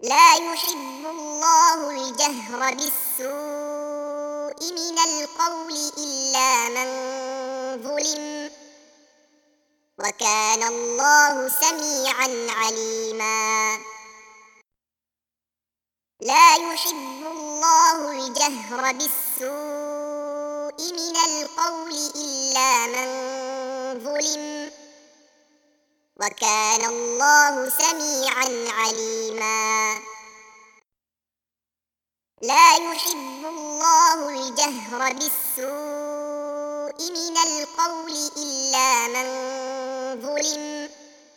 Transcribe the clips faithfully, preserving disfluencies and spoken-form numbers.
لا يحب الله الجهر بالسوء من القول إلا من ظلم، وكان الله سميعا عليما. لا يحب الله الجهر بالسوء من القول إلا من ظلم، وكان الله سميعا عليما. لا يحب الله الجهر بالسوء من القول إلا من ظلم،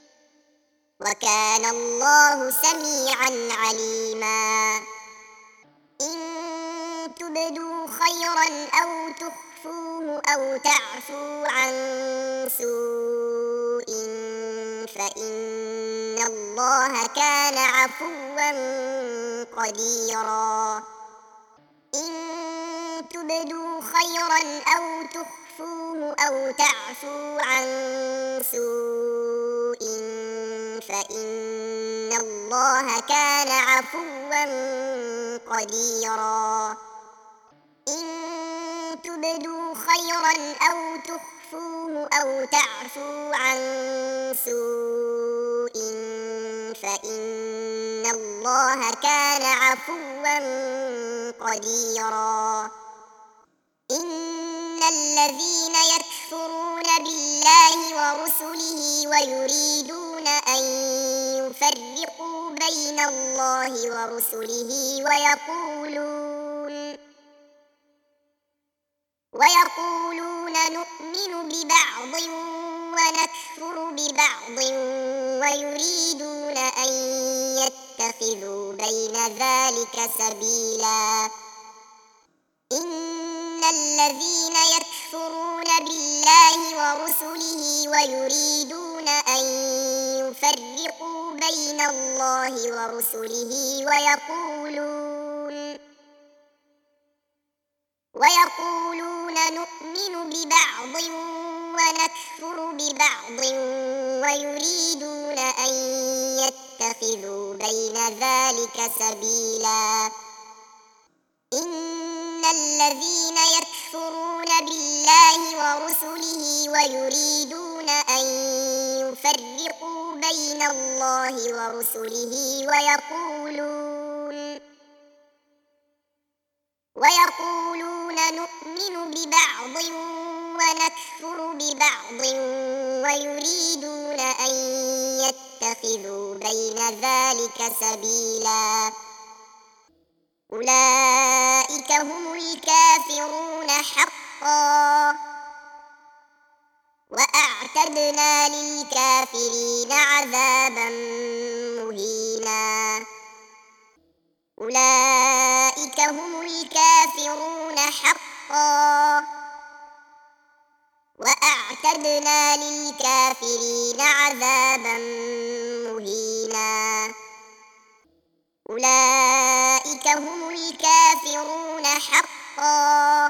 وكان الله سميعا عليما. إن تبدوا خيرا أو تخفوه أو تعفوا عن سوء فإن الله كان عفوا قديرا. إن تبدوا خيرا أو تخفوه أو تعفوا عن سوء فإن الله كان عفوا قديرا. إن تبدوا خيرا أو تخفوه أو تعفوا عن سوء فإن الله كان عفوا قديرا. إن الذين يكفرون بالله ورسله ويريدون أن يفرقوا بين الله ورسله ويقولون ويقولون نؤمن ببعض ونكفر ببعض ويريدون أن يتخذوا بين ذلك سبيلا. إن الذين يكفرون بالله ورسله ويريدون أن يفرقوا بين الله ورسله ويقولون ويقولون نؤمن ببعض ونكفر ببعض ويريدون أن يتخذوا بين ذلك سبيلا. إن الذين يكفرون بالله ورسله ويريدون أن يفرقوا بين الله ورسله ويقولون ويقولون نؤمن ببعض ونكفر ببعض ويريدون أن يتخذوا بين ذلك سبيلا. أولئك هم الكافرون حقا، وأعتدنا للكافرين عذابا مهينا. أولئك هم الكافرون حقا، وأعتدنا للكافرين عذابا مهينا. أولئك هم الكافرون حقا،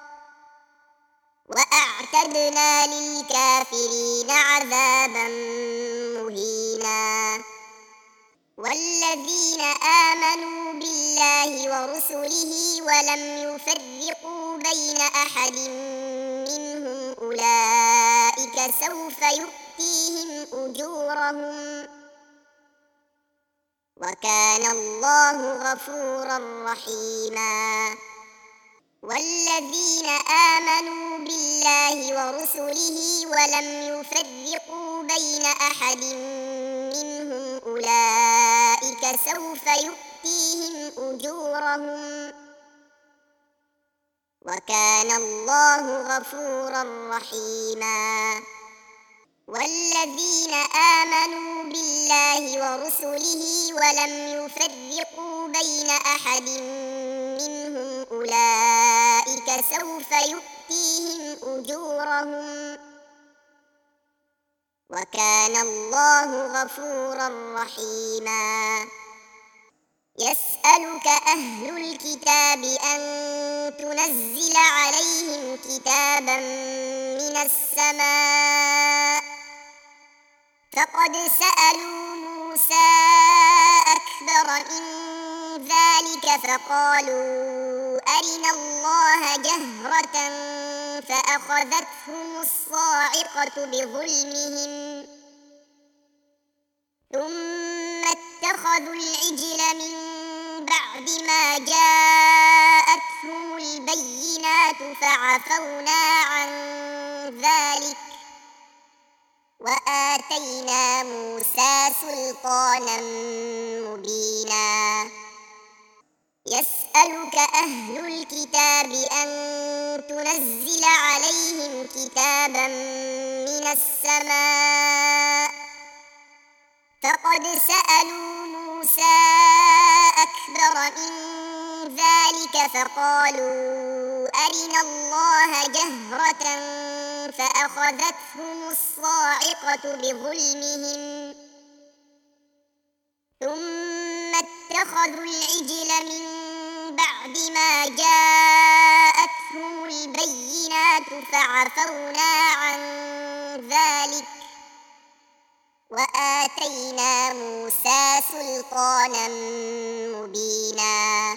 وأعتدنا للكافرين عذابا مهينا. والذين آمنوا بالله ورسله ولم يفرقوا بين أحد منهم أولئك سوف يؤتيهم أجورهم، وكان الله غفورا رحيما. والذين آمنوا بالله ورسله ولم يفرقوا بين أحد منهم أولئك سوف يؤتيهم أجورهم، وكان الله غفورا رحيما. والذين آمنوا بالله ورسله ولم يفرقوا بين أحد منهم أولئك سوف يؤتيهم أجورهم، وكان الله غفورا رحيما. يسألك أهل الكتاب أن تنزل عليهم كتابا من السماء فقد سألوا موسى أكبر من ذلك فقالوا أرنا الله جهرة فأخذتهم الصاعقة بظلمهم ثم اتخذوا العجل من بعد ما جاءتهم البينات فعفونا عن ذلك وآتينا موسى سلطانا مبينا يسألك أهل الكتاب أن تنزل عليهم كتابا من السماء فقد سألوا موسى أكبر من ذلك فقالوا أرنا الله جهرة فأخذتهم الصاعقة بظلمهم ثم اتخذوا العجل من بعد ما جاءتهم البينات فعفونا عن ذلك وآتينا موسى سلطانا مبينا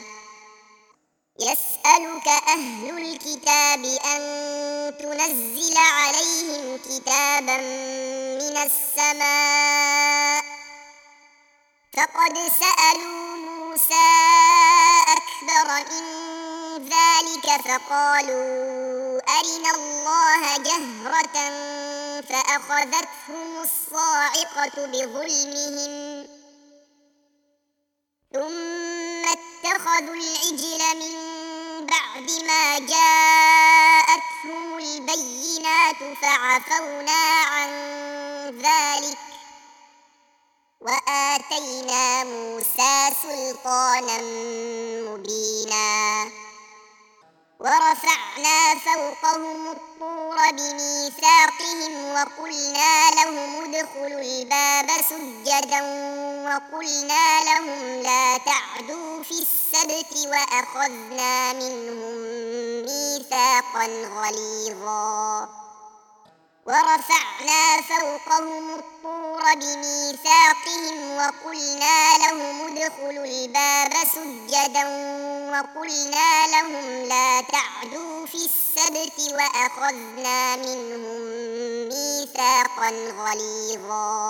يسألك أهل الكتاب أن تنزل عليهم كتابا من السماء فقد سألوا موسى أكبر من ذلك فقالوا أرنا الله جهرة فأخذتهم الصاعقة بظلمهم ثم اتخذوا العجل من بعد ما جاءتهم البينات فعفونا عن ذلك وآتينا موسى سلطانا مبينا ورفعنا فوقهم الطور بميثاقهم وقلنا لهم ادخلوا الباب سجدا وقلنا لهم لا تعدوا في السبت وأخذنا منهم ميثاقا غليظا ورفعنا فوقهم الطور بميثاقهم وقلنا لهم ادخلوا الباب سجدا وقلنا لهم لا تعدوا في السبت وأخذنا منهم ميثاقا غليظا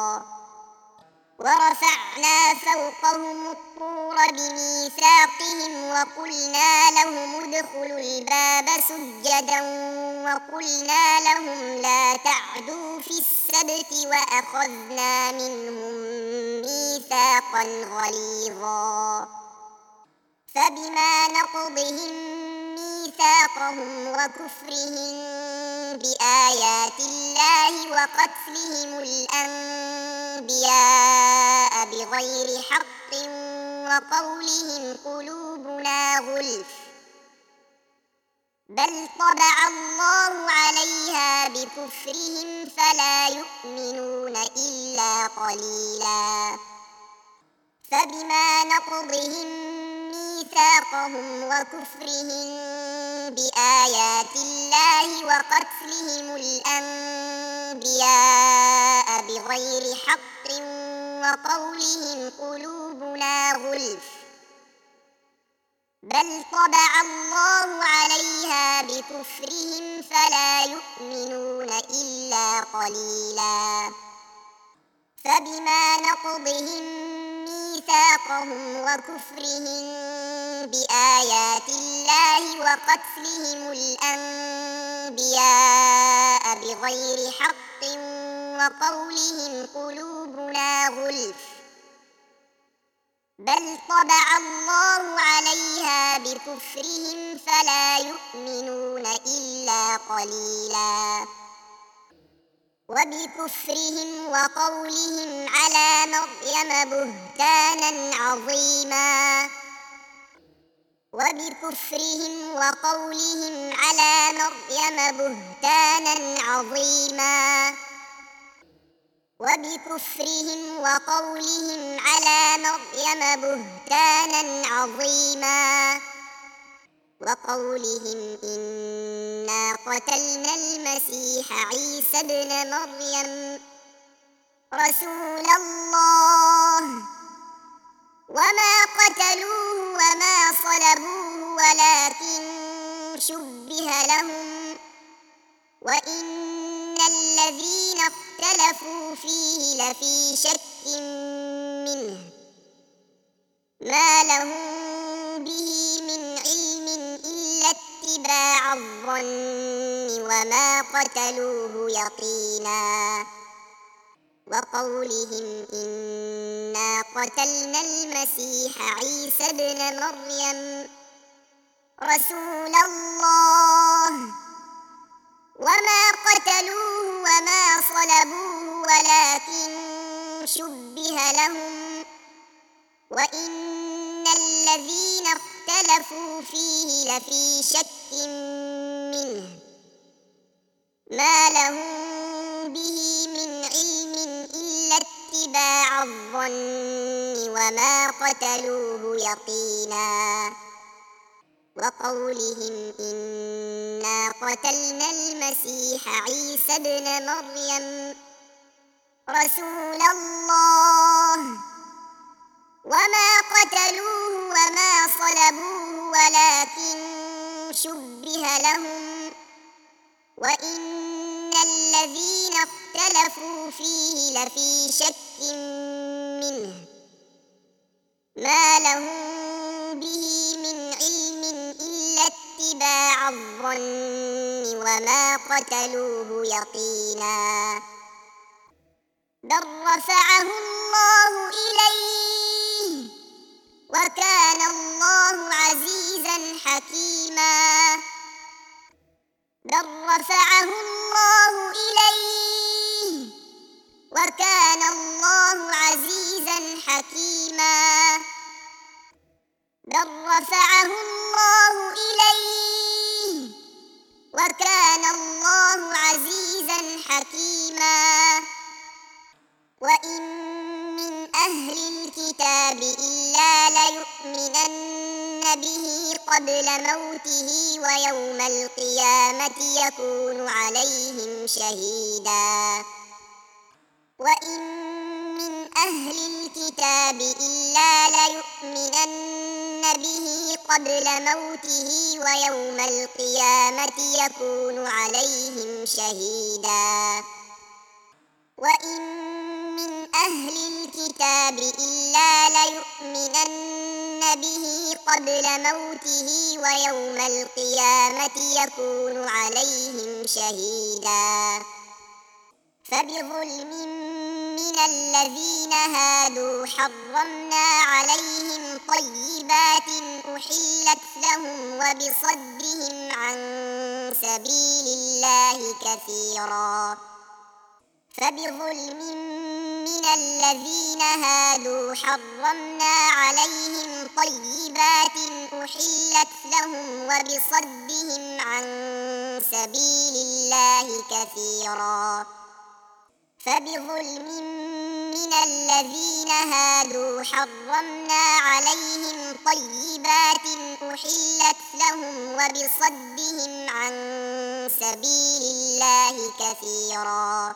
ورفعنا فوقهم الطور بميثاقهم وقلنا لهم ادخلوا الباب سجدا وقلنا لهم لا تعدوا في السبت وأخذنا منهم ميثاقا غليظا فبما نقضهم ميثاقهم وكفرهم بآيات الله وقتلهم الأنبياء بغير حق وقولهم قلوبنا غلف بل طبع الله عليها بكفرهم فلا يؤمنون إلا قليلا فبما نقضهم ميثاقهم وكفرهم بآيات الله وقتلهم الأنبياء بغير حق وقولهم قلوبنا غلف بل طبع الله عليها بكفرهم فلا يؤمنون إلا قليلا فبما نقضهم ميثاقهم وكفرهم بآيات الله وقتلهم الأنبياء بغير حق وقولهم قلوبنا غلف بل طبع الله عليها بكفرهم فلا يؤمنون إلا قليلا وبكفرهم وقولهم على مريم بهتانا عظيما وبكفرهم وقولهم على مريم بهتانا عظيما وبكفرهم وقولهم على مريم بهتانا عظيما وقولهم إنا قتلنا المسيح عيسى ابن مريم رسول الله وما شُبِّهَ لَهُمْ وَإِنَّ الَّذِينَ اخْتَلَفُوا فِيهِ لَفِي شَكٍّ مِّنْهُ مَا لَهُم بِهِ مِنْ عِلْمٍ إِلَّا اتِّبَاعَ الظَّنِّ وَمَا قَتَلُوهُ يَقِينًا وَقَوْلِهِمْ إِنَّا قَتَلْنَا الْمَسِيحَ عِيسَى ابْنَ مَرْيَمَ رَسُولَ اللَّهِ وَمَا قَتَلُوهُ وَمَا صَلَبُوهُ وَلَكِن شُبِّهَ لَهُمْ وَإِنَّ الَّذِينَ اخْتَلَفُوا فِيهِ لَفِي شَكٍّ مِّنْهُ مَا لَهُم بِهِ مِنْ عِلْمٍ إِلَّا اتِّبَاعَ الظَّنِّ وَمَا قَتَلُوهُ يَقِينًا وَقَوْلِهِمْ إِنَّا قَتَلْنَا الْمَسِيحَ عِيسَى ابْنَ مَرْيَمَ رَسُولَ اللَّهِ وَمَا قَتَلُوهُ وَمَا صَلَبُوهُ وَلَكِن شُبِّهَ لَهُمْ وَإِنَّ الَّذِينَ اخْتَلَفُوا فِيهِ لَفِي شَكٍّ مِّنْهُ مَا لَهُم بِهِ مِنْ عِلْمٍ إِلَّا اتِّبَاعَ الظَّنِّ وَمَا قَتَلُوهُ يَقِينًا بَل رَّفَعَهُ اللَّهُ إِلَيْهِ وَكَانَ اللَّهُ عَزِيزًا حَكِيمًا بَل رَّفَعَهُ اللَّهُ إِلَيْهِ وَكَانَ اللَّهُ عَزِيزًا حَكِيمًا بَل رَّفَعَهُ اللَّهُ إِلَيْهِ وَكَانَ اللَّهُ عَزِيزًا حَكِيمًا وَإِن مِّنْ أَهْلِ الْكِتَابِ إِلَّا لَيُؤْمِنَنَّ بِهِ قَبْلَ مَوْتِهِ وَيَوْمَ الْقِيَامَةِ يَكُونُ عَلَيْهِمْ شَهِيدًا وَإِن مِّنْ أَهْلِ الْكِتَابِ إِلَّا لَيُؤْمِنَنَّ بِهِ قَبْلَ مَوْتِهِ وَيَوْمَ الْقِيَامَةِ يَكُونُ عَلَيْهِمْ شَهِيدًا وَإِن مِّنْ أَهْلِ الْكِتَابِ إِلَّا لَيُؤْمِنَنَّ بِهِ قَبْلَ مَوْتِهِ وَيَوْمَ الْقِيَامَةِ يَكُونُ عَلَيْهِمْ شَهِيدًا فَبِظُلْمٍ مِّنَ الَّذِينَ هَادُوا حَرَّمْنَا عَلَيْهِمْ طَيِّبَاتٍ أُحِلَّتْ لَهُمْ وَبِصَدِّهِمْ عَن سَبِيلِ اللَّهِ كَثِيرًا فَبِظُلْمٍ مِّنَ الَّذِينَ هَادُوا حَرَّمْنَا عَلَيْهِمْ طَيِّبَاتٍ أُحِلَّتْ لَهُمْ وَبِصَدِّهِمْ عَن سَبِيلِ اللَّهِ كَثِيرًا فَبِظُلْمٍ مِّنَ الَّذِينَ هَادُوا حَرَّمْنَا عَلَيْهِمْ طَيِّبَاتٍ أُحِلَّتْ لَهُمْ وَبِصَدِّهِمْ عَن سَبِيلِ اللَّهِ كَثِيرًا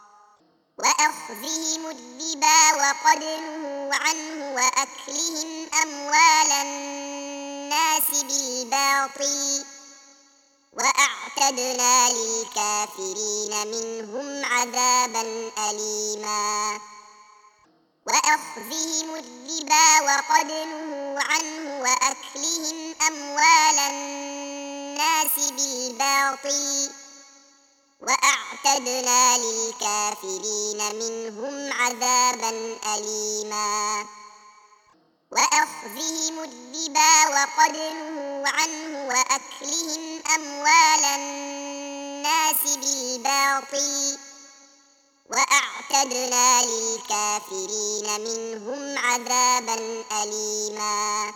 وَأَخْذِهِمُ الرِّبَا وَقَدْ نُهُوا عَنْهُ وَأَكْلِهِمْ أَمْوَالَ النَّاسِ بِالْبَاطِلِ وَأَعْتَدْنَا لِلْكَافِرِينَ مِنْهُمْ عَذَابًا أَلِيمًا وَأَخْذِهِمُ الرِّبَا وَقَدْ نُهُوا عَنْهُ وَأَكْلِهِمْ أَمْوَالَ النَّاسِ بِالْبَاطِلِ وَأَعْتَدْنَا لِلْكَافِرِينَ مِنْهُمْ عَذَابًا أَلِيمًا وَأَخْذِهِمُ الرِّبَا وَقَدْ نُهُوا عَنْهُ وَأَكْلِهِمْ أَمْوَالَ النَّاسِ بِالْبَاطِلِ وَأَعْتَدْنَا لِلْكَافِرِينَ مِنْهُمْ عَذَابًا أَلِيمًا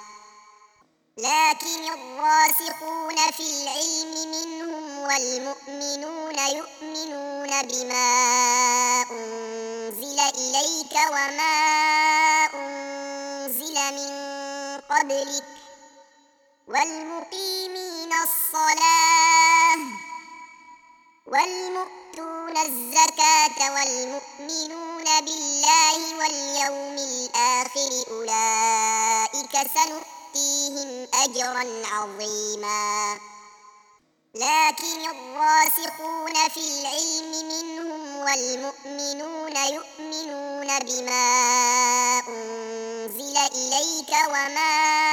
لكن الراسخون في العلم منهم والمؤمنون يؤمنون بما أنزل إليك وما أنزل من قبلك والمقيمين الصلاة والمؤتون الزكاة والمؤمنون بالله واليوم الآخر أولئك سنؤتيهم أجرا عظيما لكن الراسخون في العلم منهم والمؤمنون يؤمنون بما أنزل إليك وما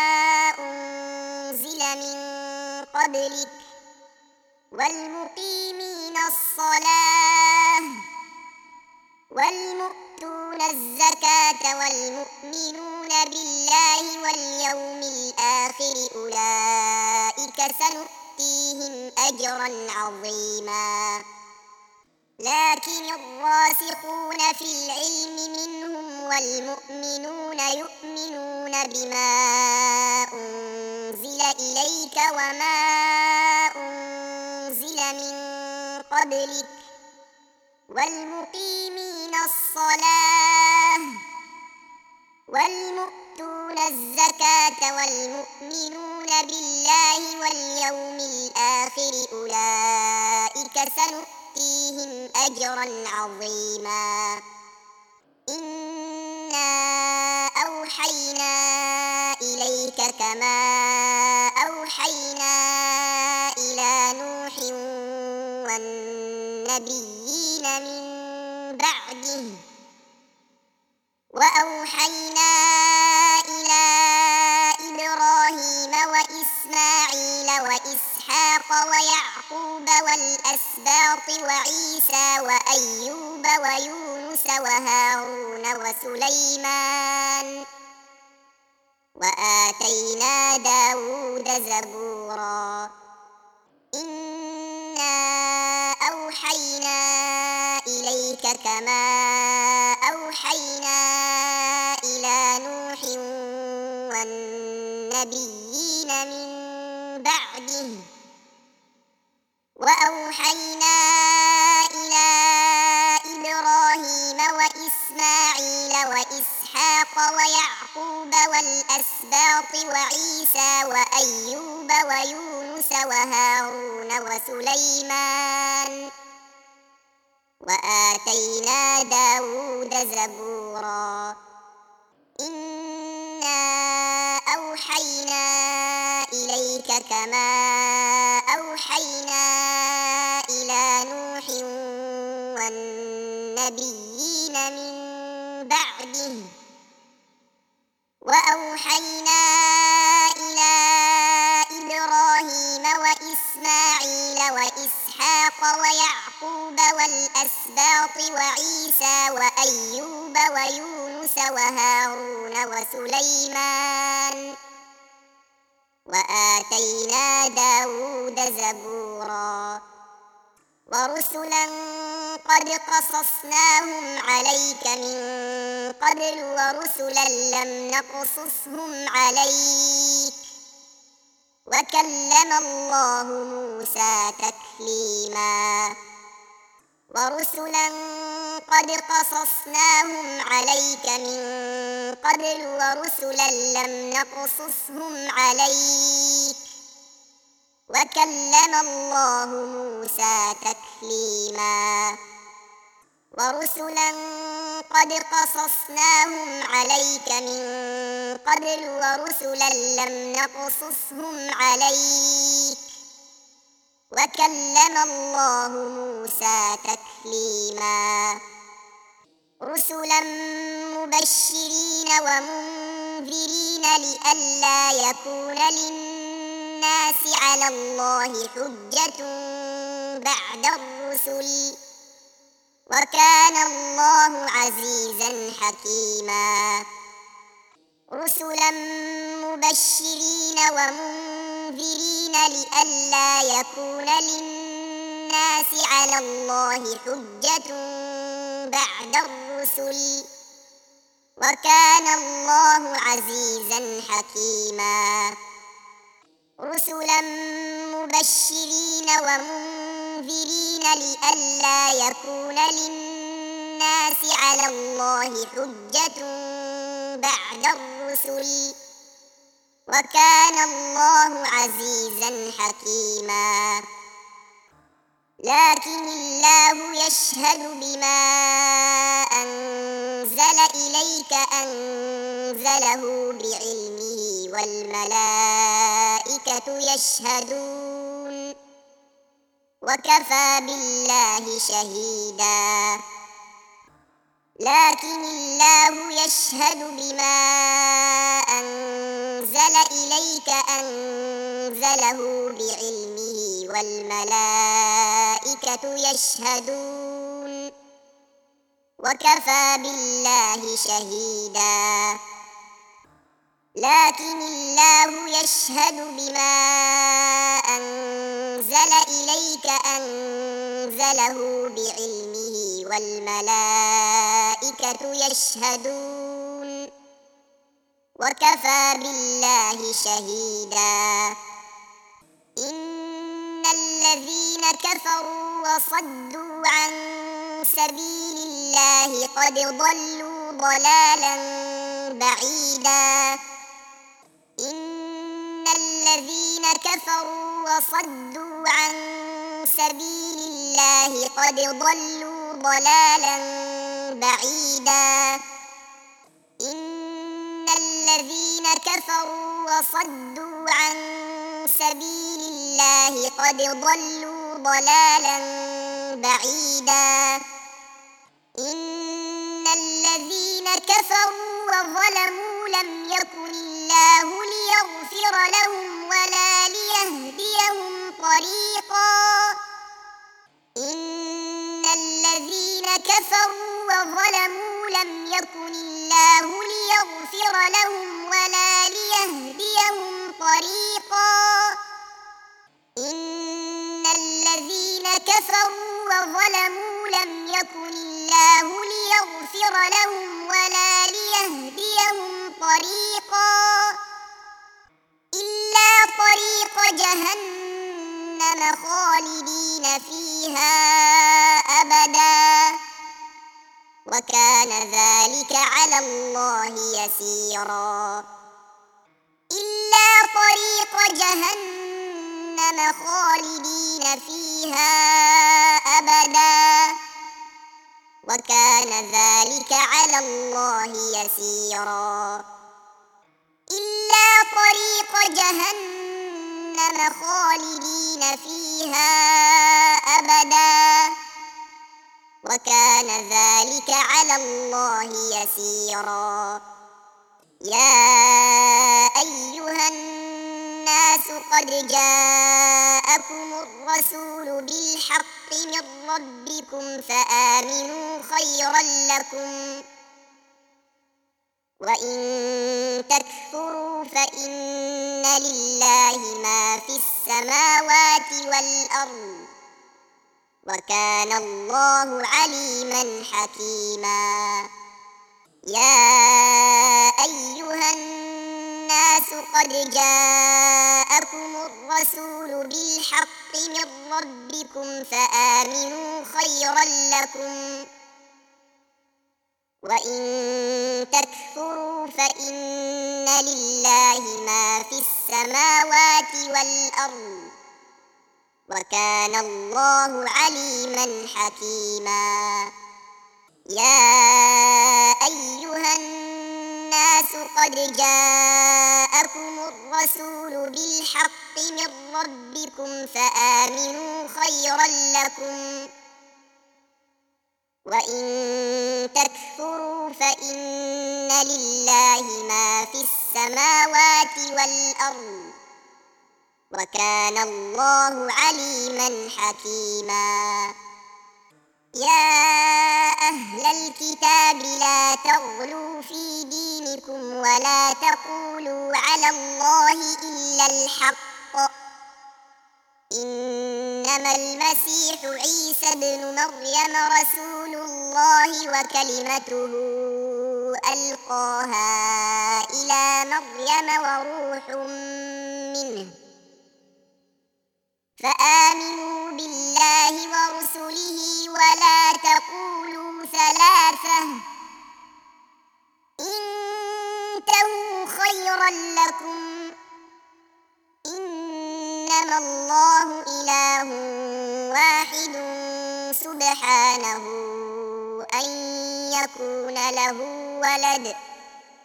أنزل من قبلك والمقيمين الصلاة والمؤتون الزكاة والمؤمنون بالله واليوم الآخر أولئك سنؤتيهم أجرا عظيما. لكن الراسخون في العلم منهم والمؤمنون يؤمنون بما أنزل إليك وما أنزل من قبلك والمقيمين الصلاة والمؤتون الزكاة والمؤمنون بالله واليوم الآخر أولئك سنؤتيهم أجرا عظيما. إنا أوحينا إليك كما أوحينا إلى نوح والنبيين من بعده وأوحينا إلى إبراهيم وإسماعيل وإسحاق ويعقوب والأسباط وعيسى وأيوب ويونس وهارون وسليمان وآتينا داود زبورا. إنا أوحينا إليك كما أوحينا إلى نوح والنبيين من بعده وأوحينا إلى إبراهيم وإسماعيل وإسحاق ويعقوب والأسباط وعيسى وأيوب ويونس وهارون وسليمان وآتينا داود زبورا. إنا أوحينا إليك كما أوحينا إلى نوح والنبيين من بعده وأوحينا إلى إبراهيم وإسماعيل وإسحاق ويعقوب والأسباط وعيسى وأيوب ويونس وهارون وسليمان وآتينا داود زبورا. ورسلا قد قصصناهم عليك من قبل ورسلا لم نقصصهم عليك وكلم الله موسى تكليما. ورسلا قد قصصناهم عليك من قبل ورسلا لم نقصصهم عليك وكلم الله موسى تكليما. ورسلا قد قصصناهم عليك من قبل ورسلا لم نقصصهم عليك وكلم الله موسى تكليما. رسلا مبشرين ومنذرين لئلا يكون للناس على الله حجة بعد الرسل وكان الله عزيزا حكيما. رسلا مبشرين ومنذرين لئلا يكون للناس على الله حجة بعد الرسل وكان الله عزيزا حكيما. رسلا مبشرين ومنذرين لئلا يكون للناس على الله حجة بعد الرسل وكان الله عزيزا حكيما. لكن الله يشهد بما أنزل إليك أنزله بعلمه والملائكة يشهدون وكفى بالله شهيدا لكن الله يشهد بما أنزل إليك أنزله بعلمه والملائكة يشهدون وكفى بالله شهيدا لكن الله يشهد بما أنزل إليك أنزله بعلمه والملائكة يشهدون وكفى بالله شهيدا إن الذين كفروا وصدوا عن سبيل الله قد ضلوا ضلالا بعيدا إن الذين كفروا وصدوا عن سبيل الله قد ضلوا ضلالا بعيدا إن الذين كفروا وصدوا عن سبيل الله قد ضلوا ضلالا بعيدا إن الذين كفروا وظلموا لم يكن الله ليغفر لهم ولا ليهديهم طريقا إن الذين كفروا وظلموا لم يكن الله ليغفر لهم ولا ليهديهم طريقا إن الذين كفروا وظلموا لم يكن الله ليغفر لهم ولا ليهديهم طريقا إلا طريق جهنم خالدين فيها أبدا وكان ذلك على الله يسيرا إلا طريق جهنم خالدين فيها أبدا وكان ذلك على الله يسيرا إلا طريق جهنم خالدين فيها أبدا وكان ذلك على الله يسيرا يا أيها الناس قد جاءكم الرسول بالحق من ربكم فآمنوا خيرا لكم وإن تكفروا فإن لله ما في السماوات والأرض وكان الله عليما حكيما يا أيها الناس قد جاءكم الرسول بالحق من ربكم فآمنوا خيرا لكم وإن تكفروا فإن لله ما في السماوات والأرض وكان الله عليما حكيما يا أيها الناس قد جاءكم الرسول بالحق من ربكم فآمنوا خيرا لكم وإن تكفروا فإن لله ما في السماوات والأرض وكان الله عليما حكيما يا أهل الكتاب لا تغلوا في دينكم ولا تقولوا على الله إلا الحق إنما المسيح عيسى ابن مريم رسول الله وكلمته ألقاها إلى مريم وروح منه فآمنوا بالله ورسله ولا تقولوا ثلاثة انتهوا خيرا لكم إنما الله إله واحد سبحانه أن يكون له ولد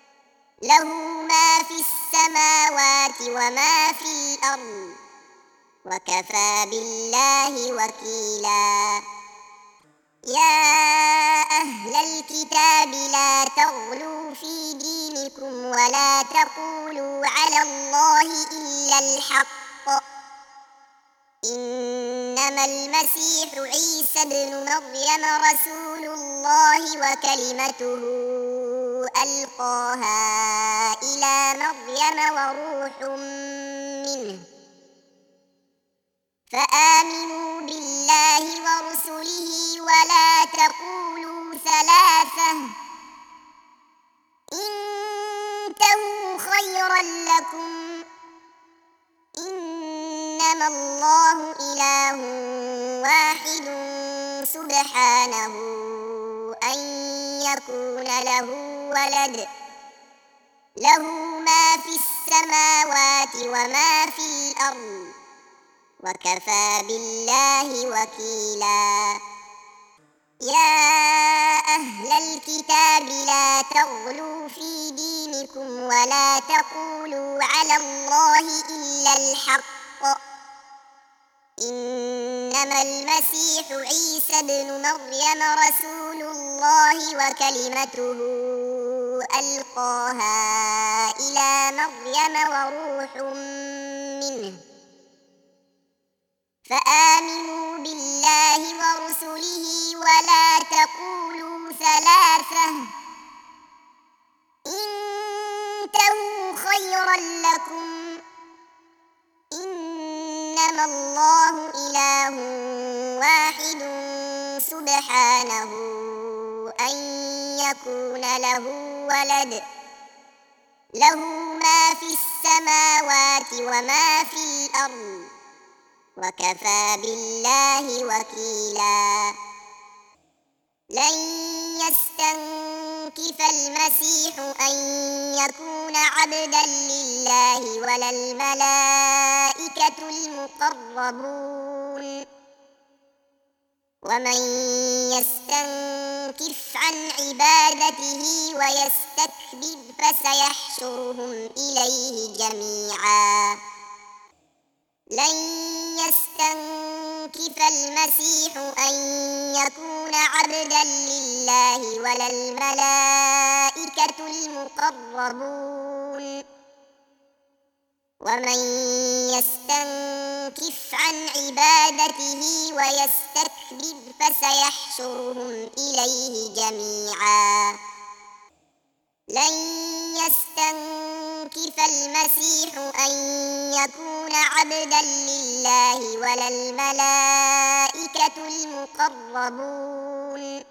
له ما في السماوات وما في الأرض وكفى بالله وكيلا. يا أهل الكتاب لا تغلوا في دينكم ولا تقولوا على الله إلا الحق، إنما المسيح عيسى ابن مريم رسول الله وكلمته ألقاها إلى مريم وروح منه، فآمنوا بالله ورسله ولا تقولوا ثلاثة، انتهوا خيرا لكم، إنما الله إله واحد سبحانه أن يكون له ولد، له ما في السماوات وما في الأرض، وكفى بالله وكيلا. يا أهل الكتاب لا تغلوا في دينكم ولا تقولوا على الله إلا الحق، إنما المسيح عيسى ابن مريم رسول الله وكلمته ألقاها إلى مريم وروح منه، فآمنوا بالله ورسله ولا تقولوا ثلاثة، انتهوا خيرا لكم، إنما الله إله واحد سبحانه أن يكون له ولد، له ما في السماوات وما في الأرض، وكفى بالله وكيلا. لن يستنكف المسيح أن يكون عبدا لله ولا الملائكة المقربون، ومن يستنكف عن عبادته ويستكبر فسيحشرهم إليه جميعا. لن يستنكف المسيح أن يكون عبدا لله ولا الملائكة المقربون، ومن يستنكف عن عبادته ويستكبر فسيحشرهم إليه جميعا. لن يستنكف المسيح أن يكون عبدا لله ولا الملائكة المقربون،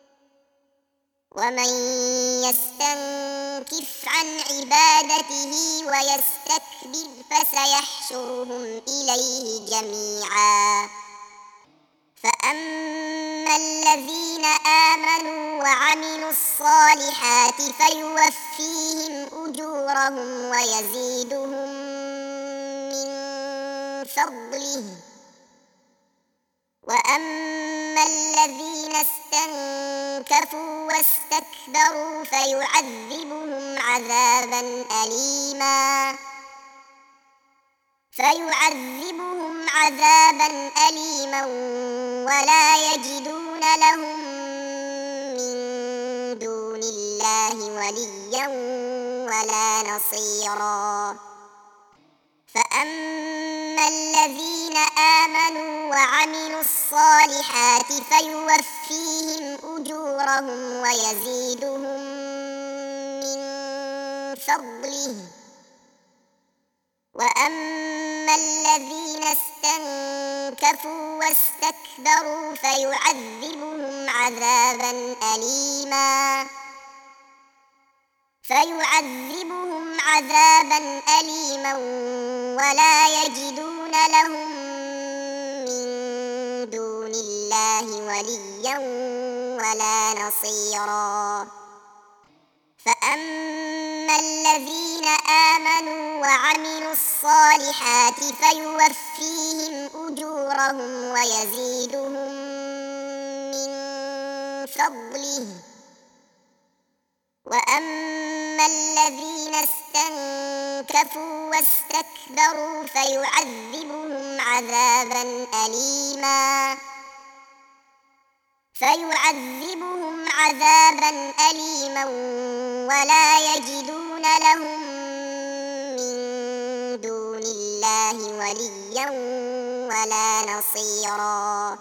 ومن يستنكف عن عبادته ويستكبر فسيحشرهم إليه جميعا. فأما الذين آمنوا وعملوا الصالحات فيوفيهم أجورهم ويزيدهم من فضله، وأما الذين استنكفوا واستكبروا فيعذبهم عذابا أليما فيعذبهم عذابا أليما ولا يجدون لهم من دون الله وليا ولا نصيرا. فأما الذين آمنوا وعملوا الصالحات فيوفيهم أجورهم ويزيدهم من فضله، وأما الذين استنكفوا واستكبروا فيعذبهم عذابا أليما فيعذبهم عذابا أليما ولا يجدون لهم من دون الله وليا ولا نصيرا. فأما الذين آمنوا وعملوا الصالحات فيوفيهم أجورهم ويزيدهم من فضله، وأما الذين استنكفوا كذبوا واستكبروا فيعذبهم عذابا أليما فيعذبهم عذابا أليما ولا يجدون لهم من دون الله وليا ولا نصيرا.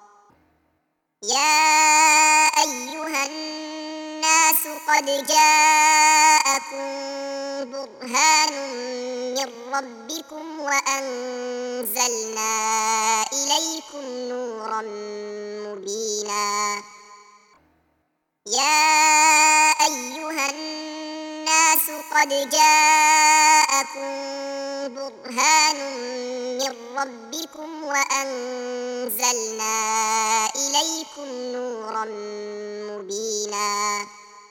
يا أيها الناس قد جاءكم برهان من ربكم وأنزلنا إليكم نورا مبينا. يا أيها الناس قد جاءكم برهان من ربكم وأنزلنا إليكم نورا مبينا.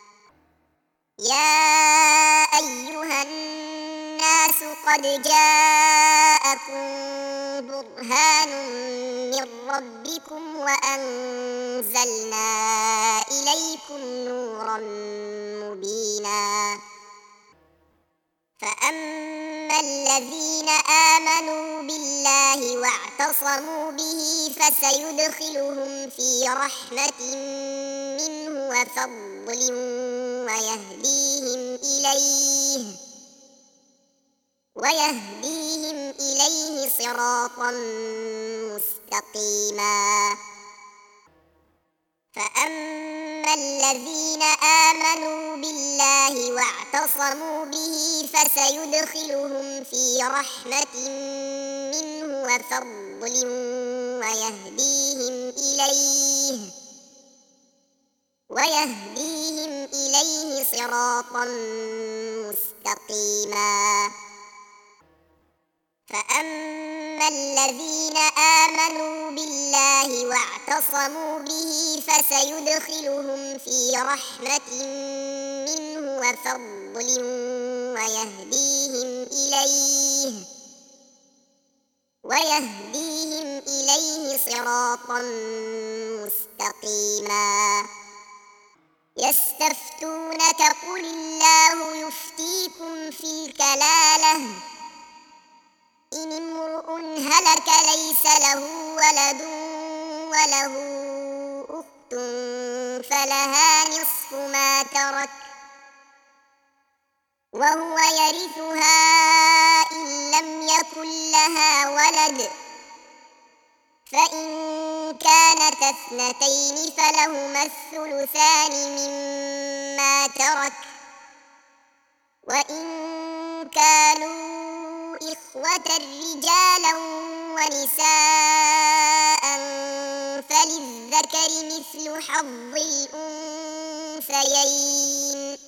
يا أيها الناس قد جاءكم برهان من ربكم وأنزلنا إليكم نورا مبينا. فأما الذين آمنوا بالله واعتصموا به فسيدخلهم في رحمة منه وفضل ويهديهم إليه ويهديهم إليه صراطا مستقيما. فأما الذين آمنوا بالله واعتصموا به فسيدخلهم في رحمة منه وفضل ويهديهم إليه ويهديهم إليه صراطا مستقيما. فأما الذين آمنوا بالله واعتصموا به فسيدخلهم في رحمة منه وفضل ويهديهم إليه ويهديهم إليه صراطا مستقيما. يستفتونك قل الله يفتيكم في الكلالة إن امرؤ هلك ليس له ولد وله أخت فلها نصف ما ترك وهو يرثها إن لم يكن لها ولد فإن كانت اثنتين فلهما الثلثان مما ترك وإن كانوا إخوة رجالا ونساء فللذكر مثل حظ الأنثيين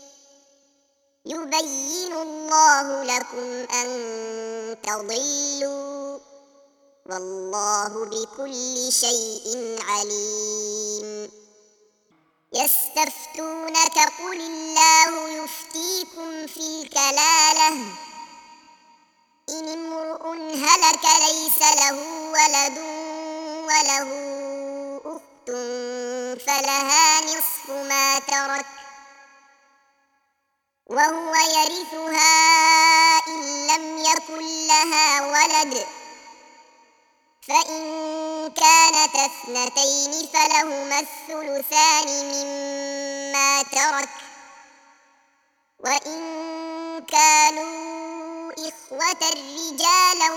يبين الله لكم أن تضلوا والله بكل شيء عليم. يستفتونك قل الله يفتيكم في الكلالة إن امرؤ هلك ليس له ولد وله أخت فلها نصف ما ترك وهو يرثها إن لم يكن لها ولد فإن كانت اثنتين فلهما الثلثان مما ترك وإن كانوا إخوة رجالا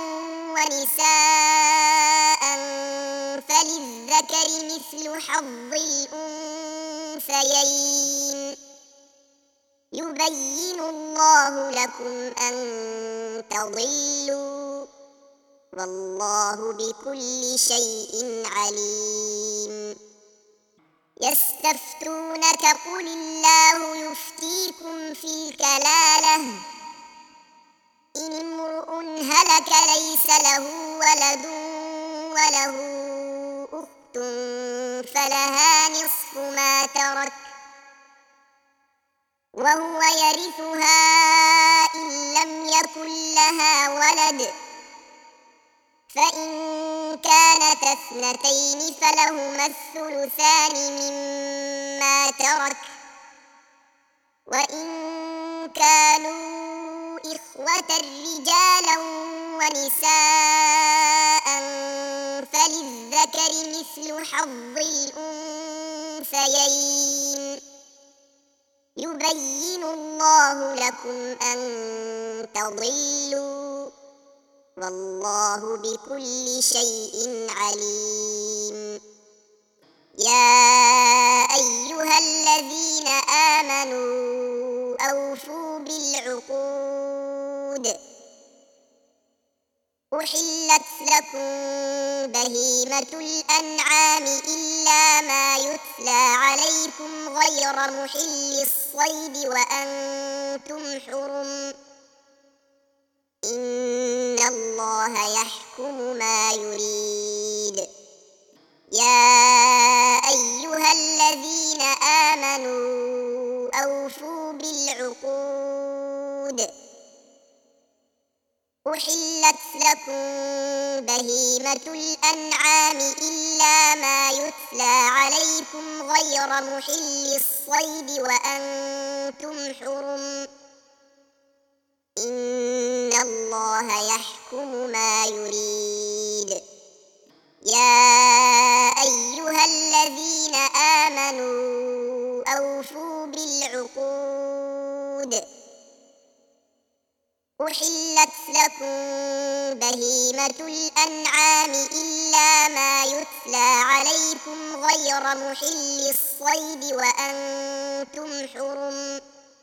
ونساء فللذكر مثل حظ الأنثيين يبين الله لكم أن تضلوا والله بكل شيء عليم. يستفتونك قل الله يفتيكم في الكلالة إن امرؤ هلك ليس له ولد وله أخت فلها نصف ما ترك وهو يرثها إن لم يكن لها ولد فإن كانت اثنتين فلهما الثلثان مما ترك وإن كانوا إخوة رجالا ونساء فللذكر مثل حظ الأنثيين يبين الله لكم أن تضلوا والله بكل شيء عليم. يا أيها الذين آمنوا أوفوا بالعقود أحلت لكم بهيمة الأنعام إلا ما يتلى عليكم غير محل الصيد وأنتم حرم إن الله يحكم ما يريد. يا أيها الذين آمنوا أوفوا بالعقود أحلت لكم بهيمة الأنعام إلا ما يتلى عليكم غير محل الصيد وأنتم حرم إن الله يحكم ما يريد. يا أيها الذين آمنوا أوفوا بالعقود أحلت لكم بهيمة الأنعام إلا ما يتلى عليكم غير محل الصيد وأنتم حرم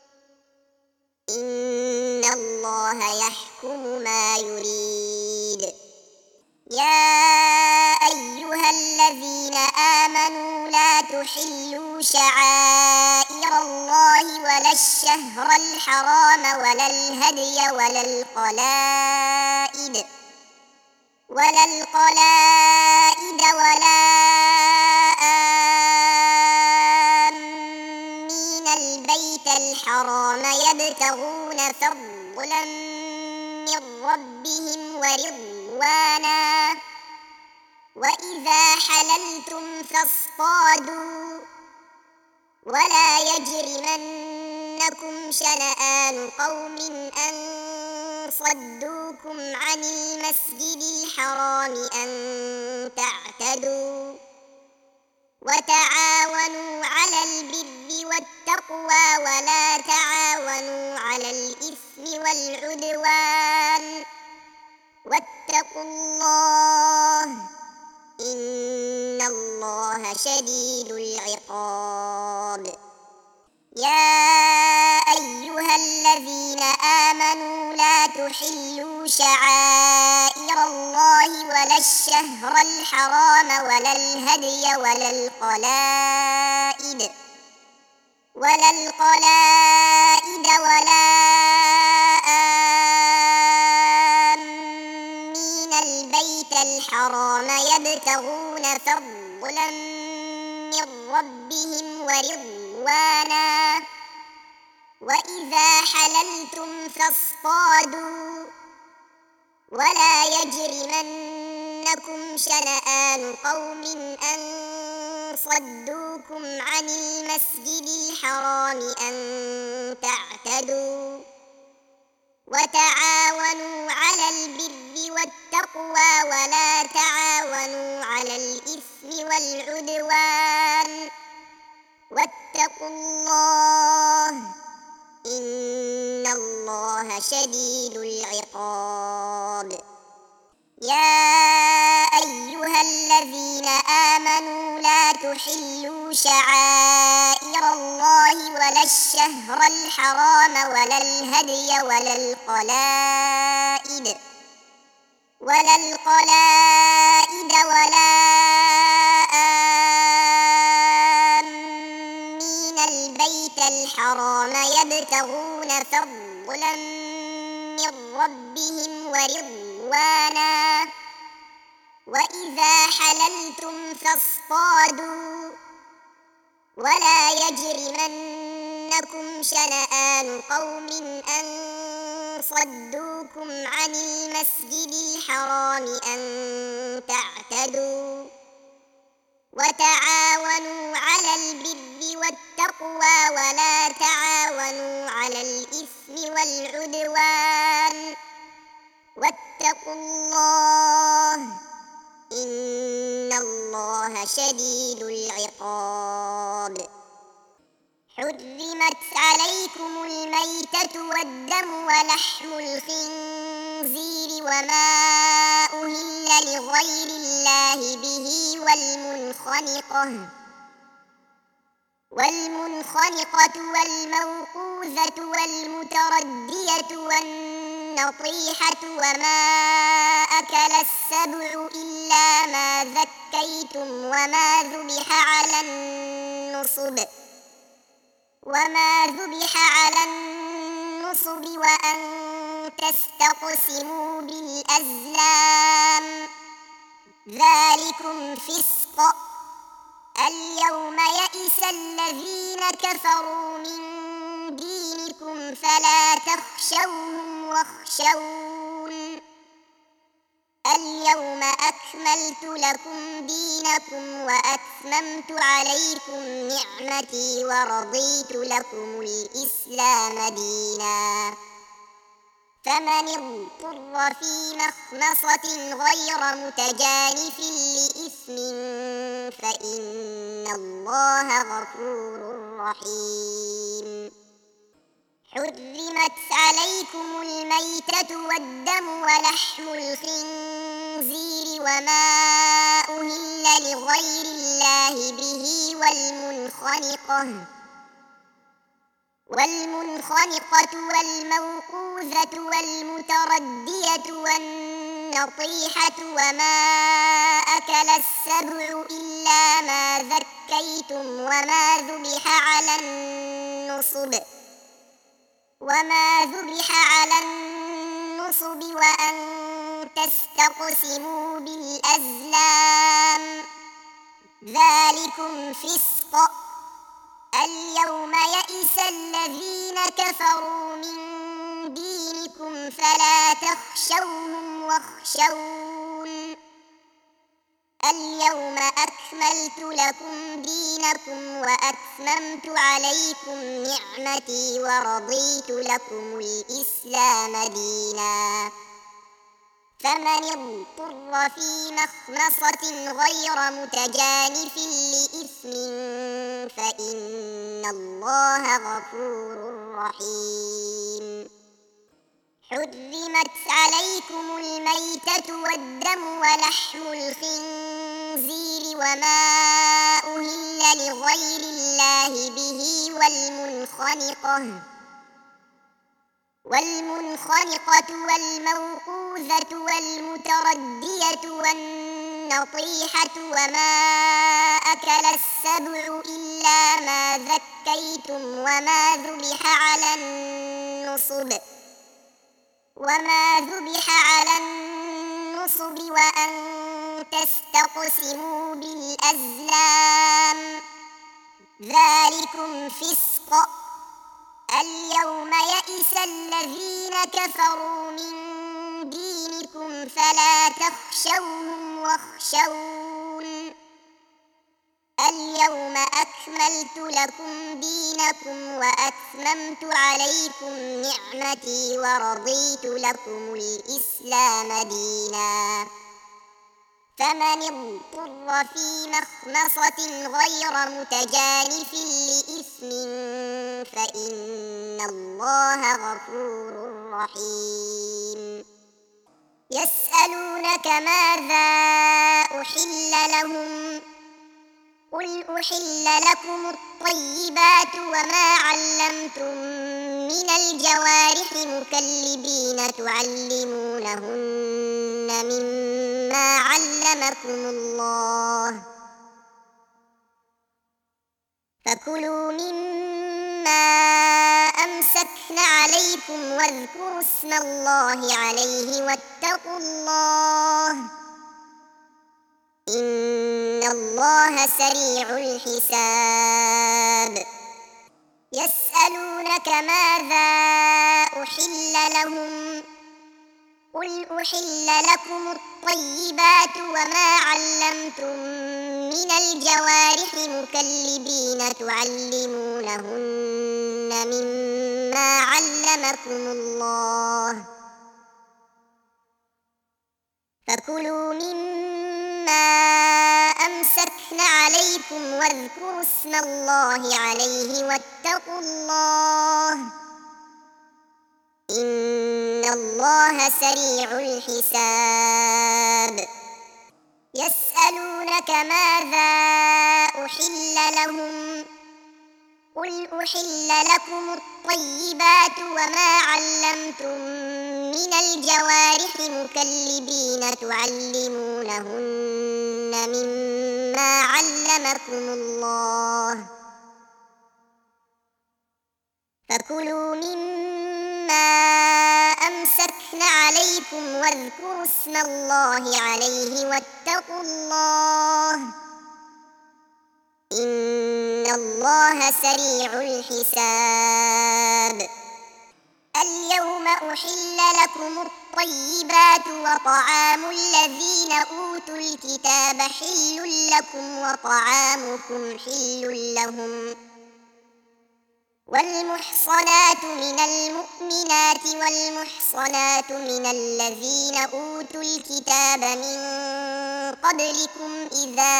إن الله يحكم ما يريد. يا أيها الذين آمنوا لا تحلوا شعائر الله ولا الشهر الحرام ولا الهدي ولا القلائد ولا القلائد ولا آمين البيت الحرام يبتغون فضلا من ربهم ورضوانا وإذا حللتم فاصطادوا ولا يجرمنكم شنآن قوم أن صدوكم عن المسجد الحرام أن تعتدوا وتعاونوا على البر والتقوى ولا تعاونوا على الإثم والعدوان واتقوا الله إن الله شديد العقاب. يا أيها الذين آمنوا لا تحلوا شعائر الله ولا الشهر الحرام ولا الهدي ولا القلائد ولا القلائد ولا آمين البيت الحرام يبتغون فضلا من ربهم ورضوانا وإذا حللتم فاصطادوا ولا يجرمنكم شنآن قوم أن صدوكم عن المسجد الحرام أن تعتدوا وتعاونوا على البر والتقوى ولا تعاونوا على الإثم والعدوان واتقوا الله إن الله شديد العقاب. يا أيها الذين آمنوا لا تحلوا شعائر الله ولا الشهر الحرام ولا الهدي ولا القلائد ولا القلائد ولا آمين البيت الحرام يبتغون فضلا من ربهم ورضوانا وإذا حللتم فاصطادوا ولا يجرمنكم شنآن قوم أن صدوكم عن المسجد الحرام أن تعتدوا وتعاونوا على البر والتقوى ولا تعاونوا على الإثم والعدوان واتقوا الله إن الله شديد العقاب. حرمت عليكم الميتة والدم ولحم الخنزير وما أهل لغير الله به والمنخنقة والمنخنقة والموقوذة والمتردية والنطيحة وما أكل السبع إلا ما ذكيتم وما ذبح على النصب وما ذبح على النصب وأن تستقسموا بالأزلام ذلكم فسق. اليوم يئس الذين كفروا من دينكم فلا تخشوهم واخشون اليوم أكملت لكم دينكم وأتممت عليكم نعمتي ورضيت لكم الإسلام دينا. فمن اضطر في مخمصة غير متجانف لإثم فإن الله غفور رحيم. حرمت عليكم الميتة والدم ولحم الخنزير وما أهل لغير الله به والمنخنقة والمنخنقة والموقوذة والمتردية والنطيحة وما أكل السبع إلا ما ذكيتم وما ذبح على النصب وما ذبح على النصب وأن تستقسموا بالأزلام ذلكم فسق. اليوم يئس الذين كفروا من دينكم فلا تخشوهم واخشون اليوم أكملت لكم دينكم وأتممت عليكم نعمتي ورضيت لكم الإسلام دينا. فمن اضطر في مخمصة غير متجانف لإثم فإن الله غفور رحيم. حرمت عليكم الميتة والدم ولحم الخنزير وما أهل لغير الله به والمنخنقة والمنخنقة والموقوذة والمتردية والنطيحة وما أكل السبع إلا ما ذكيتم وما ذبح على النصب وما ذبح على النصب وأن تستقسموا بالأزلام ذلكم فسق. اليوم يئس الذين كفروا من دينكم فلا تخشوهم واخشون اليوم أكملت لكم دينكم وأتممت عليكم نعمتي ورضيت لكم الإسلام دينا. فمن اضطر في مخمصة غير متجانف لإثم فإن الله غفور رحيم. يسألونك ماذا أحل لهم قل أحل لكم الطيبات وما علمتم من الجوارح مكلبين تعلمونهن مما علمكم الله فكلوا مما أمسكن عليكم واذكروا اسم الله عليه واتقوا الله إن الله سريع الحساب. يسألونك ماذا أحل لهم قل أحل لكم الطيبات وما علمتم من الجوارح مكلبين تعلمونهن مما علمكم الله فكلوا مما أمسكن عليكم واذكروا اسم الله عليه واتقوا الله إن الله سريع الحساب. يسألونك ماذا أحل لهم قل أحل لكم الطيبات وما علمتم من الجوارح مكلبين تعلمونهن مما علمكم الله فكلوا مما أمسكن عليكم واذكروا اسم الله عليه واتقوا الله إن الله سريع الحساب. اليوم أحل لكم الطيبات وطعام الذين أوتوا الكتاب حل لكم وطعامكم حل لهم والمحصنات من المؤمنات والمحصنات من الذين أوتوا الكتاب من قبلكم إذا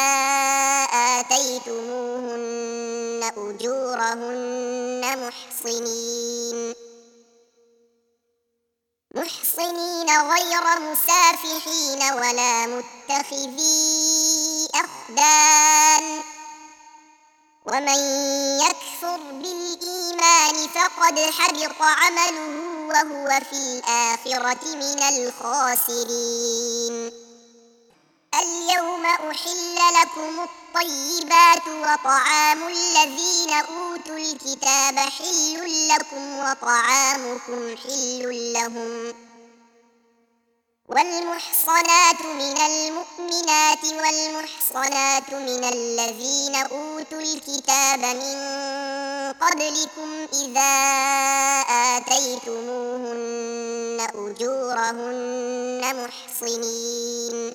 آتيتموهن أجورهن محصنين محصنين غير مسافحين ولا متخذي أخدان ومن يكفر بالإيمان فقد حبط عمله وهو في الآخرة من الخاسرين. اليوم أحل لكم الطيبات وطعام الذين أوتوا الكتاب حل لكم وطعامكم حل لهم والمحصنات من المؤمنات والمحصنات من الذين أوتوا الكتاب من قبلكم إذا آتيتموهن أجورهن محصنين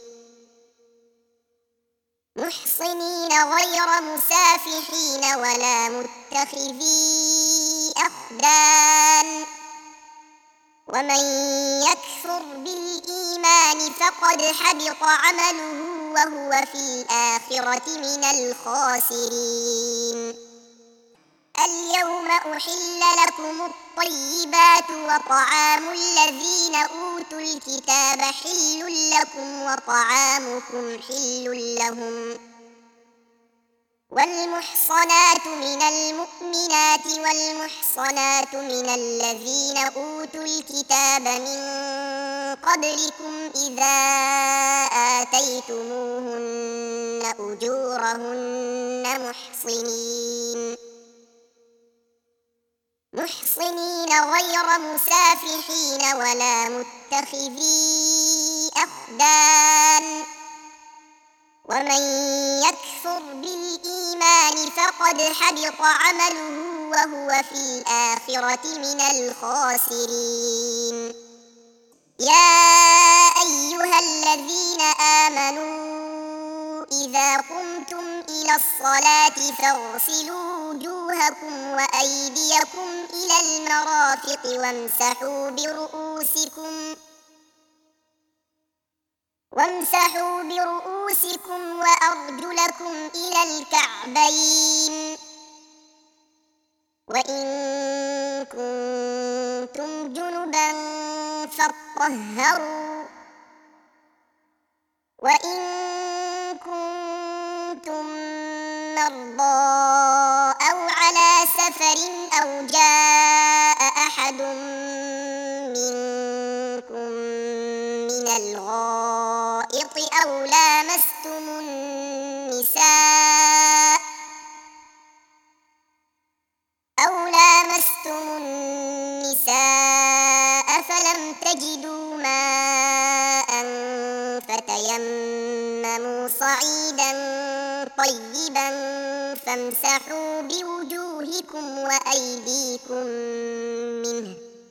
محصنين غير مسافحين ولا متخذي أخدان ومن يكفر بالإيمان فقد حبط عمله وهو في الآخرة من الخاسرين. اليوم أحل لكم الطيبات وطعام الذين أوتوا الكتاب حل لكم وطعامكم حل لهم والمحصنات من المؤمنات والمحصنات من الذين أوتوا الكتاب من قبلكم إذا آتيتموهن أجورهن محصنين محصنين غير مسافحين ولا متخذي أخدان ومن يكفر بالإيمان فقد حبط عمله وهو في الآخرة من الخاسرين. يا أيها الذين آمنوا إذا قمتم إلى الصلاة فاغسلوا وجوهكم وأيديكم إلى المرافق وامسحوا برؤوسكم وامسحوا برؤوسكم وأرجلكم إلى الكعبين وإن كنتم جنبا فاطهروا وإن كنتم مرضى أو على سفر أو جاء أحد منكم من الغائط أو لامستم النساء أو لامستم النساء فلم تجدوا ماء فتيمموا صعيدا طيبا فامسحوا بوجوهكم وأيديكم منه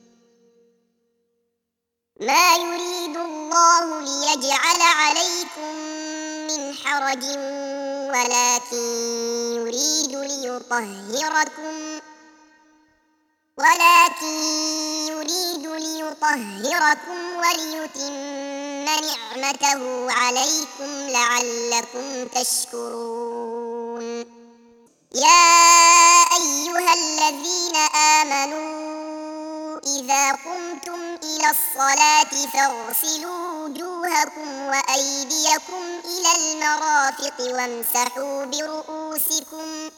ما يريد الله ليجعل عليكم من حرج ولكن يريد ليطهركم ولكن يريد ليطهركم وليتم نعمته عليكم لعلكم تشكرون. يا أيها الذين آمنوا إذا قمتم إلى الصلاة فاغسلوا وجوهكم وأيديكم إلى المرافق وامسحوا برؤوسكم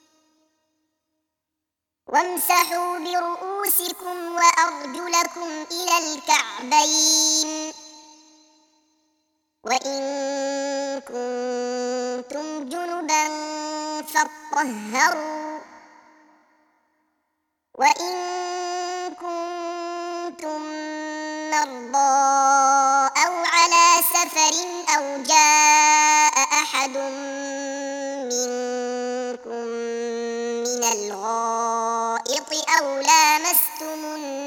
وامسحوا برؤوسكم وأرجلكم إلى الكعبين، وإن كنتم جنبا فاطهروا، وإن كنتم مرضى أو على سفر أو جاء أحد منكم من الغائط أو لامستم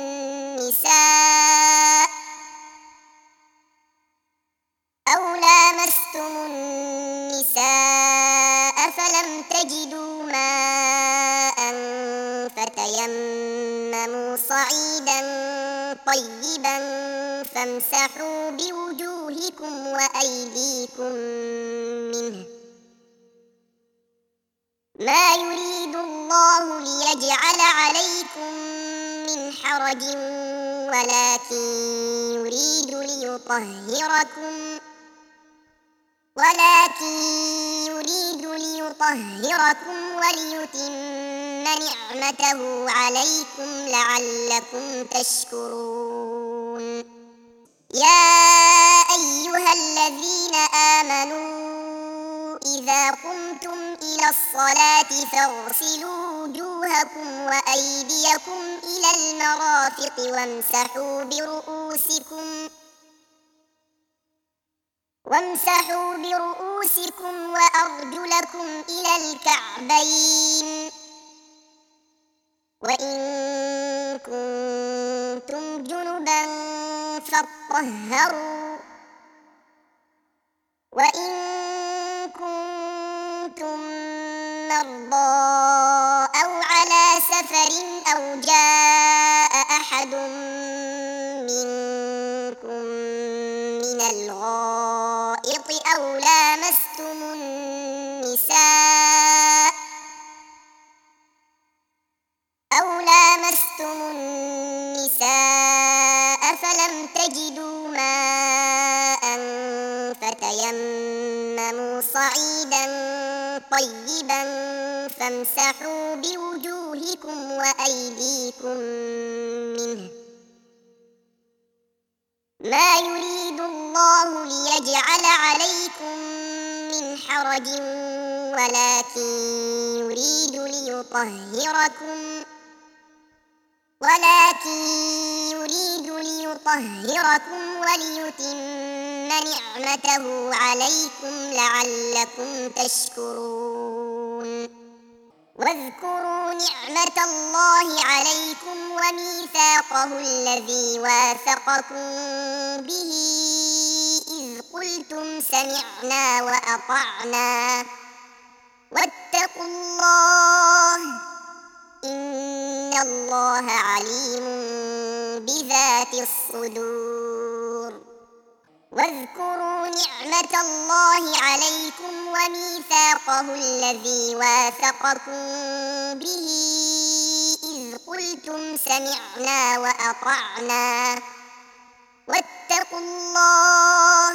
النساء أو لامستم النساء فلم تجدوا ماء فتيمموا صعيدا طيبا فامسحوا بوجوهكم وأيديكم منه، ما يريد الله ليجعل عليكم من حرج ولكن يريد ليطهركم ولكن يريد ليطهركم وليتم نعمته عليكم لعلكم تشكرون. يا أيها الذين آمنوا إذا قمتم إلى الصلاة فاغسلوا وجوهكم وأيديكم إلى المرافق وامسحوا برؤوسكم وامسحوا برؤوسكم وأرجلكم إلى الكعبين، وإن كنتم جنبا فاطهروا، وإن كنتم مرضى أو على سفر أو جاء أحد منكم من الغائط أو لامستم النساء أو لامستم النساء فلم تجدوا ماء فتيمموا صعيدا طيبا فامسحوا بوجوهكم وأيديكم منه، ما يريد الله ليجعل عليكم من حرج ولكن يريد ليطهركم ولكن يريد ليطهركم وليتم نعمته عليكم لعلكم تشكرون. واذكروا نعمة الله عليكم وميثاقه الذي واثقكم به إذ قلتم سمعنا وأطعنا واتقوا الله إن الله عليم بذات الصدور. واذكروا نعمة الله عليكم وميثاقه الذي واثقكم به إذ قلتم سمعنا وأطعنا واتقوا الله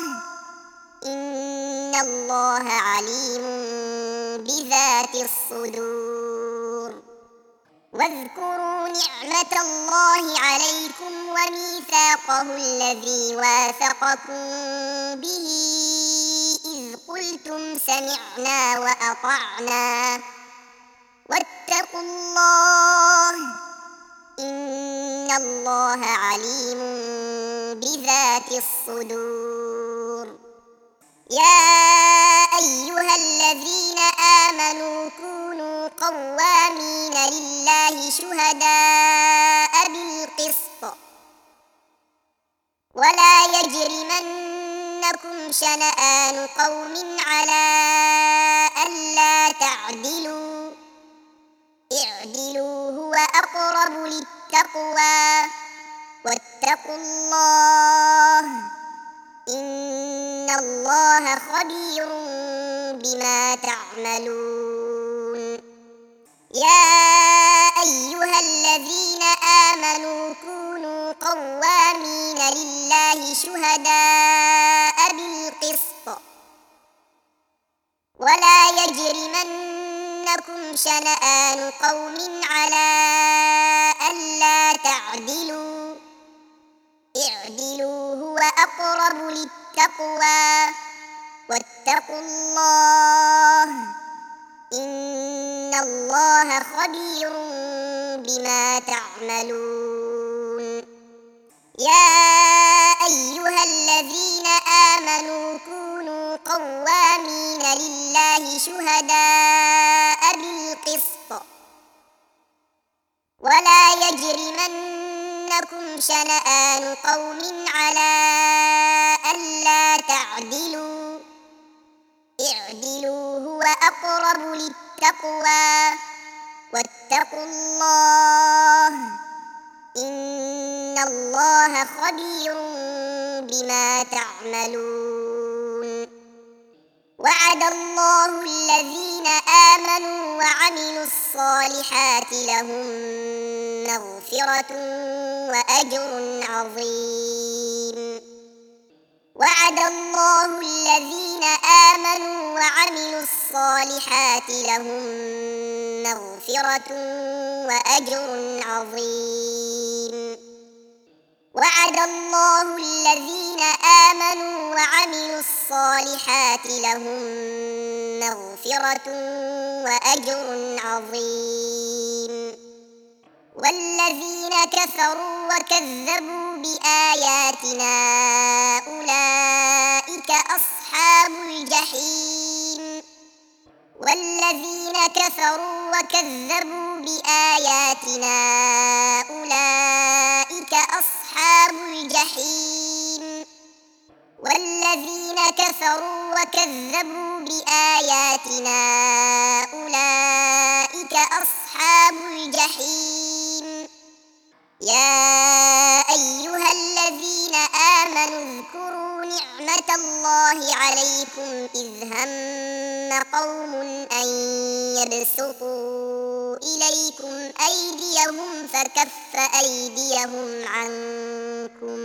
إن الله عليم بذات الصدور. واذكروا نعمة الله عليكم وميثاقه الذي واثقكم به إذ قلتم سمعنا وأطعنا واتقوا الله إن الله عليم بذات الصدور. يا أيها الذين آمنوا كونوا قوامين لله شهداء بالقسط ولا يجرمنكم شنآن قوم على ألا تعدلوا اعدلوا هو أقرب للتقوى واتقوا الله إن الله خبير بما تعملون. يا أيها الذين آمنوا كونوا قوامين لله شهداء بالقسط ولا يجرمنكم شنآن قوم على ألا تعدلوا اعدلوا هو أقرب للتقوى واتقوا الله إن الله خبير بما تعملون. يا أيها الذين آمنوا كونوا قوامين لله شهداء بالقسط ولا يجرمنكم شنآن قوم على ألا تعدلوا اعدلوا هو أقرب للتقوى واتقوا الله إن الله خبير بما تعملون. وعد الله الذين آمنوا وعملوا الصالحات لهم مغفرة وأجر عظيم. وعد الله الذين آمنوا وعملوا الصالحات لهم مغفرة وأجر عظيم. وعد الله الذين آمنوا وعملوا الصالحات لهم مغفرة وأجر عظيم. والذين كفروا وكذبوا بآياتنا أولئك أصحاب الجحيم. والذين كفروا وكذبوا بآياتنا أولئك أصحاب الجحيم. والذين كفروا وكذبوا بآياتنا أولئك أصحاب الجحيم. يا أيها الذين آمنوا اذكروا نعمة الله عليكم إذ هم قوم أن يبسطوا إليكم أيديهم فكف أيديهم عنكم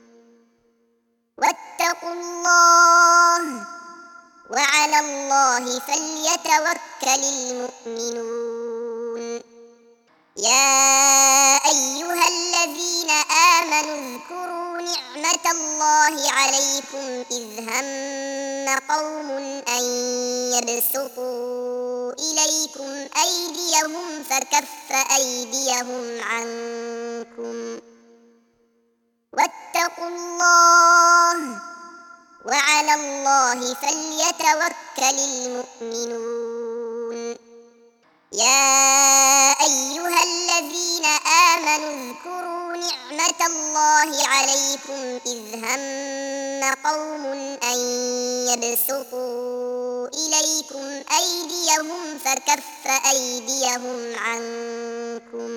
واتقوا الله وعلى الله فليتوكل المؤمنون. يا أيها الذين آمنوا اذكروا نعمة الله عليكم إذ هم قوم أن يبسطوا إليكم أيديهم فكف أيديهم عنكم واتقوا الله وعلى الله فليتوكل المؤمنون. يا أيها الذين آمنوا اذكروا نعمة الله عليكم إذ هم قوم أن يبسطوا إليكم أيديهم فكف أيديهم عنكم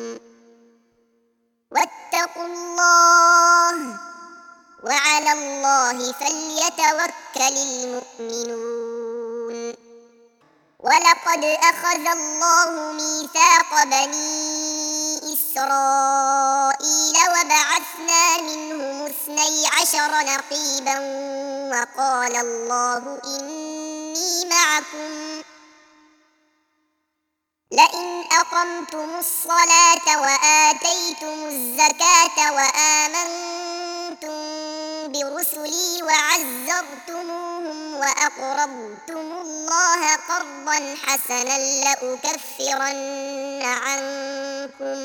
واتقوا الله وعلى الله فليتوكل المؤمنون. ولقد أخذ الله ميثاق بني إسرائيل وبعثنا منهم اثني عشر نقيبا وقال الله إني معكم لئن أقمتم الصلاة وآتيتم الزكاة وآمنتم برسلي وعزرتموهم وأقرضتم الله قرضا حسنا لأكفرن عنكم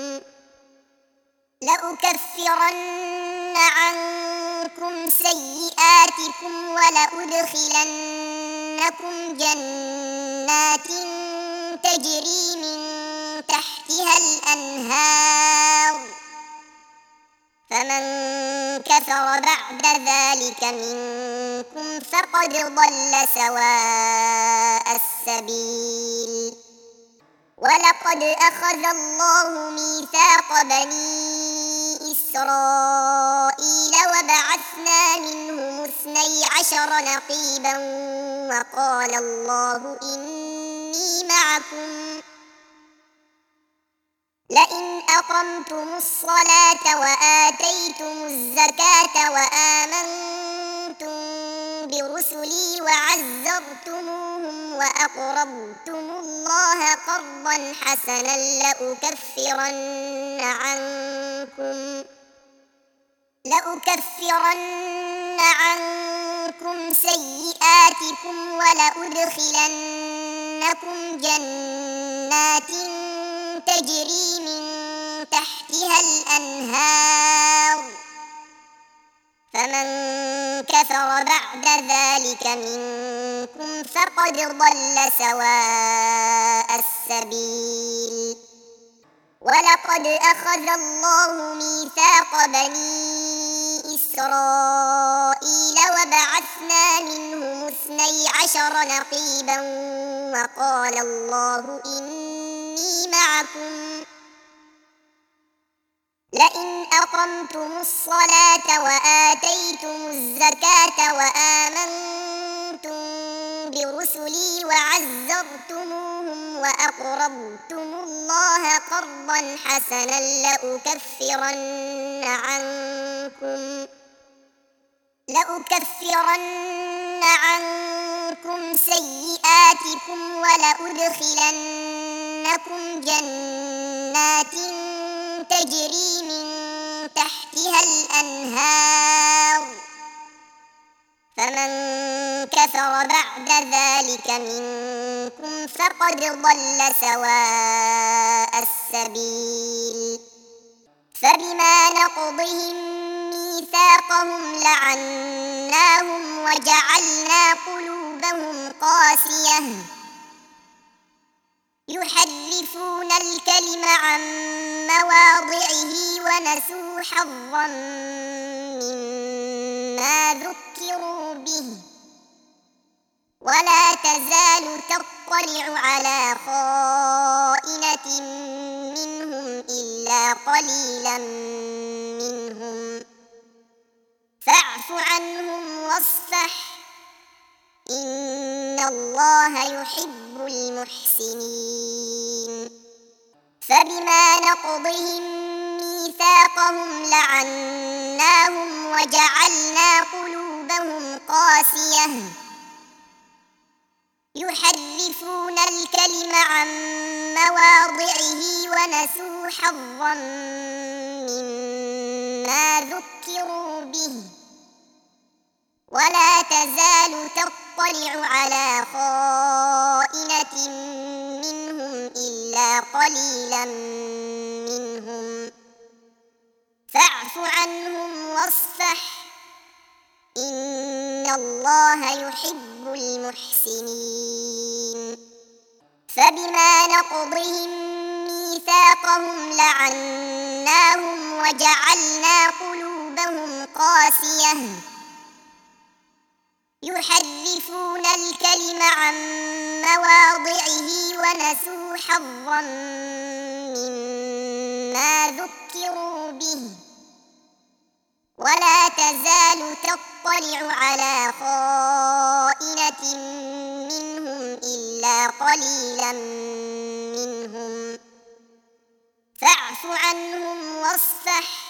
لأكفرن عنكم سيئاتكم ولأدخلنكم جنات تجري من تحتها الأنهار فمن كفر بعد ذلك منكم فقد ضل سواء السبيل. ولقد أخذ الله ميثاق بني إسرائيل وبعثنا منهم اثني عشر نقيبا وقال الله إني معكم لئن أقمتم الصلاة وآتيتم الزكاة وآمنتم برسلي وعزرتموهم وأقرضتم الله قرضا حسنا لأكفرن عنكم لأكفرن عنكم سيئاتكم ولأدخلنكم جنات تجري من تحتها الأنهار فمن كفر بعد ذلك منكم فقد ضل سواء السبيل ولقد أخذ الله ميثاق بني إسرائيل وبعثنا منهم اثني عشر نقيبا وقال الله إني معكم لئن أقمتم الصلاة وآتيتم الزكاة وآمنتم برسلي وعزرتموهم وأقرضتم الله قرضا حسنا لأكفرن عنكم لأكفرن عنكم سيئاتكم ولأدخلنكم جنات تجري من تحتها الأنهار فمن كفر بعد ذلك منكم فقد ضل سواء السبيل فبما نقضهم ميثاقهم لعناهم وجعلنا قلوبهم قاسية يحرفون الكلم عن مواضعه ونسوا حظا مما ذكروا به ولا تزال تطلع على خائنة منهم إلا قليلا منهم فاعف عنهم واصفح إن الله يحب المحسنين فبما نقضهم ميثاقهم لعناهم وجعلنا قلوبهم قاسية يحرفون الكلم عن مواضعه ونسوا حظا مما ذكروا به ولا تزال تطلع على خائنة منهم إلا قليلا منهم فاعف عنهم واصفح إن الله يحب المحسنين فبما نقضهم ميثاقهم لعناهم وجعلنا قلوبهم قاسية يحرفون الكلم عن مواضعه ونسوا حظا مما ذكروا به ولا تزال تطلع على خائنة منهم إلا قليلا منهم فاعف عنهم واصفح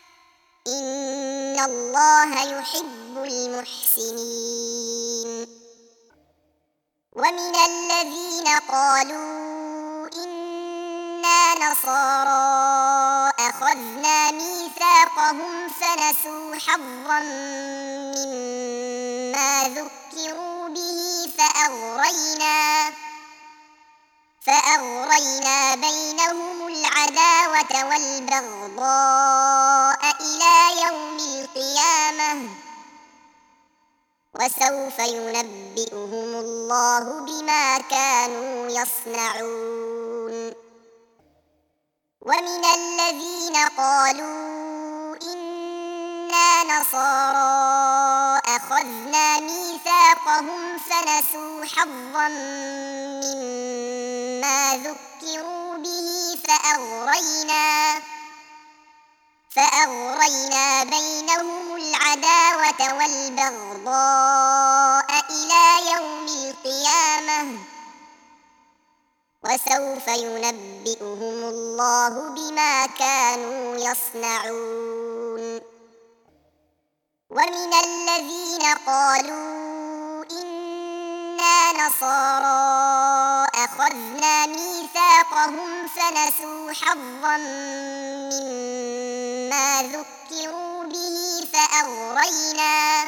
إن الله يحب المحسنين ومن الذين قالوا إنا نصارى أخذنا ميثاقهم فنسوا حظا مما ذكروا به فأغرينا فأغرينا بينهم العداوة والبغضاء إلى يوم القيامة وسوف ينبئهم الله بما كانوا يصنعون ومن الذين قالوا إنا نصارى أخذنا ميثاقهم فنسوا حظا مما ذكروا به فأغرينا فأغرينا بينهم العداوة والبغضاء إلى يوم القيامة وسوف ينبئهم الله بما كانوا يصنعون. ومن الذين قالوا إنا نصارى أخذنا ميثاقهم فنسوا حظا مما ذكروا به فأغرينا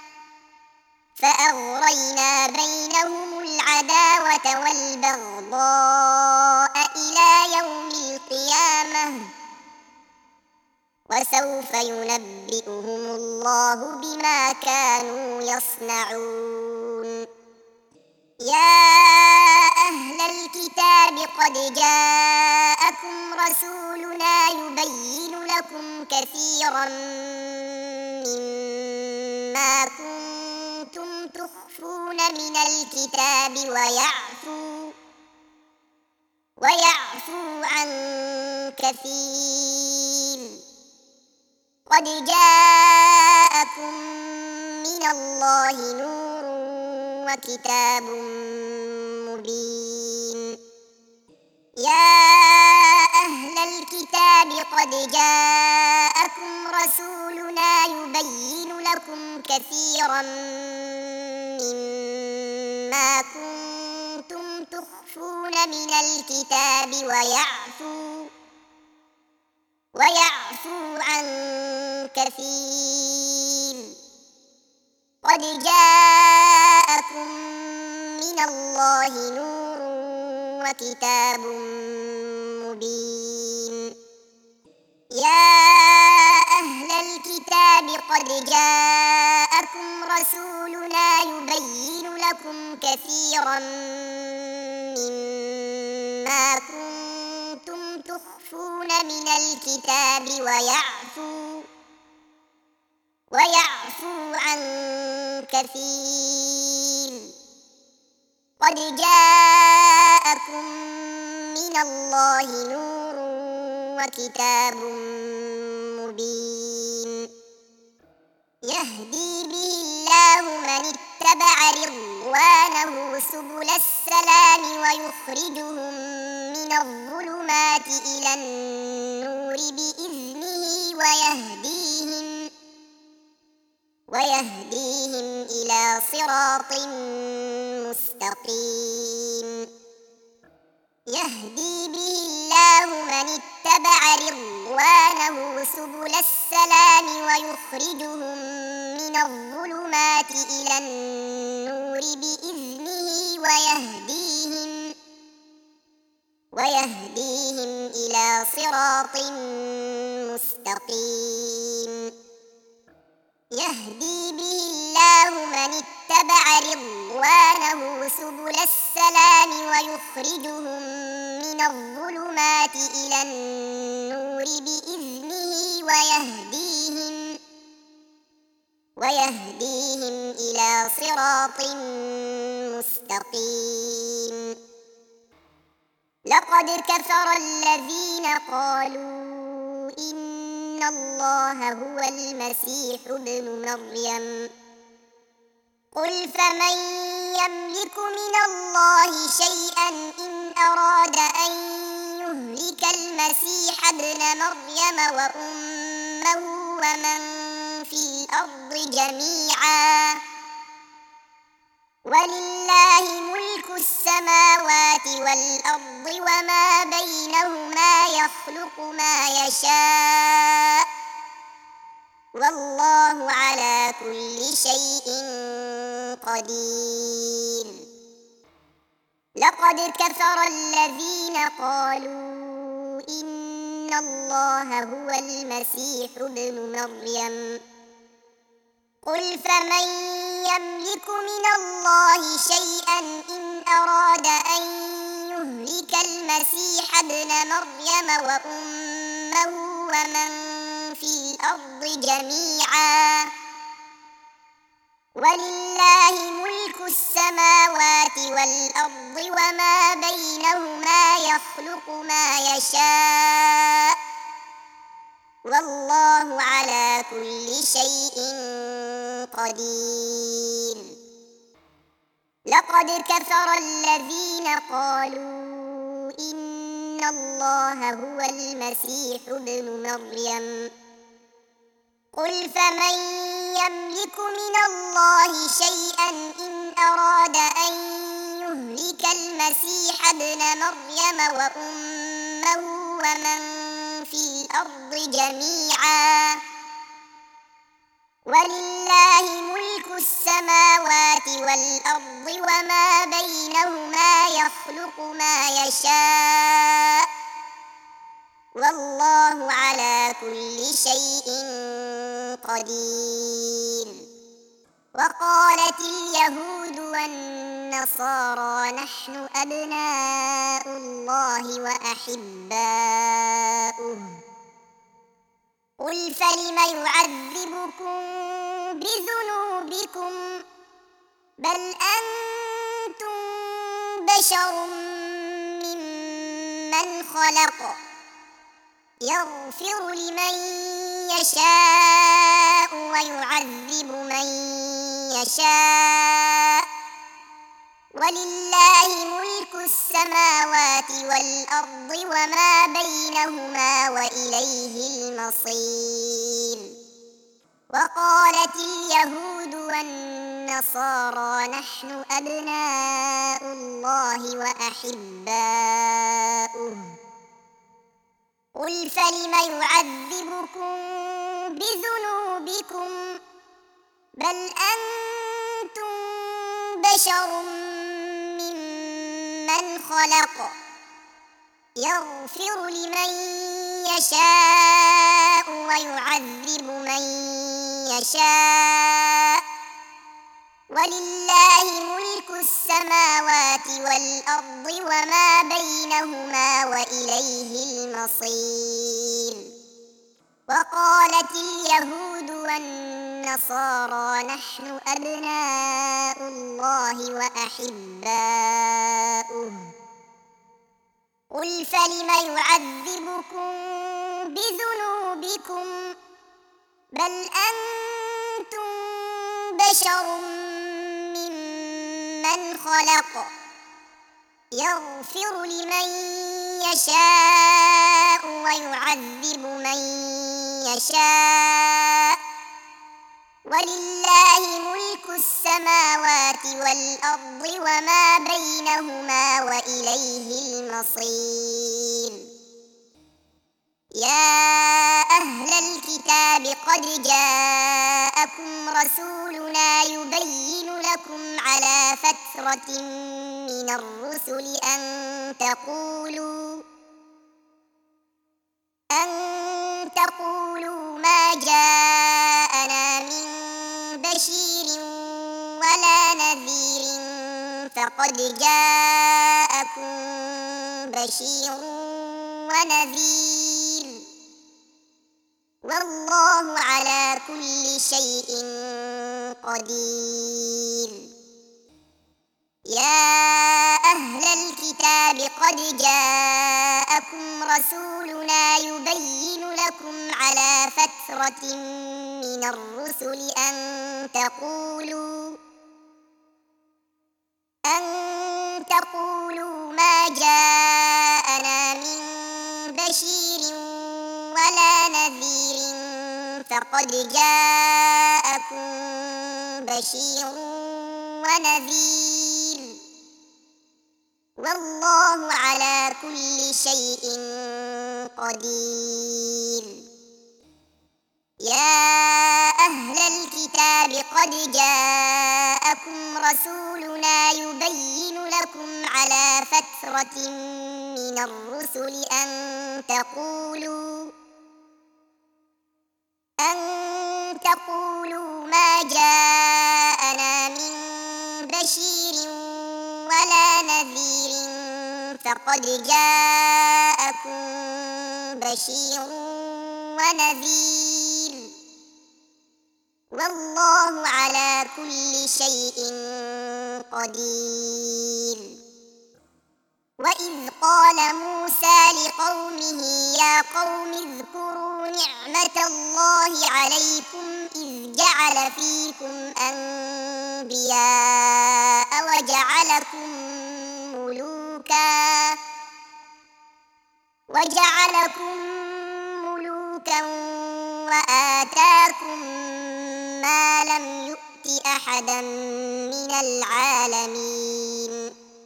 فأغرينا بينهم العداوة والبغضاء إلى يوم القيامة وسوف ينبئهم الله بما كانوا يصنعون. يا أهل الكتاب قد جاءكم رسولنا يبين لكم كثيرا مما كنتم تخفون من الكتاب ويعفو ويعفو عن كثير. قد جاءكم من الله نور وكتاب مبين. يا أهل الكتاب قد جاءكم رسولنا يبين لكم كثيرا مما كنتم تخفون من الكتاب ويعفو ويعفو عن كثير. قد جاءكم من الله نور وكتاب مبين. يا أهل الكتاب قد جاءكم رسولنا يبين لكم كثيرا مما كنتم تخفون من الكتاب ويعفو ويعفو عن كثير. قد جاءكم من الله نور وكتاب مبين. يهدي به الله من اتبع رضوانه سبل السلام ويخرجهم من الظلمات إلى النور بإذنه ويهديهم ويهديهم إلى صراط مستقيم. يهدي به الله من اتبع رضوانه سبل السلام ويخرجهم من الظلمات إلى النور بإذنه ويهديهم ويهديهم إلى صراط مستقيم. يهدي به الله من اتبع رضوانه سبل السلام ويخرجهم من الظلمات إلى النور بإذنه ويهديهم ويهديهم إلى صراط مستقيم. لقد كفر الذين قالوا إن الله هو المسيح ابن مريم قل فمن يملك من الله شيئا إن أراد أن يهلك المسيح ابن مريم وأمه ومن في الأرض جميعا ولله ملك السماوات والأرض وما بينهما يخلق ما يشاء والله على كل شيء قدير. لقد كفر الذين قالوا إن الله هو المسيح ابن مريم قل فمن يملك من الله شيئا إن أراد أن يهلك المسيح ابن مريم وأمه ومن في الأرض جميعا ولله ملك السماوات والأرض وما بينهما يخلق ما يشاء والله على كل شيء قدير. لقد كفر الذين قالوا إن الله هو المسيح ابن مريم قل فمن يملك من الله شيئا إن أراد أن يهلك المسيح ابن مريم وأمه ومن في الأرض جميعا ولله ملك السماوات والأرض وما بينهما يخلق ما يشاء والله على كل شيء قدير. وقالت اليهود والنصارى نحن أبناء الله وأحباؤه قل فلم يعذبكم بذنوبكم بل أنتم بشر ممن خلق يغفر لمن يشاء ويعذب من يشاء ولله ملك السماوات والأرض وما بينهما وإليه المصير. وقالت اليهود والنصارى نحن أبناء الله وأحباؤه قل فلم يعذبكم بذنوبكم بل أنتم بشر ممن خلق يغفر لمن يشاء ويعذب من يشاء ولله ملك السماوات والأرض وما بينهما وإليه المصير. وقالت اليهود والنصارى نحن أبناء الله وأحباؤه قل فلم يعذبكم بذنوبكم بل أنتم بشر ممن خلق يغفر لمن يشاء ويعذب من يشاء ولله ملك السماوات والأرض وما بينهما وإليه المصير. يا أهل الكتاب قد جاءكم رسولنا يبين لكم على فترة من الرسل أن تقولوا أن تقولوا ما جاءنا من بشير ولا نذير فقد جاءكم بشير ونذير والله على كل شيء قدير. يا أهل الكتاب قد جاءكم رسولنا يبين لكم على فترة من الرسل أن تقولوا أن تقولوا ما جاءنا من بشير ولا نذير فقد جاءكم بشير ونذير والله على كل شيء قدير. يا أهل الكتاب قد جاءكم رسولنا يبين لكم على فترة من الرسل أن تقولوا أن تقولوا ما جاءنا من بشير ولا نذير فقد جاءكم بشير ونذير والله على كل شيء قدير. وإذ قال موسى لقومه يا قوم اذكروا نعمة الله عليكم إذ جعل فيكم أنبياء وجعلكم ملوكا وجعلكم ملوكا وآتاكم ما لم يؤت أحدا من العالمين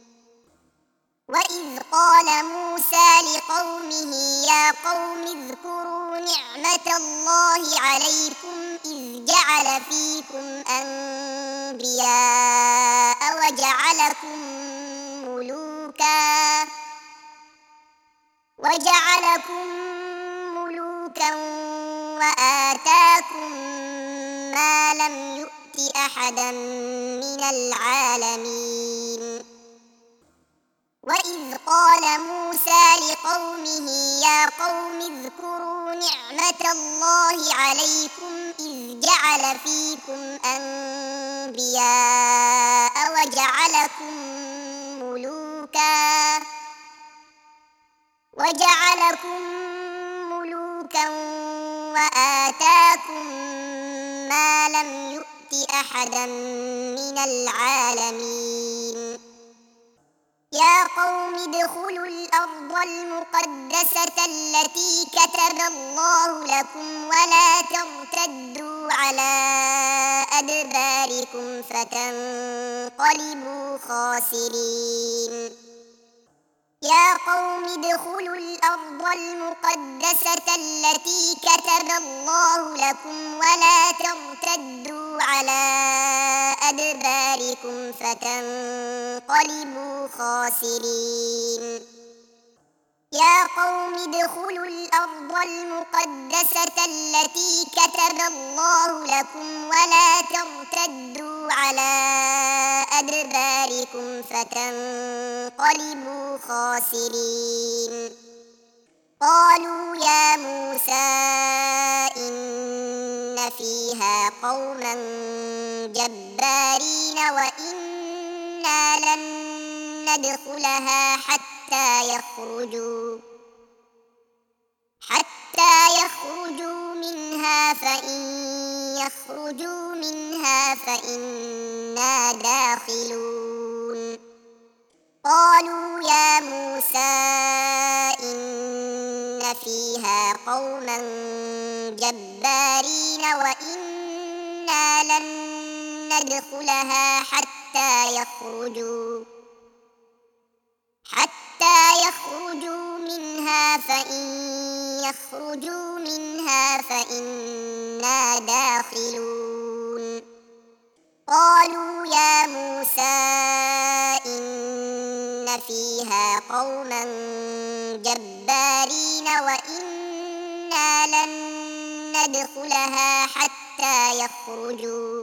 وإذ قال موسى لقومه يا قوم اذكروا نعمة الله عليكم إذ جعل فيكم أنبياء وجعلكم ملوكا وجعلكم ملوكا وآتاكم ما لم يؤت أحدا من العالمين وإذ قال موسى لقومه يا قوم اذكروا نعمة الله عليكم إذ جعل فيكم أنبياء وجعلكم ملوكا وجعلكم ملوكا وآتاكم ما لم يؤت أحدا من العالمين يا قوم ادخلوا الأرض المقدسة التي كتب الله لكم ولا ترتدوا على أدباركم فتنقلبوا خاسرين يا قوم ادخلوا الأرض المقدسة التي كتب الله لكم ولا ترتدوا على أدباركم فتنقلبوا خاسرين يا قوم ادخلوا الأرض المقدسة التي كتب الله لكم ولا ترتدوا على أدباركم فتنقلبوا خاسرين قالوا يا موسى إن فيها قوما جبارين وإنا لن ندخلها حتى يخرجوا حتى يخرجوا منها فإن يخرجوا منها فإنا داخلون قالوا يا موسى إن فيها قوما جبارين وإنا لن ندخلها حتى يخرجوا حتى يخرجوا منها فإن يخرجوا منها فإنا داخلون قالوا يا موسى إن فيها قوما جبارين وإنا لن ندخلها حتى يخرجوا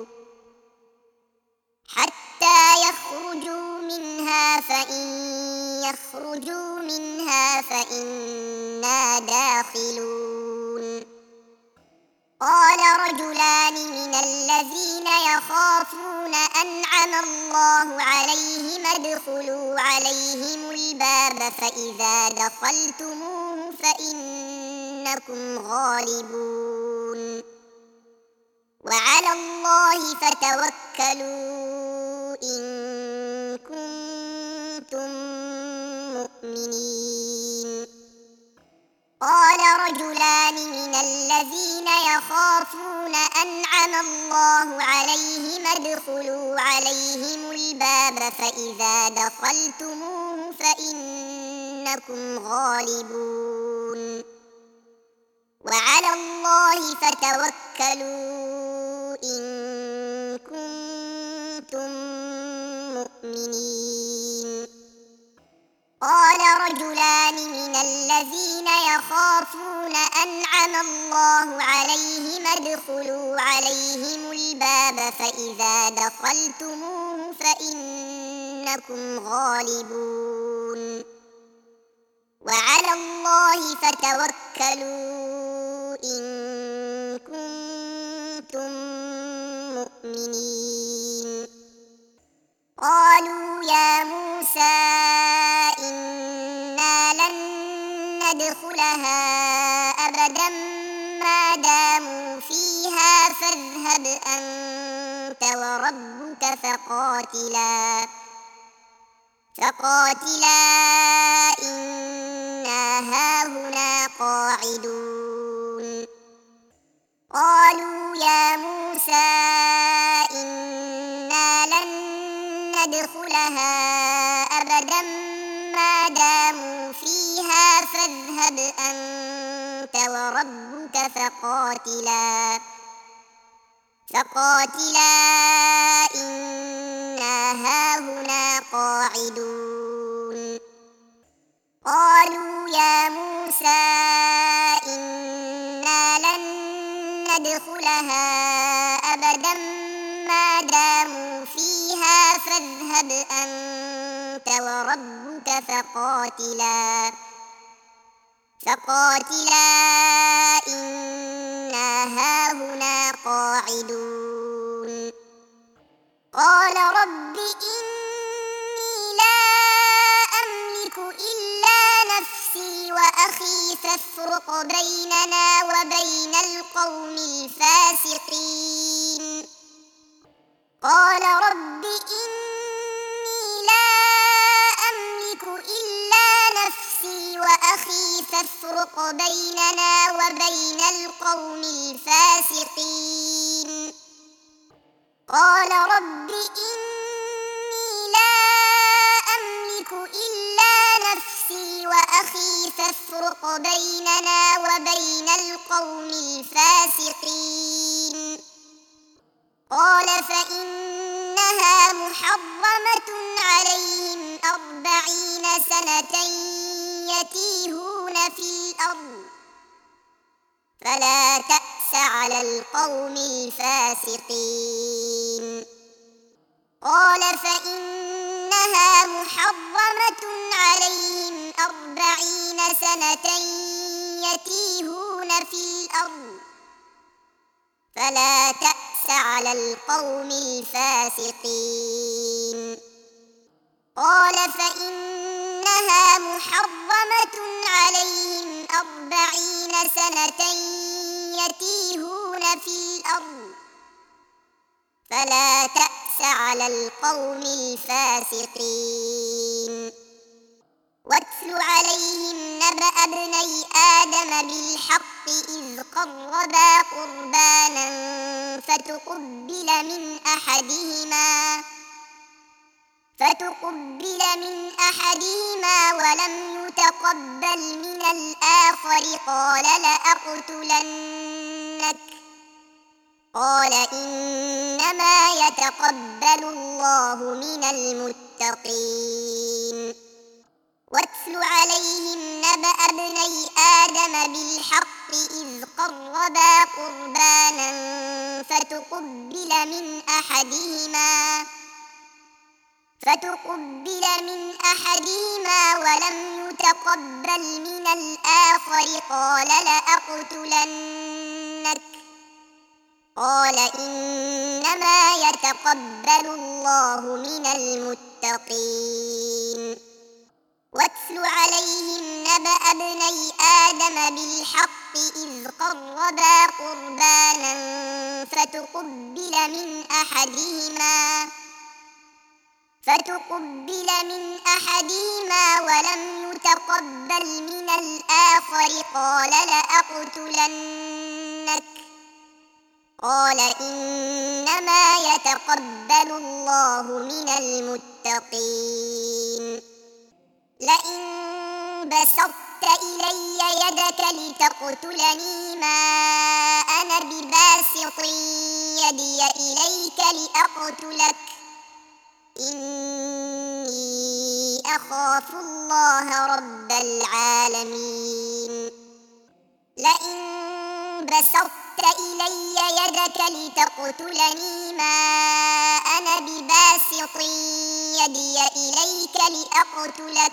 حتى يخرجوا منها فإن يخرجوا منها فإنا داخلون قال رجلان من الذين يخافون أنعم الله عليهم ادخلوا عليهم الباب فإذا دخلتموه فإنكم غالبون وعلى الله فتوكلوا إن كنتم مؤمنين قال رجلان من الذين يخافون أنعم الله عليهم ادخلوا عليهم الباب فإذا دخلتموه فإنكم غالبون وعلى الله فتوكلوا إن كنتم مؤمنين قال رجلان من الذين يخافون أنعم الله عليهم ادخلوا عليهم الباب فإذا دخلتموه فإنكم غالبون وعلى الله فتوكلوا إن كنتم مؤمنين قالوا يا موسى إن ندخلها أبدا ما داموا فيها فاذهب أنت وربك فقاتلا فقاتلا إنا هاهنا قاعدون قالوا يا موسى إنا لن ندخلها أبدا ما داموا فيها فاذهب أنت وربك فقاتلا فقاتلا إنا هاهنا قاعدون قالوا يا موسى إنا لن ندخلها أبدا ما داموا فيها فاذهب أنت وربك فقاتلا فقاتلا إنا هاهنا قاعدون قال رب إني لا أملك إلا نفسي وأخي فافرق بيننا وبين القوم الفاسقين قال رب إني لا أملك إلا نفسي وأخي فافرق بيننا وبين القوم الفاسقين قال رب إني لا أملك إلا نفسي وأخي فافرق بيننا وبين القوم الفاسقين قال فإنها محرمة عليهم أربعين سنة يتيهون في الأرض فلا تأس على القوم الفاسقين قال فإنها محرمة عليهم أربعين سنة يتيهون في الأرض فلا تأس على القوم الفاسقين قال فإنها محرمة عليهم أربعين سنة يتيهون في الأرض فلا تأس على القوم الفاسقين واتل عليهم نبأ ابني آدم بالحق إذ قربا قربانا فتقبل من أحدهما فتقبل من أحدهما ولم يتقبل من الآخر قال لأقتلنك قال إنما يتقبل الله من المتقين واتل عليهم نبأ ابني آدم بالحق إذ قربا قربانا فتقبل من أحدهما فتقبل من أحدهما ولم يتقبل من الآخر قال لأقتلنك قال إنما يتقبل الله من المتقين واتل عليهم نبأ ابني آدم بالحق إذ قربا قربانا فتقبل من أحدهما فتقبل من أحدهما ولم يتقبل من الآخر قال لأقتلنك قال إنما يتقبل الله من المتقين لئن بسطت إلي يدك لتقتلني ما أنا بباسط يدي إليك لأقتلك إني أخاف الله رب العالمين لئن بسطت إلي يدك لتقتلني ما أنا بباسط يدي إليك لأقتلك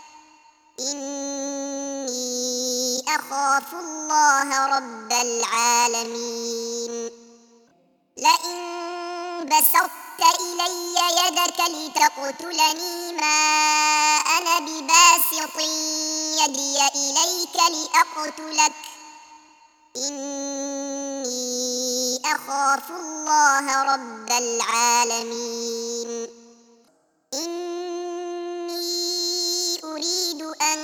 إني أخاف الله رب العالمين لئن بسطت بسطت إلي يدك لتقتلني ما أنا بباسط يدي إليك لأقتلك إني أخاف الله رب العالمين إني أريد أن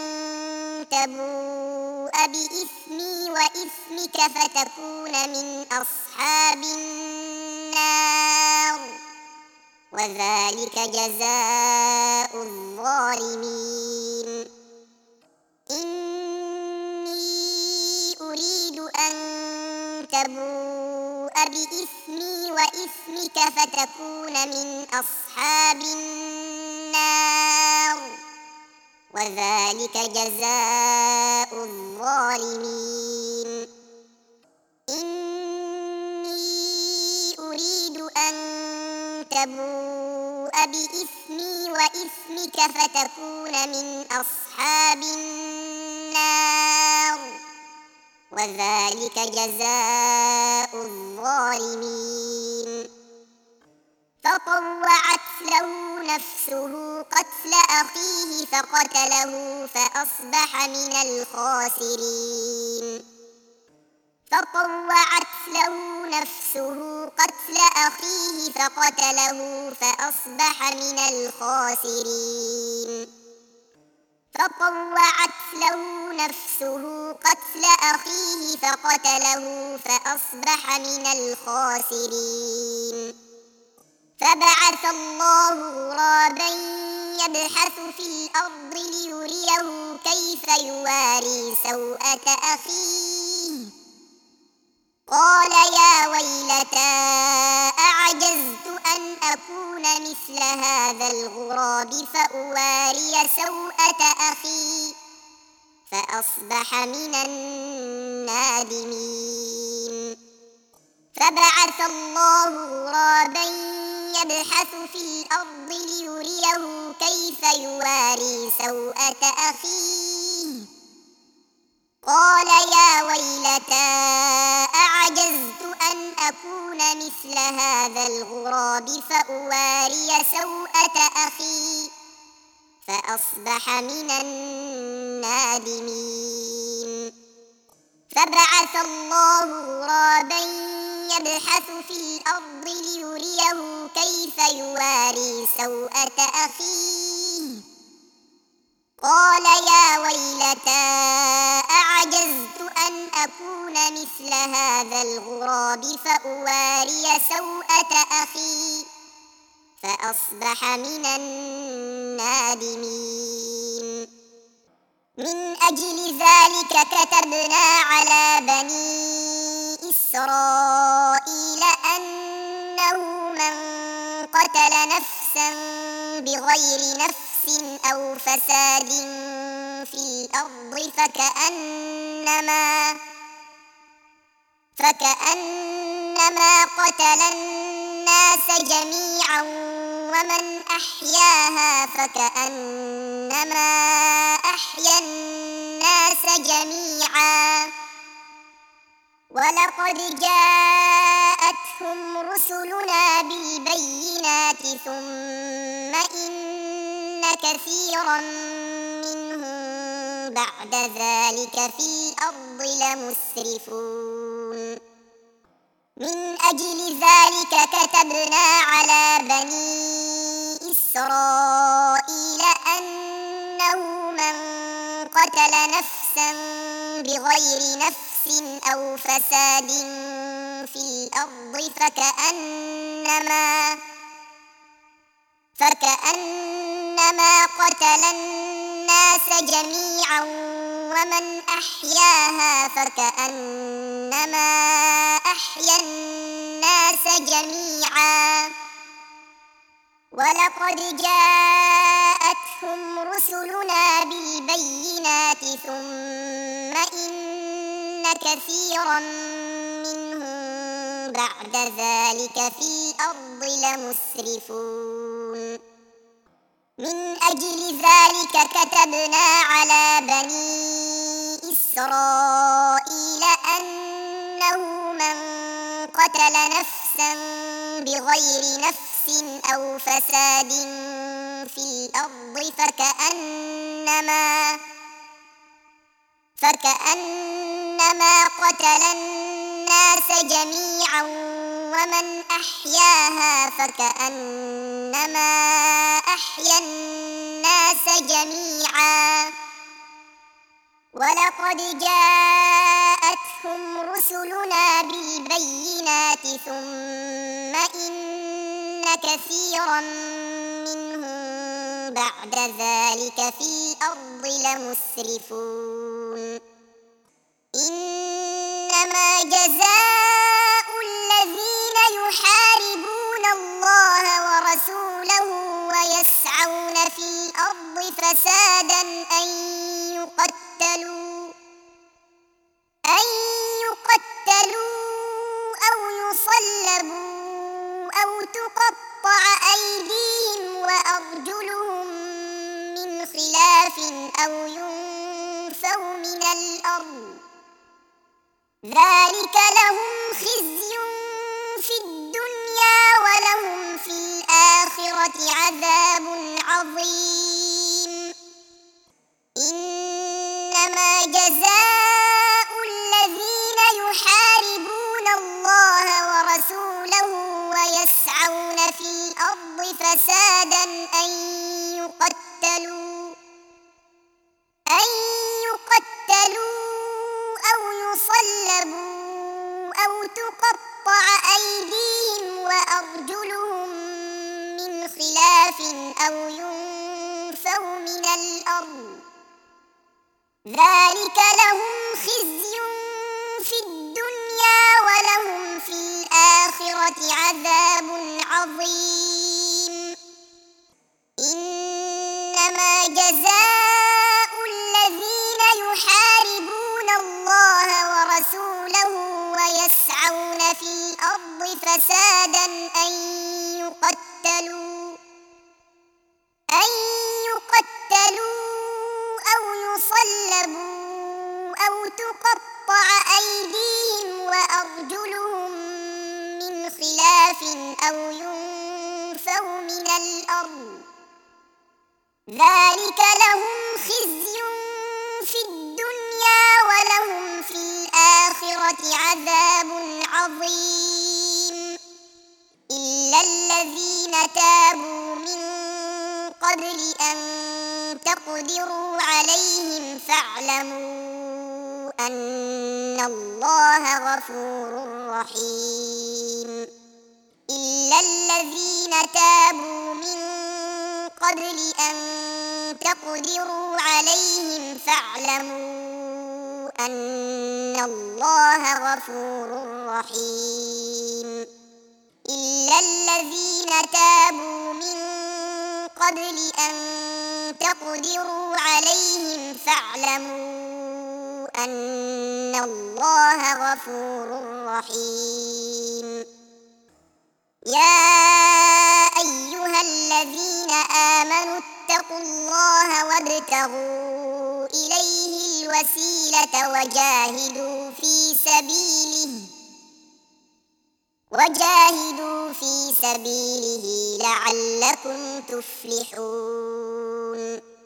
تبوء بإثمي وإثمك فتكون من أصحاب النار وذلك جزاء الظالمين إني أريد أن تبوء بإثمي وإثمك فتكون من أصحاب النار وذلك جزاء الظالمين إني أريد أن تبوء بإثمي وإثمك فتكون من أصحاب النار وذلك جزاء الظالمين فطوعت له نفسه قتل أخيه فقتله فأصبح من الخاسرين فطوعت له نفسه قتل أخيه فقتله فأصبح من الخاسرين فطوعت له نفسه قتل أخيه فقتله فأصبح من الخاسرين فبعث الله غرابا يبحث في الأرض ليريه كيف يواري سوءة أخيه قال يا ويلتى أعجزت أن أكون مثل هذا الغراب فأواري سوءة أخي فأصبح من النادمين فبعث الله غرابا يبحث في الأرض ليريه كيف يواري سوءة أخيه قال يا ويلتى أعجزت أن أكون مثل هذا الغراب فأواري سوءة أخي فأصبح من النادمين فبعث الله غرابا يبحث في الأرض ليريه كيف يواري سوءة أخيه قال يا ويلتى أعجزت أن أكون مثل هذا الغراب فأواري سوءة أخي فأصبح من النادمين من أجل ذلك كتبنا على بني إسرائيل أنه من قتل نفسا بغير نفس أو فساد في الأرض فكأنما فكأنما قتل الناس جميعا ومن أحياها فكأنما أحيا الناس جميعا ولقد جاءتهم رسلنا بالبينات ثم إن كثيرا منهم بعد ذلك في الأرض لمسرفون من أجل ذلك كتبنا على بني إسرائيل أنه من قتل نفسا بغير نفس أو فساد في الأرض فكأنما فكأنما قتل الناس جميعا ومن أحياها فكأنما أحيا الناس جميعا ولقد جاءتهم رسلنا بالبينات ثم إن كثيرا منهم بعد ذلك في الأرض لمسرفون من أجل ذلك كتبنا على بني إسرائيل أنه من قتل نفسا نفسا بغير نفس أو فساد في الأرض فكأنما فكأنما قتل الناس جميعا ومن أحياها فكأنما أحيا الناس جميعا ولقد جاءتهم رسلنا بالبينات ثم إن كثيرا منهم بعد ذلك في الأرض لمسرفون إنما جزاء الذين يحاربون الله ورسوله ويسعون في الأرض فسادا أن يقتلوا أن يقتلوا أو يصلبوا أو تقطع أيديهم وأرجلهم من خلاف أو ينفوا من الأرض ذلك لهم خزي في الدنيا ولهم في الآخرة عذاب عظيم إنما جزاء الذين يحاربون الله ورسوله ويسعون في الأرض فسادا أن يقتلوا أن يقتلوا أو يصلبوا أو تقطع أيديهم وأرجلهم من خلاف أو ينفوا من الأرض ذلك لهم خزي في الدنيا ولهم في الآخرة عذاب عظيم إنما جزاء الذين يحاربون الله ورسوله ويسعون في الأرض فسادا أن يقتلوا أن يقتلوا أو يصلبوا أو تقطع أيديهم وأرجلهم من خلاف أو ينفوا من الأرض ذلك لهم خزي في الدنيا ولهم في الآخرة عذاب عظيم إلا الذين تابوا من قبل أن تقدروا عليهم فاعلموا أن الله غفور رحيم إلا الذين تابوا من قبل أن تقدروا عليهم فاعلموا أن الله غفور رحيم إلا الذين تابوا من قبل أن تقدروا عليهم فاعلموا أن الله غفور رحيم يا أيها الذين آمنوا اتقوا الله وابتغوا إليه الوسيلة وجاهدوا في سبيله وجاهدوا في سبيله لعلكم تفلحون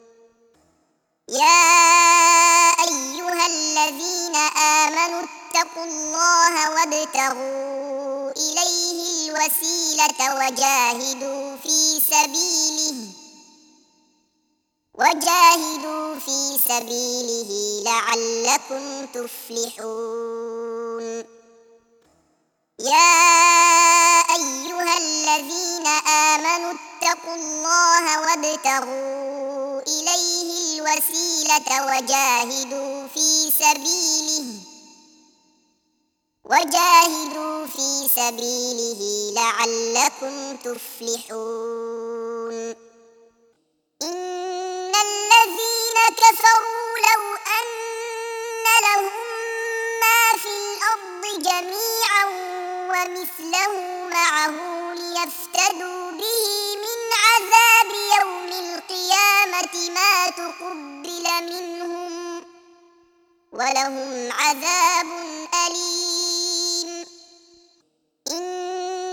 يا أيها الذين آمنوا اتقوا الله وابتغوا إليه الوسيلة وجاهدوا في سبيله وجاهدوا في سبيله لعلكم تفلحون يا أيها الذين آمنوا اتقوا الله وابتغوا إليه الوسيلة وجاهدوا في سبيله وجاهدوا في سبيله لعلكم تفلحون إن الذين كفروا لو أن لهم ما في الأرض جميعا ومثله معه ليفتدوا به من عذاب يوم القيامة ما تقبل منهم ولهم عذاب أليم إن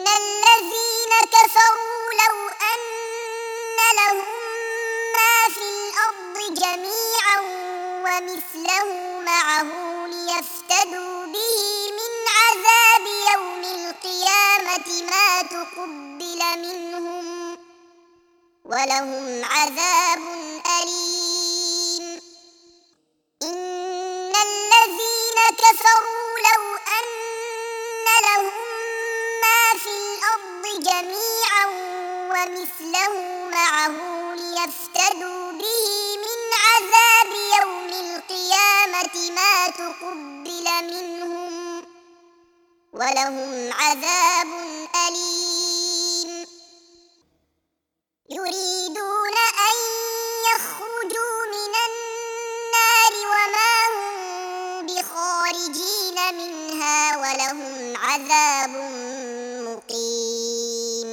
ومثله معه ليفتدوا به من عذاب يوم القيامة ما تقبل منهم ولهم عذاب أليم. إن الذين كفروا لو أن لهم ما في الأرض جميعا ومثله معه ليفتدوا به من عذاب يوم القيامة ما تقبل منهم ولهم عذاب أليم. يريدون أن يخرجوا من النار وما هم بخارجين منها ولهم عذاب مقيم.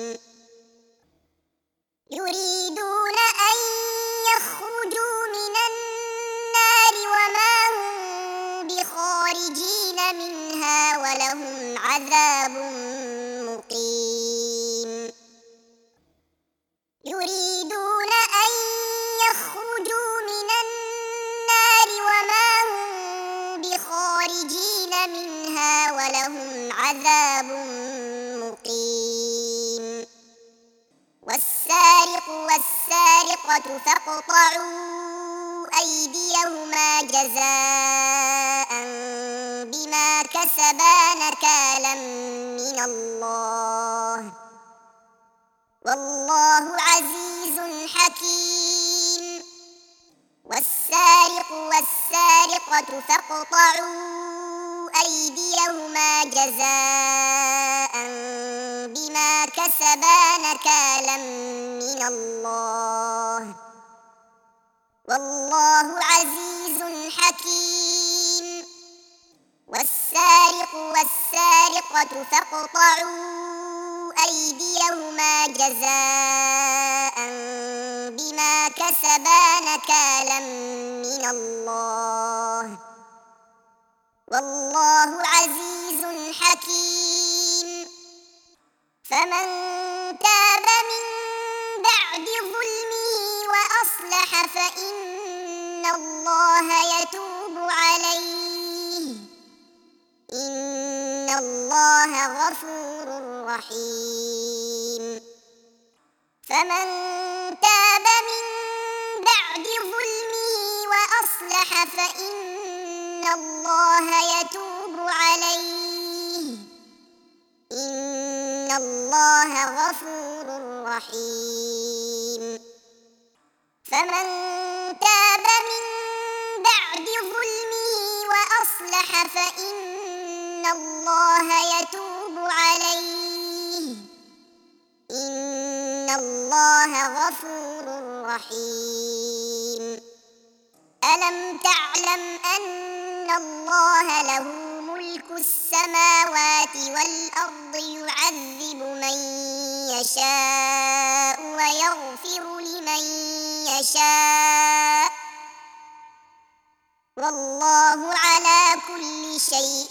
يريدون أن يخرجوا من النار وما هم بخارجين منها ولهم عذاب مقيم. يريدون أن يخرجوا من النار وما هم بخارجين منها ولهم عذاب مقيم. والسارق والسارقة فاقطعوا أيديهما جزاء بما كسبا نكالا من الله والله عزيز حكيم. والسارق والسارقة فاقطعوا أيديهما جزاء بما كسبا نكالا من الله والله عزيز حكيم. والسارق والسارقة فاقطعوا أيديهما جزاء بما كسبا نكالا من الله والله عزيز حكيم. فمن تاب من بعد ظلمه وأصلح فإن الله يتوب عليه إن الله غفور رحيم. فمن تاب من بعد ظلمه وأصلح فإن الله يتوب عليه إن الله غفور رحيم. فمن تاب من بعد ظلمه وأصلح فإن الله يتوب عليه إن الله غفور رحيم. ألم تعلم أن الله له ملك السماوات والأرض يعذب من يشاء ويغفر لمن يشاء والله على كل شيء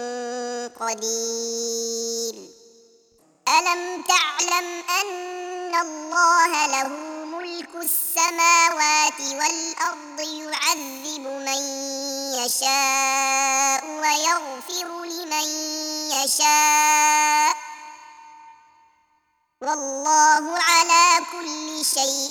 قدير. ألم تعلم أن الله له ملك السماوات والأرض يعذب من يشاء ويغفر لمن يشاء والله على كل شيء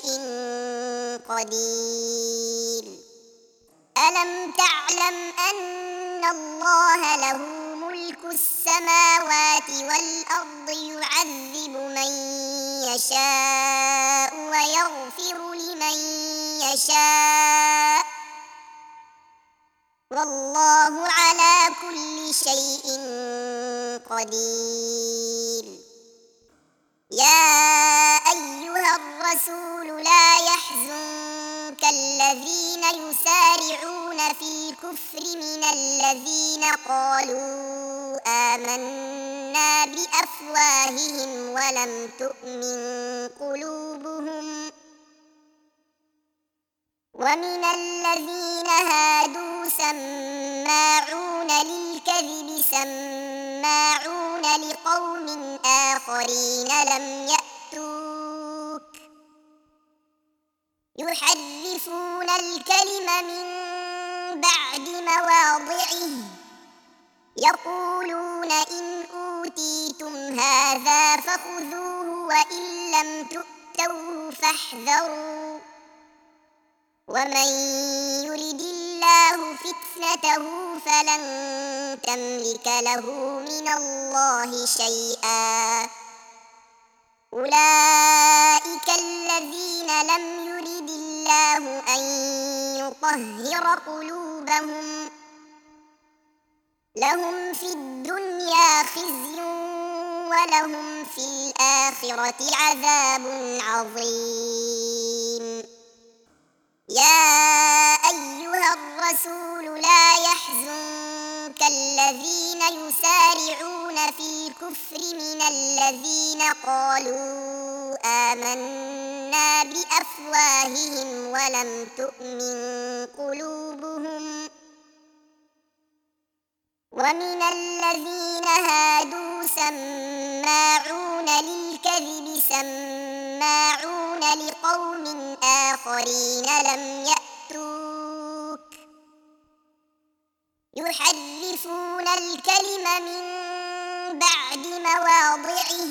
قدير. ألم تعلم أن الله له ملك السماوات والأرض يعذب من يشاء ويغفر لمن يشاء والله على كل شيء قدير. يا أيها الرسول لا يحزنك الذين يسارعون في الكفر من الذين قالوا آمنا بأفواههم ولم تؤمن قلوبهم ومن الذين هادوا سماعون للكذب سماعون لقوم آخرين لم يأتوك يحرفون الكلم من بعد مواضعه يقولون إن أوتيتم هذا فخذوه وإن لم تؤتوه فاحذروا ومن يرد الله فتنته فلن تملك له من الله شيئا أولئك الذين لم يرد الله أن يطهر قلوبهم لهم في الدنيا خزي ولهم في الآخرة عذاب عظيم يا أيها الرسول لا يحزنك الذين يسارعون في الكفر من الذين قالوا آمنا بأفواههم ولم تؤمن قلوبهم ومن الذين هادوا سماعون للكذب سماعون لقوم آخرين لم يأتوك يحرفون الكلم من بعد مواضعه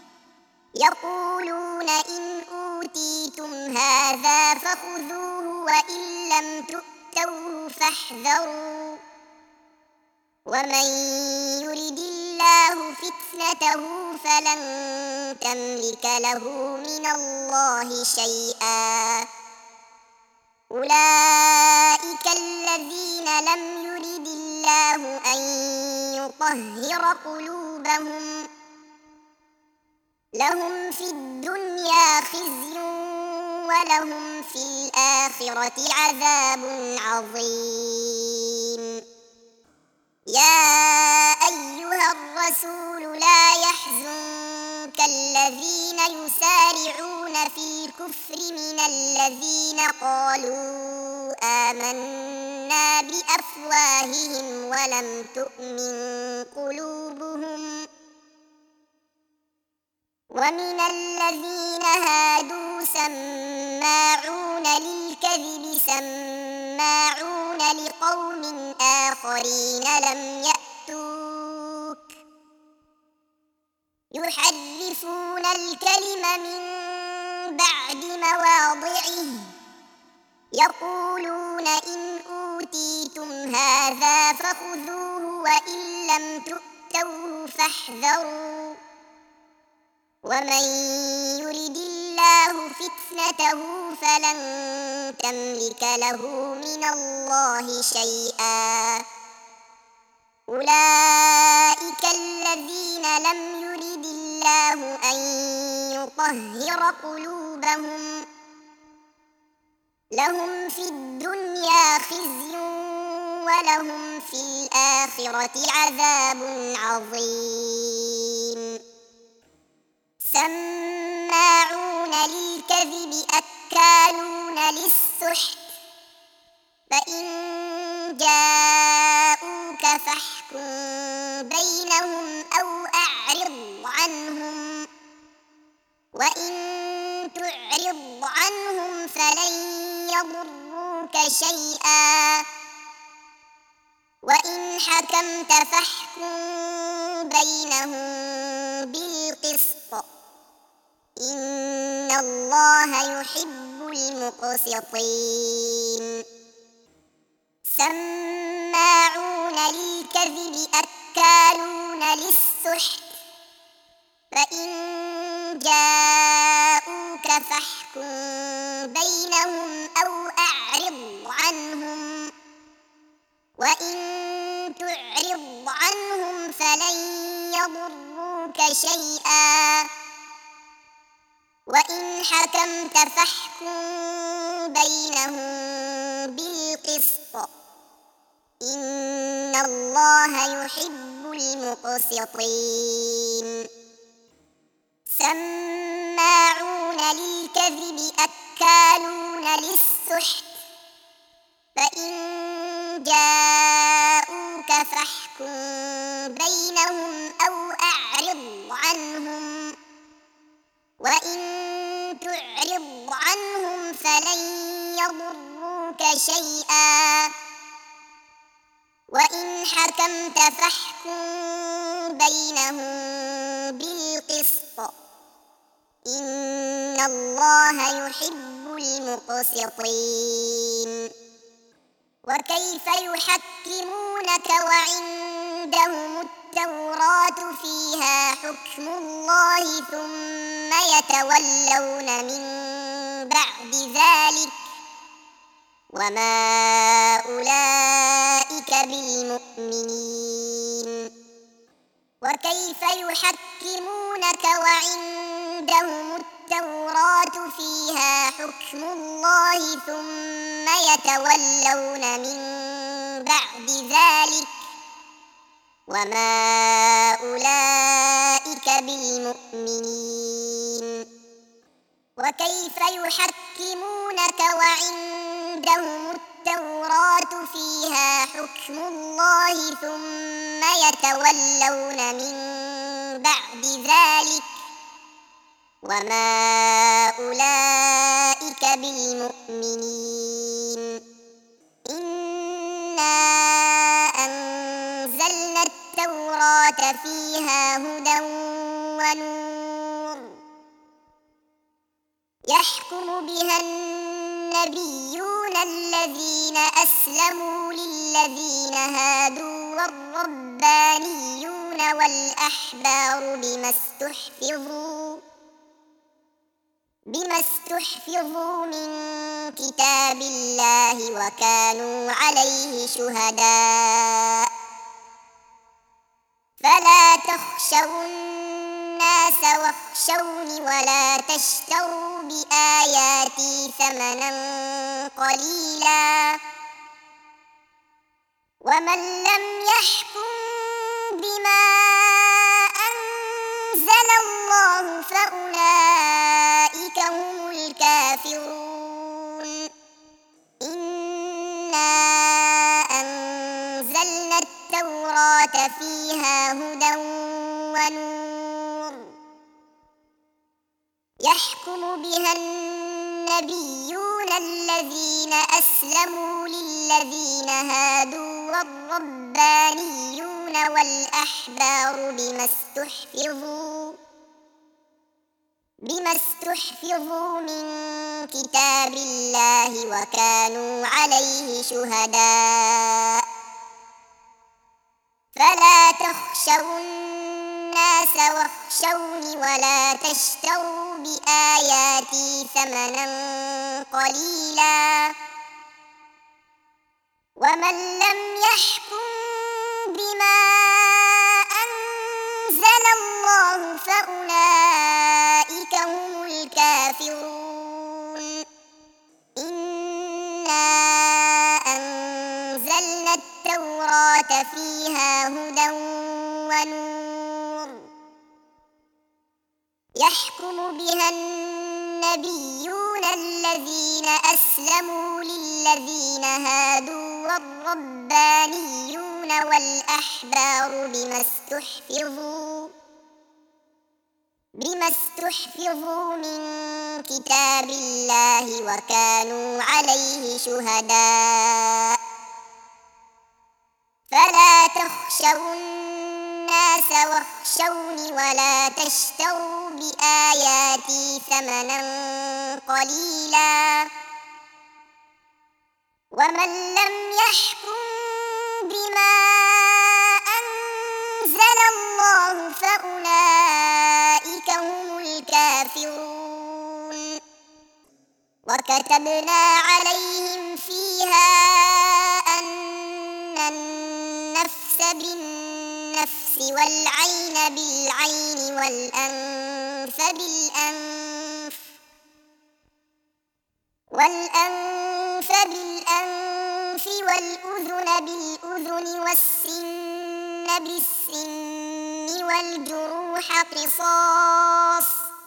يقولون إن أوتيتم هذا فخذوه وإن لم تؤتوه فاحذروا ومن يرد الله فتنته فلن تملك له من الله شيئا أولئك الذين لم يرد الله أن يطهر قلوبهم لهم في الدنيا خزي ولهم في الآخرة عذاب عظيم يا أيها الرسول لا يحزنك الذين يسارعون في الكفر من الذين قالوا آمنا بأفواههم ولم تؤمن قلوبهم ومن الذين هادوا سماعون للكذب سماعون لقوم آخرين لم يأتوك يحرفون الكلم من بعد مواضعه يقولون إن أوتيتم هذا فخذوه وإن لم تؤتوه فاحذروا ومن يرد الله فتنته فلن تملك له من الله شيئا أولئك الذين لم يرد الله أن يطهر قلوبهم لهم في الدنيا خزي ولهم في الآخرة عذاب عظيم سماعون للكذب أكالون للسحت فإن جاءوك فاحكم بينهم أو أعرض عنهم وإن تعرض عنهم فلن يضروك شيئا وإن حكمت فاحكم بينهم بالقسط إن الله يحب المقسطين سماعون للكذب أكالون للسحت فإن جاءوك فاحكم بينهم أو أعرض عنهم وإن تعرض عنهم فلن يضروك شيئا وإن حكمت فاحكم بينهم بالقسط إن الله يحب المقسطين سماعون للكذب أكالون للسحت فإن جاءوك فاحكم بينهم أو أعرض عنهم وإن تعرض عنهم فلن يضروك شيئا وإن حكمت فاحكم بينهم بالقسط إن الله يحب المقسطين وكيف يحكمونك وعندهم التوراة فيها حكم الله ثم يتولون من بعد ذلك وما أولئك بالمؤمنين وكيف يحكمونك وعندهم التوراة فيها حكم الله ثم يتولون من بعد ذلك وما أولئك بالمؤمنين وكيف يحكمونك وعندهم التوراة فيها حكم الله ثم يتولون من بعد ذلك وما أولئك بالمؤمنين إنا أنزلنا التوراة فيها هدى ونور يحكم بها النبيون الذين أسلموا للذين هادوا والربانيون والأحبار بما استحفظوا بما استحفظوا من كتاب الله وكانوا عليه شهداء فلا تخشوا الناس واخشوني ولا تشتروا بآياتي ثمنا قليلا ومن لم يحكم بما أنزل الله فأولئك هم الكافرون إنا أنزلنا التوراة فيها هدى ونور يحكم بها النبيون الذين أسلموا للذين هادوا والربانيون والأحبار بما استحفظوا بما استحفظوا من كتاب الله وكانوا عليه شهداء فلا تخشوا الناس واخشوني ولا تشتروا بآياتي ثمنا قليلا ومن لم يحكم بما أنزل الله فأولئك هم الكافرون إنا أنزلنا التوراة فيها هدى ونور يحكم بها النبيون الذين أسلموا للذين هادوا والربانيون والأحبار بما استحفظوا بما استحفظوا من كتاب الله وكانوا عليه شهداء فلا تخشوا الناس واخشوني ولا تشتروا بآياتي ثمنا قليلا ومن لم يحكم بما أنزل الله فأولئك هم الكافرون وكتبنا عليهم فيها أن النفس بالنفس والعين بالعين والأنف بالأنف والأنف بالأنف والأذن بالأذن والسن بالسن والجروح قصاص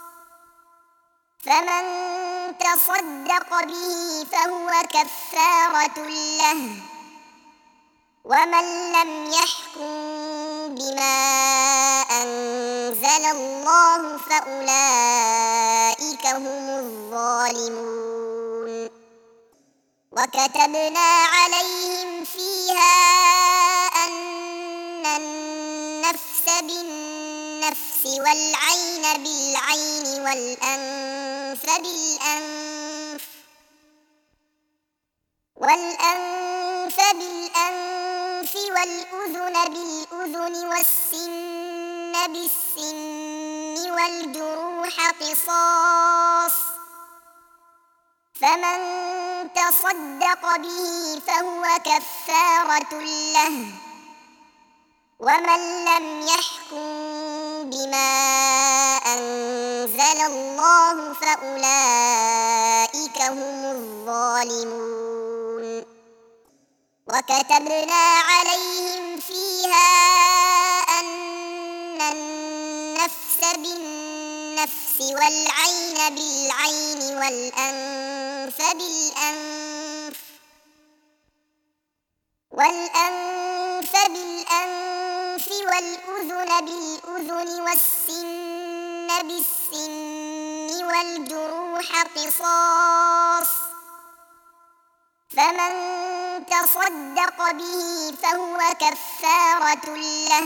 فمن تصدق به فهو كفارة له ومن لم يحكم بما أنزل الله فأولئك هم الظالمون وكتبنا عليهم فيها بالنفس والعين بالعين والأنف بالأنف والأنف بالأنف والأذن بالأذن والسن بالسن والجروح قصاص فمن تصدق به فهو كفارة له ومن لم يحكم بما أنزل الله فأولئك هم الظالمون وكتبنا عليهم فيها أن النفس بالنفس والعين بالعين والأنف بالأنف والأنف بالأنف والأذن بالأذن والسن بالسن والجروح قصاص فمن تصدق به فهو كفارة له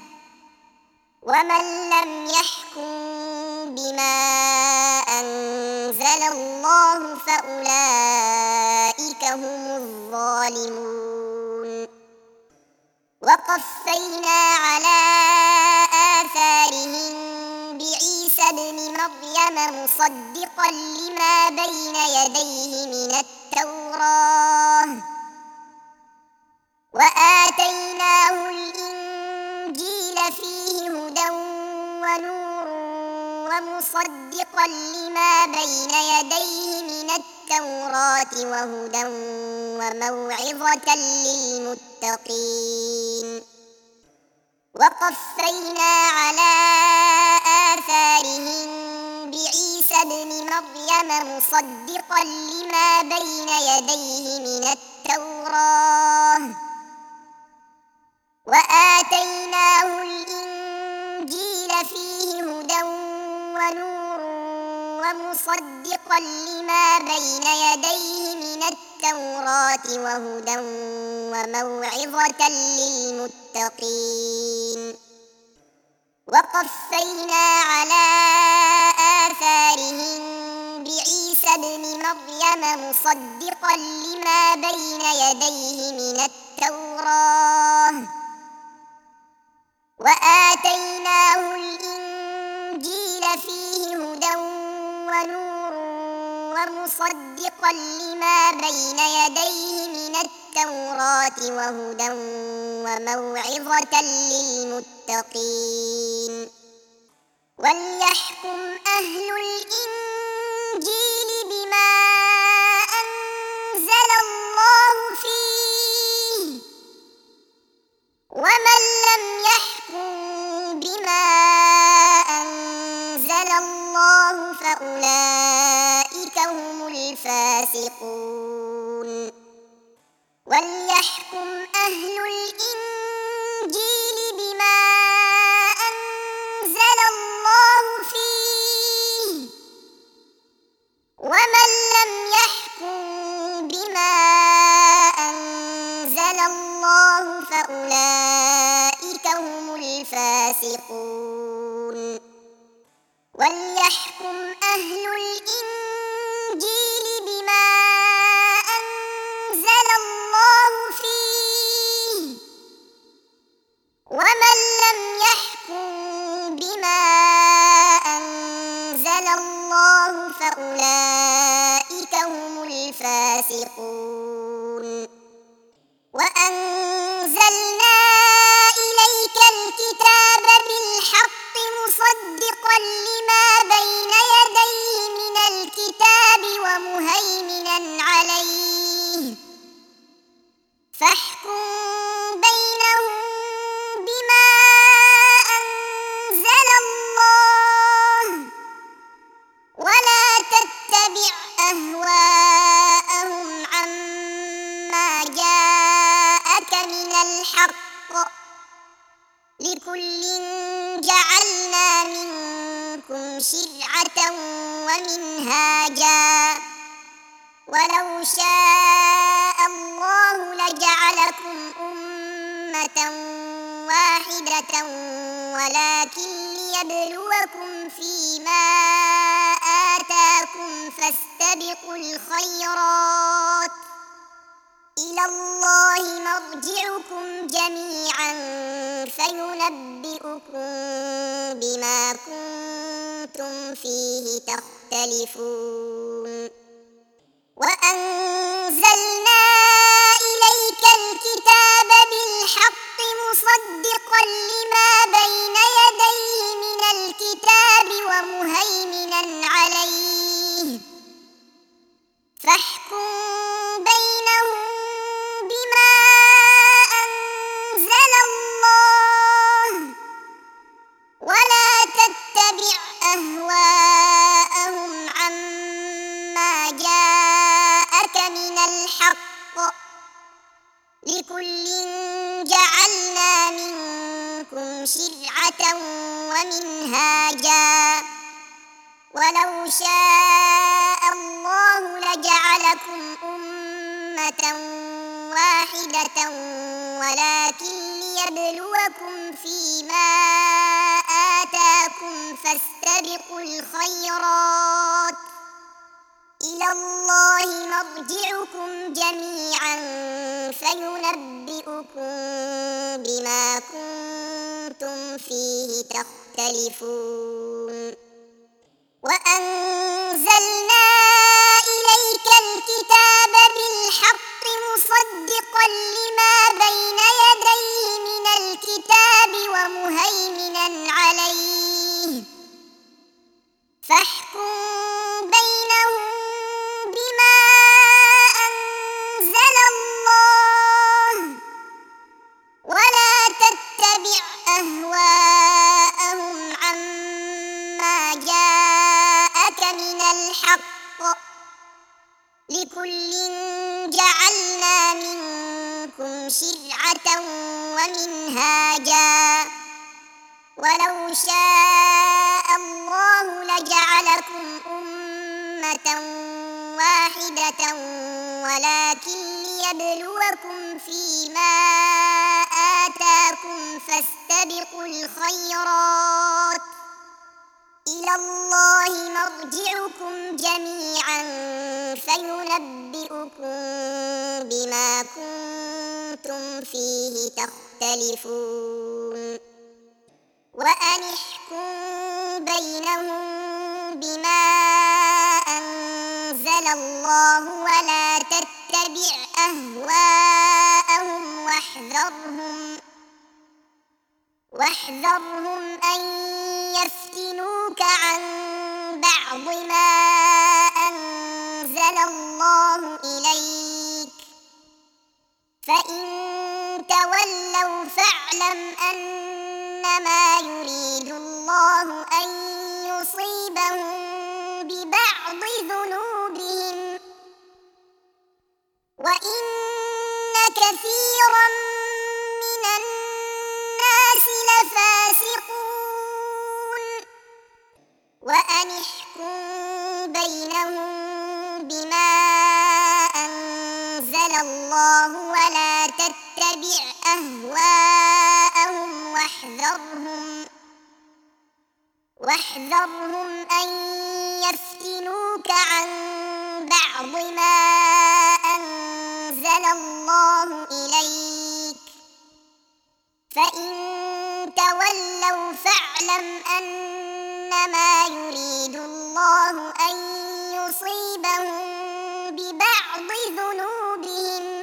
ومن لم يحكم بما أنزل الله فأولئك هم الظالمون وقفينا على آثارهم بعيسى ابن مريم مصدقا لما بين يديه من التوراة وآتيناه الإنجيل فيه هدى ونور ومصدقا لما بين يديه من التوراة وهدى وموعظة للمتقين وقفينا على آثارهم بعيسى ابن مريم مصدقا لما بين يديه من التوراة وآتيناه الإنجيل فيه هدى ونور ومصدقا لما بين يديه من التوراة وهدى وموعظة للمتقين وقفينا على آثارهم بعيسى ابن مريم مصدقا لما بين يديه من التوراة وآتيناه الإنجيل فيه هدى ونور ومصدقا لما بين يديه من التوراة وهدى وموعظة للمتقين وليحكم أهل الإنجيل بما أنزل الله فيه ومن لم يحكم بما أنزل الله فأولئك هم الفاسقون وليحكم أهل الإنجيل بما أنزل الله فيه ومن لم يحكم بما أنزل الله فأولئك هم الفاسقون وليحكم أهل الإنجيل بما أنزل الله فيه ومن لم يحكم بما أنزل الله فأولئك هم الفاسقون وأنزلنا إليك الكتاب بالحق مصدقا لما بين يديه من الكتاب ومهيمنا عليه فاحكم بينهم بما أنزل الله ولا تتبع أهواءهم عما جاءك من الحق لكل جعلنا منكم شرعة ومنهاجا ولو شاء الله لجعلكم أمة واحدة ولكن ليبلوكم فيما آتاكم فاستبقوا الخيرات إلى الله مرجعكم جميعا فينبئكم بما كنتم فيه تختلفون وأنزلنا إليك الكتاب بالحق مصدقا لما بين يديه من الكتاب ومهيمنا عليه فاحكم بينهم بما أنزل الله ولا تتبع أهواءهم عما جاءك من الحق لكل جعلنا منكم شرعة ومنهاجا ولو شاء الله لجعلكم أمة واحدة ولكن ليبلوكم فيما آتاكم فاستبقوا الخيرات إلى الله مرجعكم جميعا فينبئكم بما كنتم فيه تختلفون وأنزلنا إليك الكتاب بالحق مصدقا لما بين يديه من الكتاب ومهيمنا عليه فاحكم بينهم بما أنزل الله ولا تتبع أهواءهم عما جاءك من الحق لكل جعلنا منكم شرعة ومنهاجا ولو شاء الله لجعلكم أمة واحدة ولكن ليبلوكم فيما آتاكم فاستبقوا الخيرات إلى الله مرجعكم جميعا فينبئكم بما كنتم فيه تختلفون وأن احكم بينهم بما أنزل الله ولا تتبع أهواءهم واحذرهم واحذرهم أن يفتنوك عن بعض ما أنزل الله إليك فإن تولوا فاعلم أنما يريد الله أن يصيبهم ببعض ذنوبهم وإن كثيرا من الناس لفاسقون وأن احكم بينهم بما أنزل الله ولا تتبع أهواءهم واحذرهم واحذرهم أن يفتنوك عن بعض ما أنزل الله إليك فإن تولوا فاعلم أنما يريد الله أن يصيبهم ببعض ذنوبهم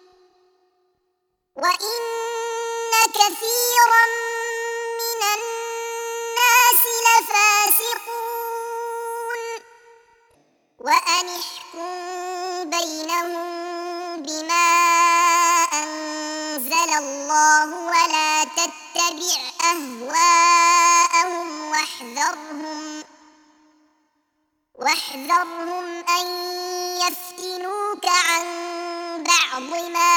وإن كثيرا من الناس لفاسقون وأن احكم بينهم بما أنزل الله ولا تتبع أهواءهم واحذرهم واحذرهم أن يفتنوك عن بعض ما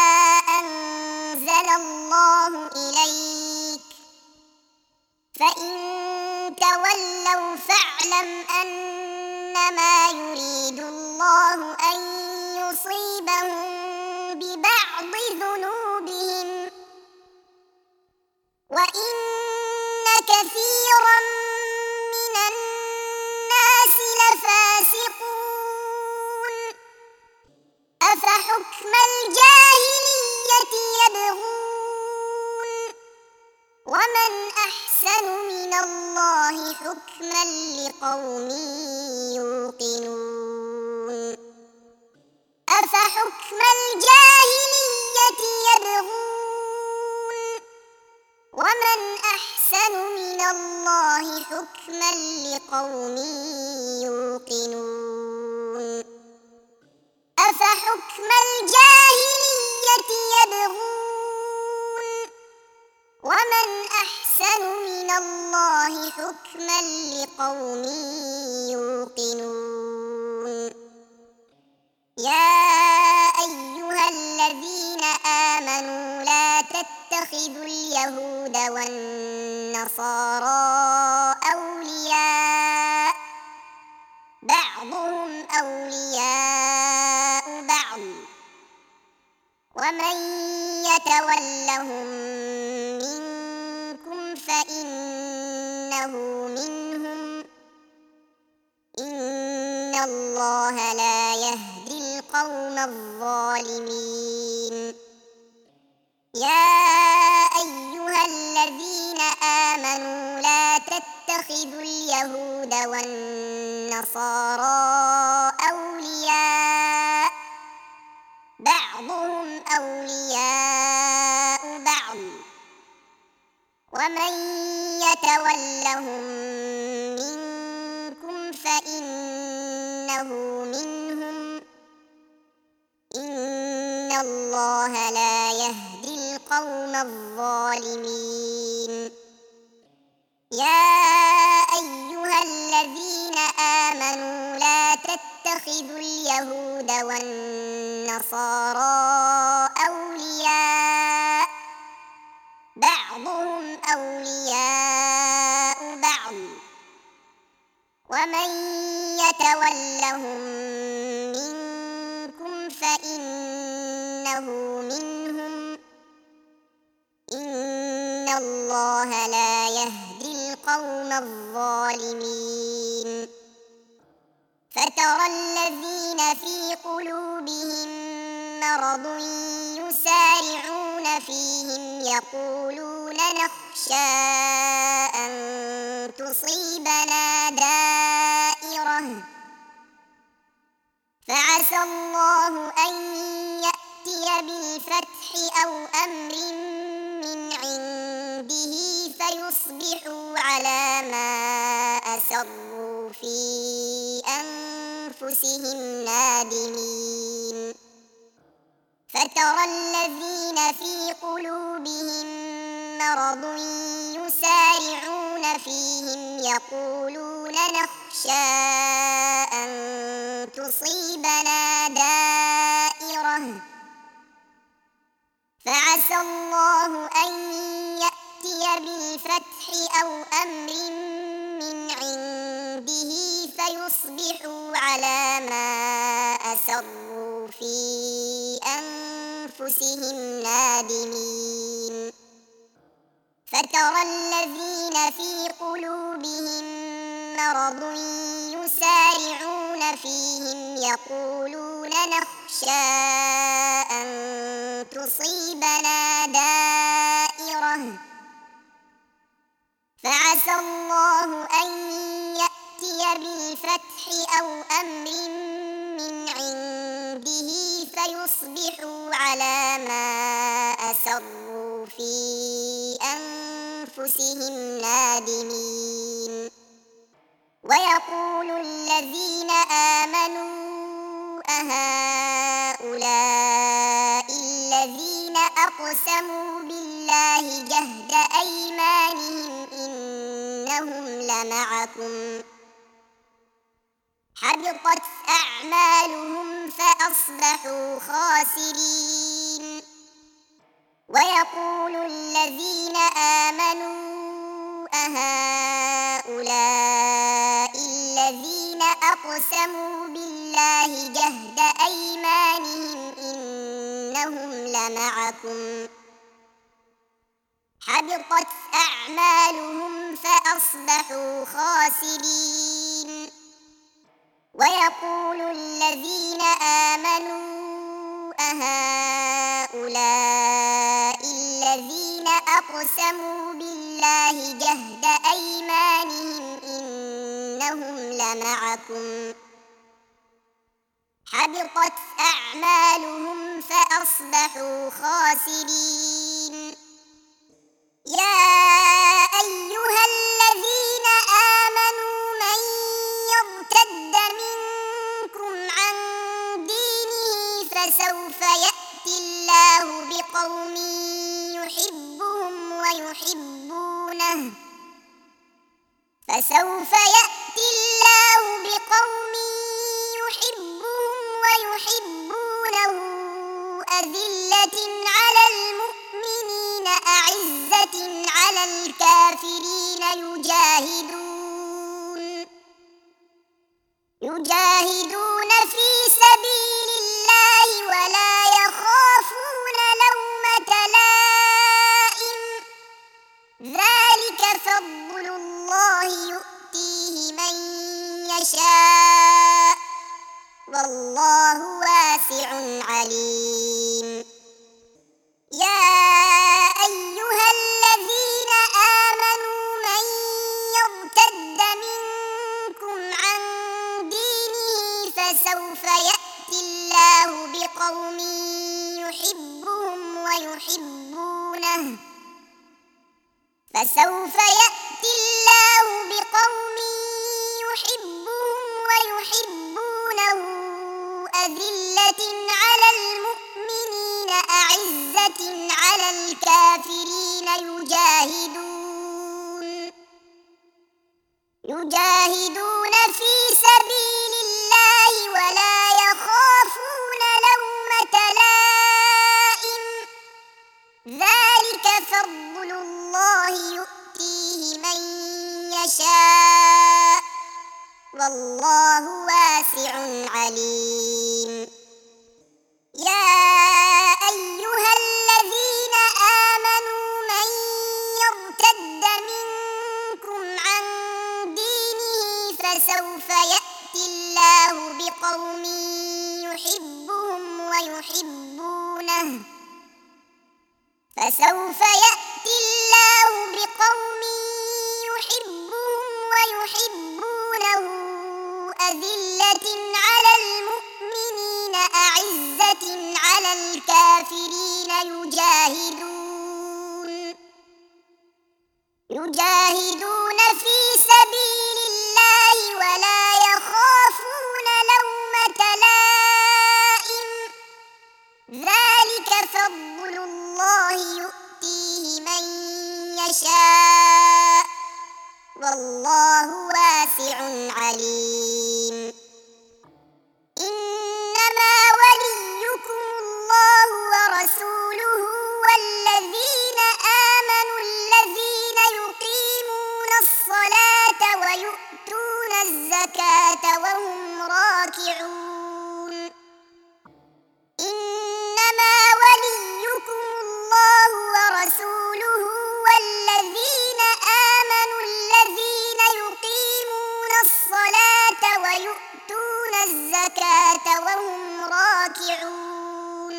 أنزل الله إليك فإن تولوا فاعلم أنما يريد الله أن يصيبهم ببعض ذنوبهم وإن كثيرا من الناس لفاسقون أفحكم الجاهلية يبغون ومن أحسن من الله حكما لقوم يوقنون أفحكم الجاهلية يبغون ومن أحسن من الله حكما لقوم يوقنون أفحكم الجاهلية يبغون ومن أحسن من الله حكما لقوم يوقنون يا أيها الذين آمنوا لا تتخذوا اليهود والنصارى أولياء بعضهم أولياء بعض ومن يتولهم منكم فإنه منهم إن الله لا يهدي القوم الظالمين يا أيها الذين آمنوا لا تتخذوا اليهود والنصارى أولياء بعضهم أولياء بعض ومن يتولهم منكم فإنه منهم إن الله لا يهدي القوم الظالمين يا أيها الذين آمنوا لا تتخذوا اليهود والنصارى أولياء بعضهم أولياء بعض ومن يتولهم منكم فإنه منهم إن الله لا يهدي القوم الظالمين فترى الذين في قلوبهم مرض يسارعون فيهم يقولون نخشى أن تصيبنا دائرة فعسى الله أن يأتي بالفتح أو أمر من عنده فيصبحوا على ما أسروا في أنفسهم نادمين فترى الذين في قلوبهم مرض يسارعون فيهم يقولون نخشى أن تصيبنا دائرة فعسى الله أن يأتي بالفتح أو أمر من عنده فيصبحوا على ما أسروا في أنفسهم نادمين فترى الذين في قلوبهم مرض يسارعون فيهم يقولون نخشى أن تصيبنا دائرة فعسى الله أن يأتي بالفتح أو أمر من عنده فيصبحوا على ما أسروا في أنفسهم نادمين ويقول الذين آمنوا أهؤلاء الذين أقسموا بالله جهد أيمانهم إنهم لمعكم حبطت أعمالهم فأصبحوا خاسرين ويقول الذين آمنوا أهؤلاء الذين أقسموا بالله جهد أيمانهم إنهم لمعكم حبطت أعمالهم فأصبحوا خاسرين. ويقول الذين آمنوا أهؤلاء الذين أقسموا بالله جهد أيمانهم إنهم لمعكم حبطت أعمالهم فأصبحوا خاسرين. يا أيها الذين آمنوا من يرتد منكم عن دينه فسوف يأتي الله بقوم يحبهم ويحبونه فسوف يأتي الله بقوم يحبهم ويحبونه أذلة على المؤمنين أعزة على الكافرين يجاهدون يجاهدون في سبيل الله ولا يخافون لومة لائم ذلك فضل الله يؤتيه من يشاء والله واسع عليم. يا أيها الذين آمنوا من يرتد منكم عن دينه فسوف يأتي الله بقوم يحبهم ويحبونه فسوف يأتي الله بقوم يحبهم ويحبونه أذلة على المؤمنين أعزة على الكافرين يجاهدون يجاهدون في سبيل الله ولا يخافون لومة لائم ذلك فضل الله يؤتيه من يشاء والله واسع عليم. يا أيها الذين آمنوا من يرتد منكم عن دينه فسوف يأتي الله بقوم يحبهم ويحبونه فسوف يأتي الله بقوم يحبهم ويحبونه أذلة على المؤمنين أعزة على الكافرين يجاهدون يجاهدون في سبيل الله ولا يخافون لومة لائم ذلك فضل الله يؤتيه من يشاء والله واسع عليم. إنما وليكم الله ورسوله والذين آمنوا الذين يقيمون الصلاة ويؤتون الزكاة وهم راكعون. إنما وليكم الله ورسوله والذين آمنوا الذين يقيمون الصلاة ويؤتون الزكاة وهم راكعون.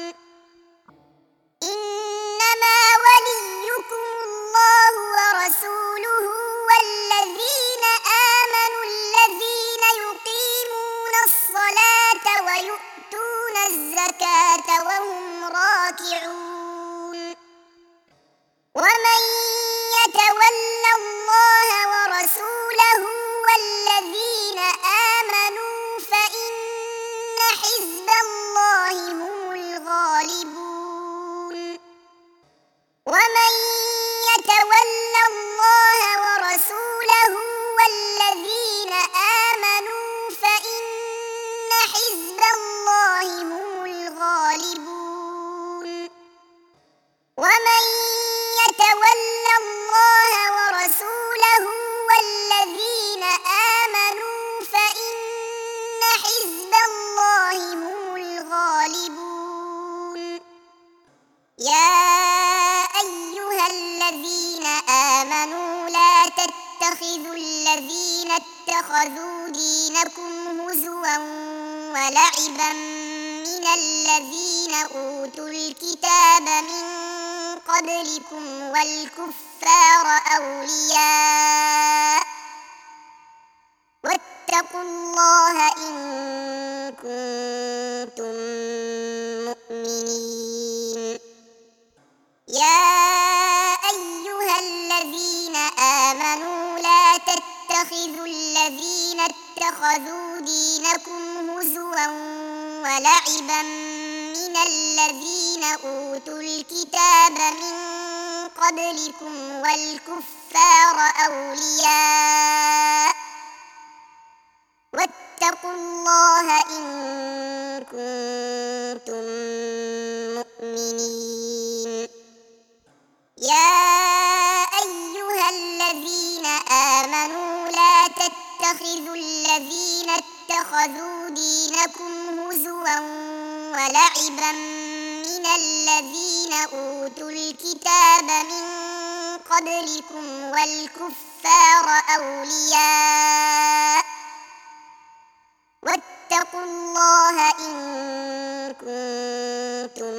إنما وليكم الله ورسوله والذين آمنوا الذين يقيمون الصلاة ويؤتون الزكاة وهم راكعون. ومن يتول الله ورسوله والذين آمنوا فإن حزب الله هم الغالبون. ومن يتول الله ورسوله والذين آمنوا فإن حزب الله هم الغالبون. ومن يتول الله ورسوله والذين آمنوا فإن حزب الله هم الغالبون. يا أيها الذين اتخذوا دينكم هزوا ولعبا من الذين أوتوا الكتاب من قبلكم والكفار أولياء واتقوا الله إن كنتم مؤمنين. يا أيها الذين آمنوا لا تتخذوا الذين اتخذوا دينكم هزوا ولعبا من الذين أوتوا الكتاب من قبلكم والكفار أولياء واتقوا الله إن كنتم مؤمنين. يا أيها الذين آمنوا لا تتخذوا الذين اتخذوا دينكم هزوا ولعبا من الذين أوتوا الكتاب من قبلكم والكفار أولياء واتقوا الله إن كنتم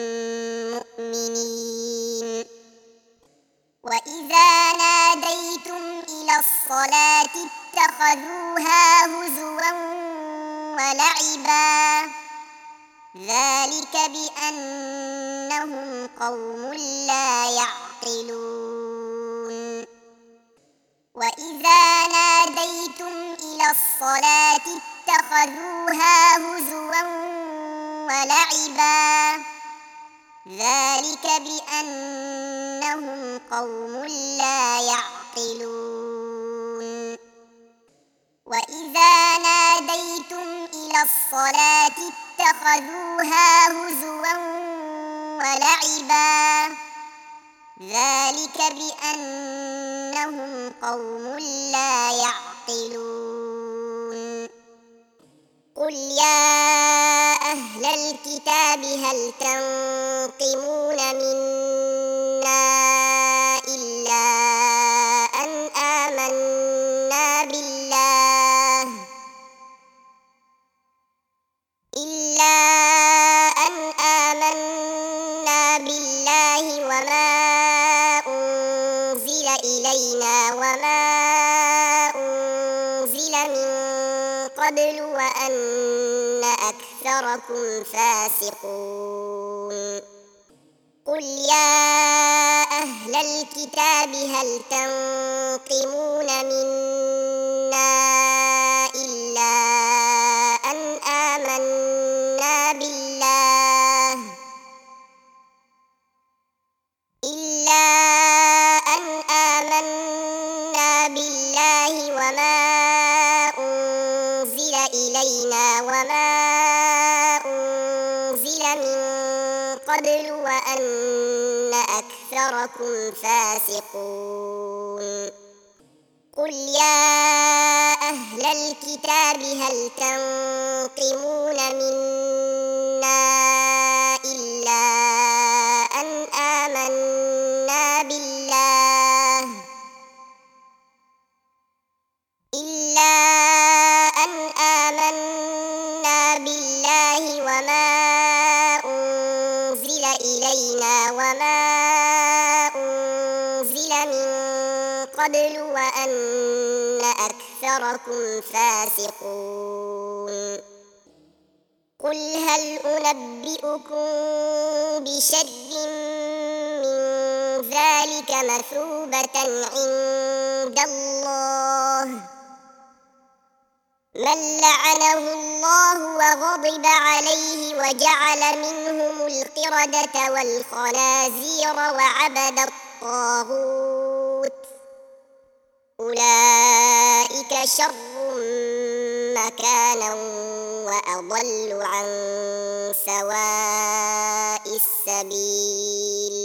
مؤمنين. وإذا ناديتم إلى الصلاة اتخذوها هزوا ولعبا ذلك بأنهم قوم لا يعقلون. وإذا ناديتم إلى الصلاة اتخذوها هزوا ولعبا ذلك بأنهم قوم لا يعقلون. وإذا ناديتم إلى الصلاة اتخذوها هزوا ولعبا ذلك بأنهم قوم لا يعقلون. قل يا أهل الكتاب هل تنقمون منا إلا أن آمنا بالله إلا أن آمنا بالله وما أنزل إلينا وما أنزل من قبل وأن أكثركم فاسقون. قل يا أهل الكتاب هل تنقمون منا إلا أن آمنا بالله إلا أن آمنا بالله وما أنزل إلينا وما أنزل من قبل وأن أكثركم فاسقون. قل يا أهل الكتاب هل تنقمون منا إلا أن آمنا بالله إلا أن آمنا بالله وما أنزل إلينا وما أنزل من قبل وأن أكثركم فاسقون. قل هل أنبئكم بشر من ذلك مثوبة عند الله من لعنه الله وغضب عليه وجعل منهم القردة والخنازير وعبد الطاغوت أولئك شر مكانا وأضل عن سواء السبيل.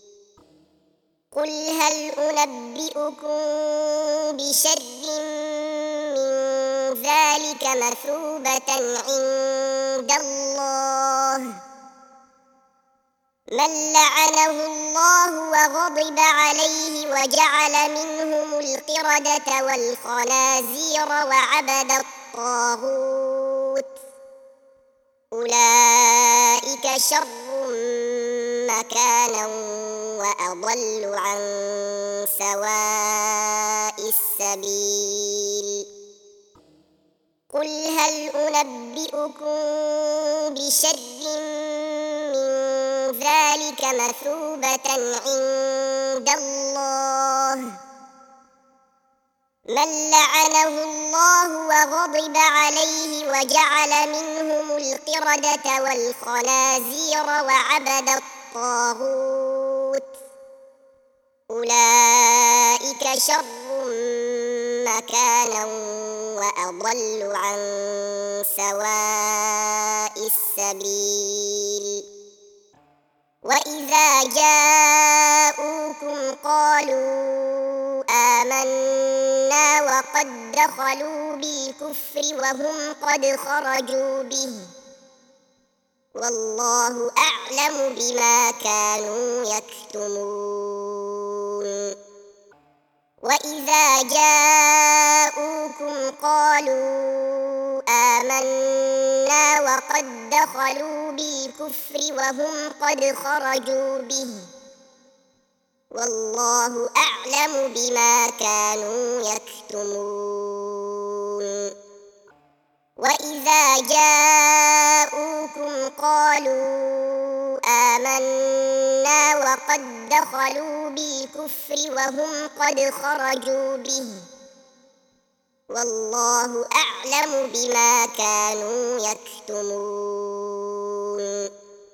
قل هل أنبئكم بشر من ذلك مثوبة عند الله من لعنه الله وغضب عليه وجعل منهم القردة والخنازير وعبد الطاغوت أولئك شر مكانا وأضل عن سواء السبيل قل هل أنبئكم بشر من ذلك مثوبة عند الله من لعنه الله وغضب عليه وجعل منهم القردة والخنازير وعبد الطاغوت أولئك شر مكانا وأضل عن سواء السبيل وإذا جاءوكم قالوا آمنا وقد دخلوا بالكفر وهم قد خرجوا به والله أعلم بما كانوا يكتمون وإذا جاءوكم قالوا آمنا وقد دخلوا بالكفر وهم قد خرجوا به والله أعلم بما كانوا يكتمون وإذا جاءوكم قالوا آمنا وقد دخلوا بالكفر وهم قد خرجوا به والله أعلم بما كانوا يكتمون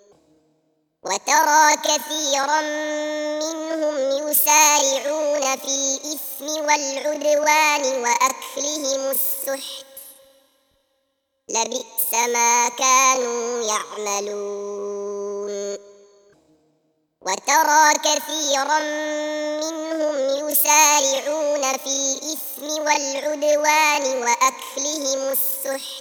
وترى كثيرا منهم يسارعون في الإثم والعدوان وأكلهم السحت لبئس ما كانوا يعملون وترى كثيرا منهم يسارعون في الإثم والعدوان وأكلهم السحت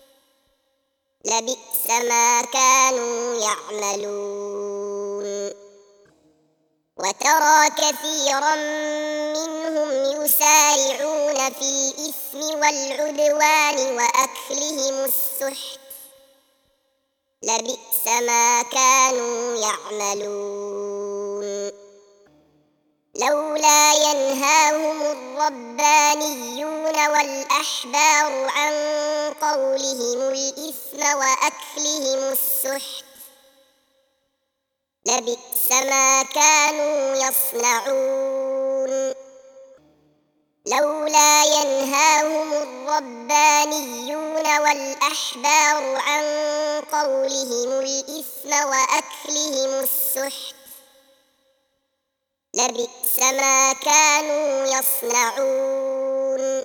لبئس ما كانوا يعملون وترى كثيرا منهم يسارعون في الإثم والعدوان وأكلهم السحت لبئس ما كانوا يعملون لولا ينهاهم الربانيون والأحبار عن قولهم الإثم وأكلهم السحت لبئس ما كانوا يصنعون لولا ينهاهم الربانيون والأحبار عن قولهم الإثم وأكلهم السحت لبئس ما كانوا يصنعون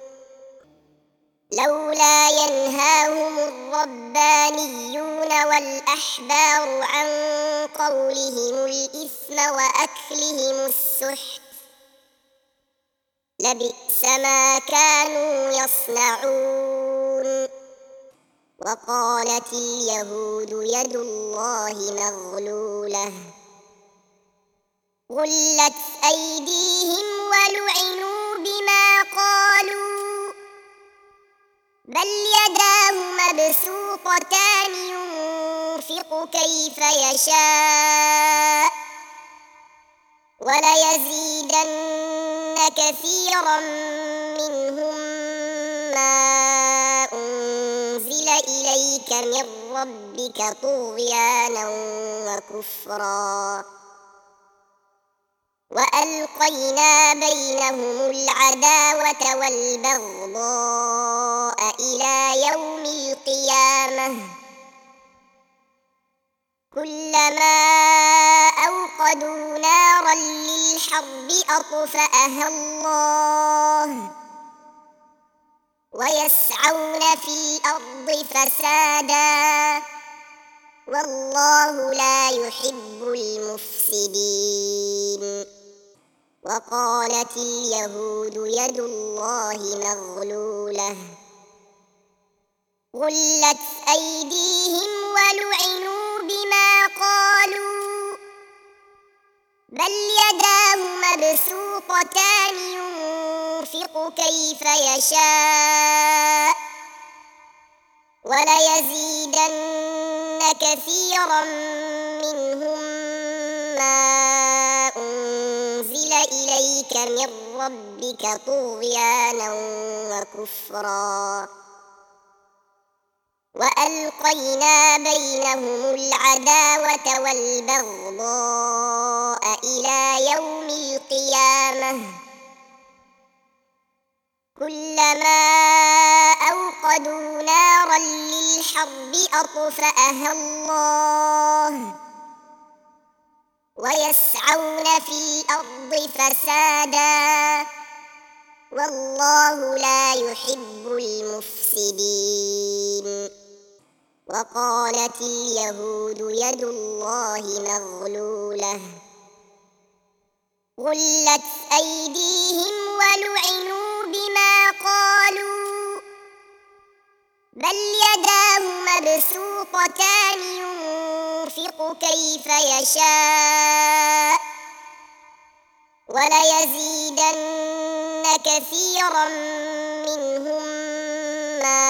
لولا ينهاهم الربانيون والأحبار عن قولهم الإثم وأكلهم السحت لبئس ما كانوا يصنعون وقالت اليهود يد الله مغلولة غلت أيديهم ولعنوا بما قالوا بل يداه مبسوطتان ينفق كيف يشاء وليزيدن كثيرا منهم ما أنزل إليك من ربك طغيانا وكفرا وألقينا بينهم العداوة والبغضاء إلى يوم القيامة كلما أوقدوا نارا للحرب أطفأها الله ويسعون في الأرض فسادا والله لا يحب المفسدين وقالت اليهود يد الله مغلولة غلت أيديهم ولعنوا بما قالوا بل يداه مبسوطتان ينفق كيف يشاء وليزيدن كثيرا منهم ما أنزل إليك من ربك طغيانا وكفرا وألقينا بينهم العداوة والبغضاء إلى يوم القيامة كلما أوقدوا نارا للحرب أطفأها الله ويسعون في الأرض فسادا والله لا يحب المفسدين وقالت اليهود يد الله مغلولة غلت أيديهم ولعنوا بما قالوا بل يداه مبسوطتان ينفق كيف يشاء وليزيدن كثيرا منهم ما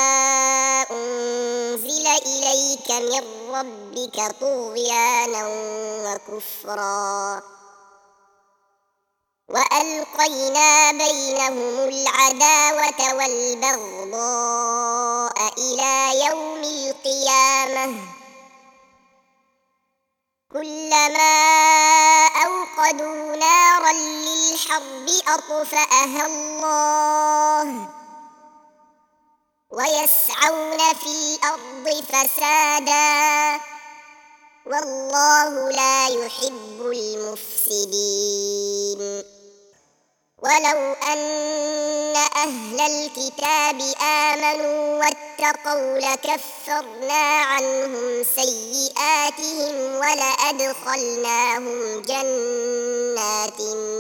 أنزل إليك من ربك طغيانا وكفرا وألقينا بينهم العداوة والبغضاء إلى يوم القيامة كلما أوقدوا نارا للحرب أطفأها الله ويسعون في الأرض فسادا والله لا يحب المفسدين ولو أن أهل الكتاب آمنوا واتقوا لكفرنا عنهم سيئاتهم ولأدخلناهم جنات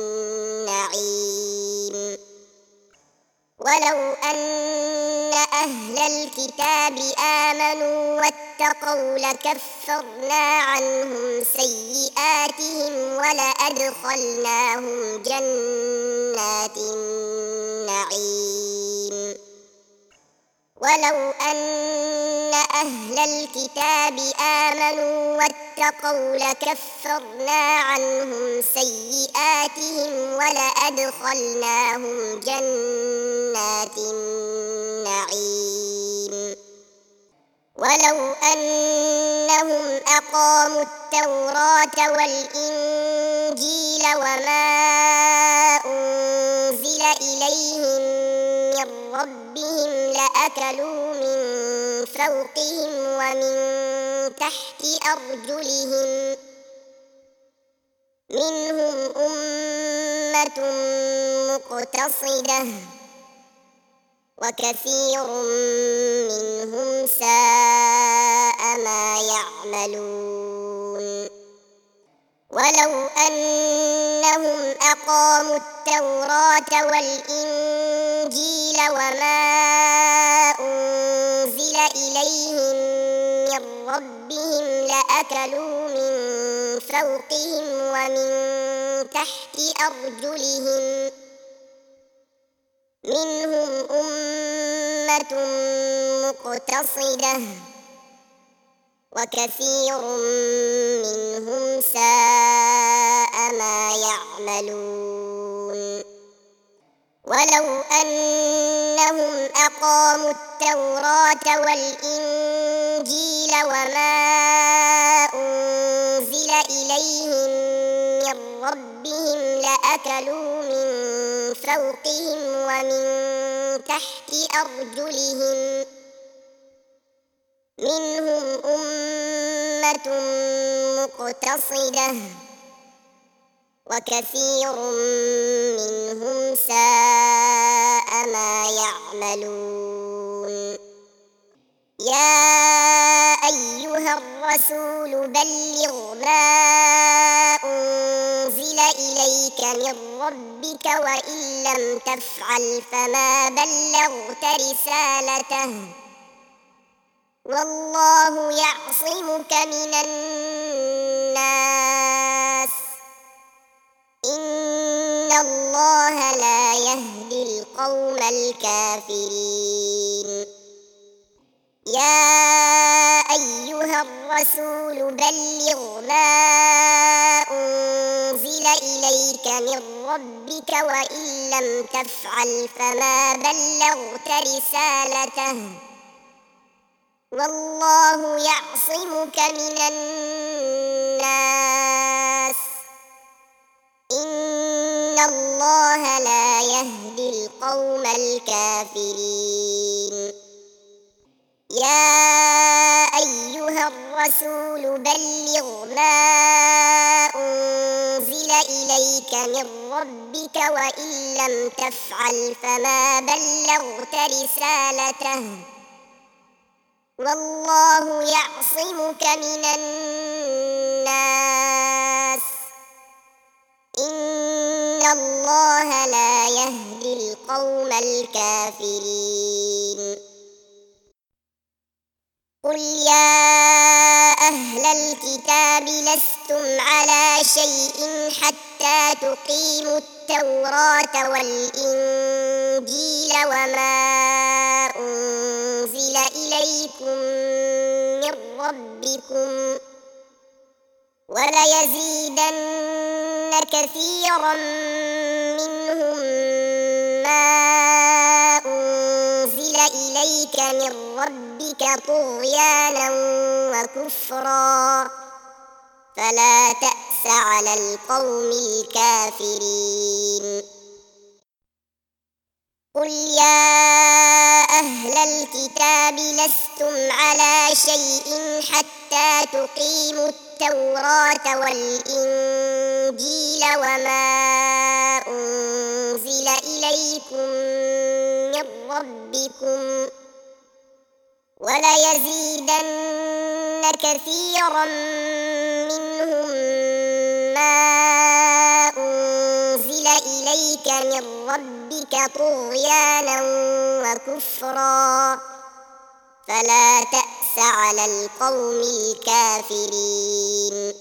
النعيم ولو أن أهل الكتاب آمنوا واتقوا لكفرنا عنهم سيئاتهم ولأدخلناهم جنات النعيم ولو أن أهل الكتاب آمنوا واتقوا لكفرنا عنهم سيئاتهم ولأدخلناهم جنات النعيم ولو أنهم أقاموا التوراة والإنجيل وما أنزل إليهم من ربهم لأكلوا من فوقهم ومن تحت أرجلهم منهم أمة مقتصدة وكثير منهم ساء ما يعملون ولو أنهم أقاموا التوراة والإنجيل وما أنزل إليهم من ربهم لأكلوا من فوقهم ومن تحت أرجلهم منهم أمة مقتصدة وكثير منهم ساء ما يعملون ولو أنهم أقاموا التوراة والإنجيل وما أنزل إليهم من ربهم لأكلوا من فوقهم ومن تحت أرجلهم منهم أمة مقتصدة وكثير منهم ساء ما يعملون يا أيها الرسول بلغ ما أنزل إليك من ربك وإن لم تفعل فما بلغت رسالته والله يعصمك من الناس القوم الكافرين يا أيها الرسول بلغ ما أنزل إليك من ربك وإن لم تفعل فما بلغت رسالته والله يعصمك من الناس إن الله لا يهدي القوم الكافرين يا أيها الرسول بلغ ما أنزل إليك من ربك وإن لم تفعل فما بلغت رسالته والله يعصمك من الناس إن الله لا يهدي القوم الكافرين قل يا أهل الكتاب لستم على شيء حتى تقيموا التوراة والإنجيل وما أنزل إليكم من ربكم وليزيدن كثيرا منهم ما أنزل إليك من ربك طغيانا وكفرا فلا تأس على القوم الكافرين قل يا أهل الكتاب لستم على شيء حتى تقيموا التوراة والإنجيل وما أنزل إليكم من ربكم وليزيدن كثيرا منهم ما أنزل إليك من ربك طغيانا وكفرا فلا تأس على القوم الكافرين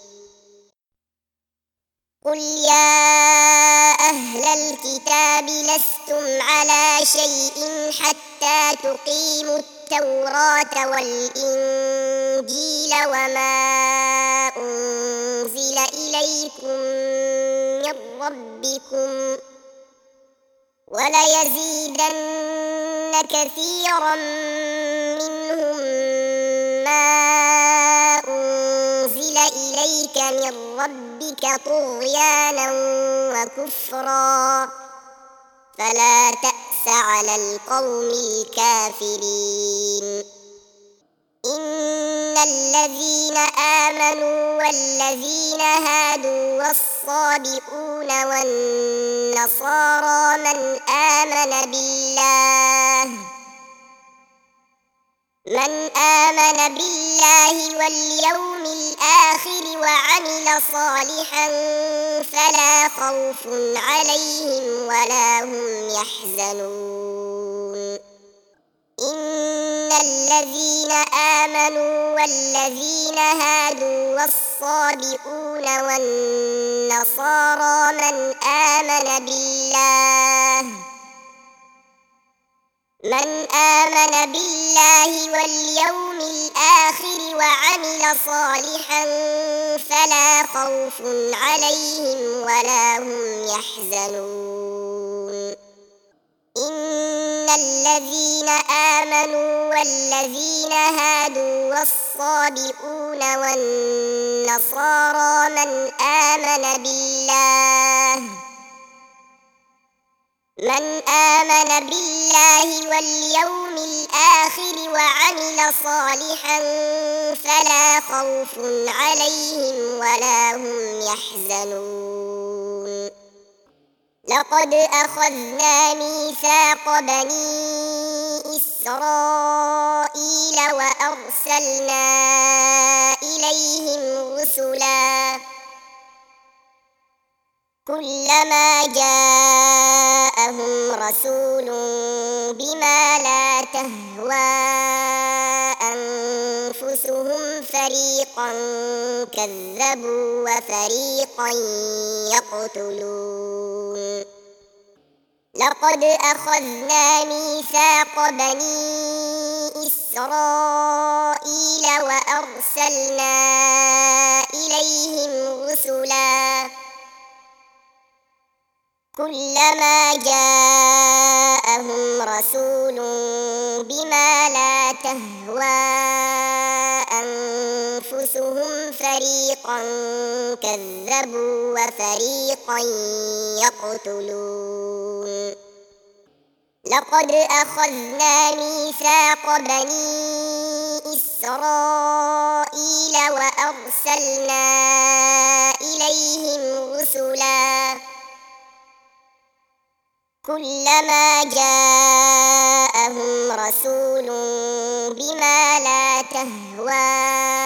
قل يا أهل الكتاب لستم على شيء حتى تقيموا التوراة والإنجيل وما أنزل إليكم من ربكم وليزيدن كثيرا منهم ما أنزل إليك من ربك طغيانا وكفرا فلا تأس على القوم الكافرين إن الذين آمنوا والذين هادوا والصابئون والنصارى من آمن بالله من آمن بالله واليوم الآخر وعمل صالحا فلا خوف عليهم ولا هم يحزنون إن الذين آمنوا والذين هادوا والصابئون والنصارى من آمن بالله من آمن بالله واليوم الآخر وعمل صالحا فلا خوف عليهم ولا هم يحزنون إن الذين آمنوا والذين هادوا والصابئون والنصارى من آمن بالله من آمن بالله واليوم الآخر وعمل صالحا فلا خوف عليهم ولا هم يحزنون لقد أخذنا ميثاق بني إسرائيل وأرسلنا إليهم رسلا كلما جاءهم رسول بما لا تهوى أنفسهم فريقا كذبوا وفريقا يقتلون لقد أخذنا ميثاق بني إسرائيل وأرسلنا إليهم رسلا كلما جاءهم رسول بما لا تهوى أنفسهم فريقا كذبوا وفريقا يقتلون لقد أخذنا ميثاق بني إسرائيل وأرسلنا إليهم رسلا كلما جاءهم رسول بما لا تهوى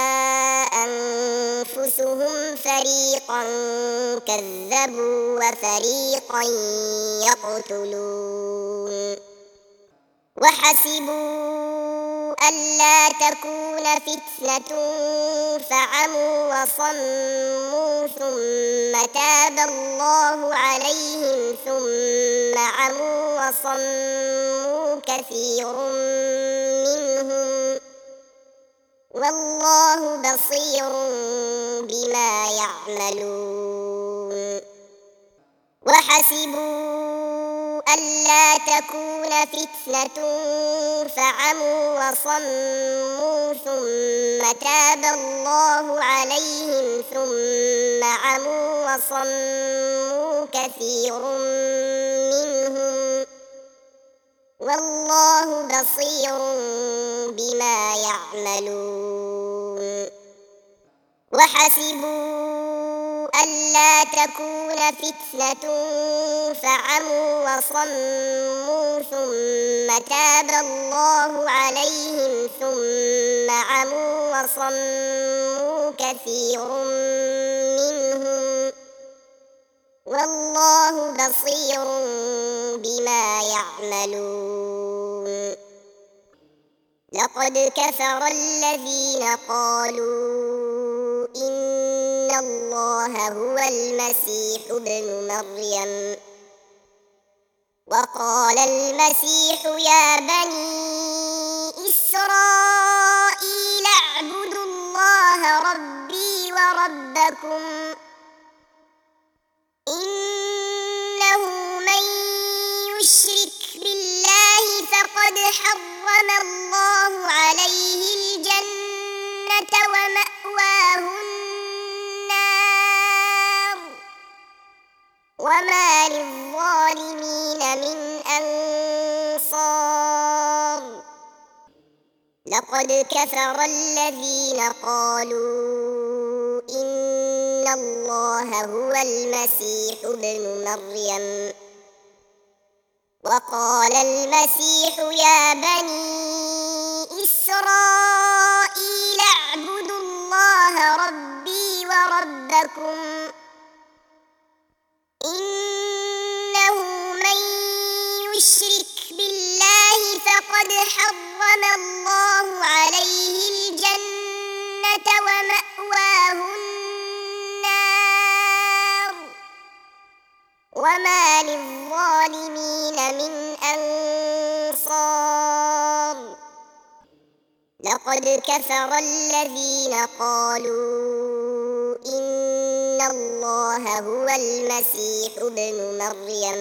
أنفسهم فريقا كذبوا وفريقا يقتلون وحسبوا ألا تكون فتنة فعموا وصموا ثم تاب الله عليهم ثم عموا وصموا كثير منهم والله بصير بما يعملون وحسبوا ألا تكون فتنة فعموا وصموا ثم تاب الله عليهم ثم عموا وصموا كثير منهم والله بصير بما يعملون وحسبوا ألا تكون فتنة فعموا وصموا ثم تاب الله عليهم ثم عموا وصموا كثير منهم والله بصير بما يعملون لقد كفر الذين قالوا إن الله هو المسيح ابن مريم وقال المسيح يا بني إسرائيل اعبدوا الله ربي وربكم إنه من يشرك بالله فقد حرم الله عليه الجنة ومأواه النار وما للظالمين من أنصار لقد كفر الذين قالوا إن الله هو المسيح ابن مريم وقال المسيح يا بني إسرائيل اعبدوا الله ربي وربكم إنه من يشرك بالله فقد حرم الله عليه الجنة ومأواه النار وما للظالمين من أنصار لقد كفر الذين قالوا إن الله هو المسيح ابن مريم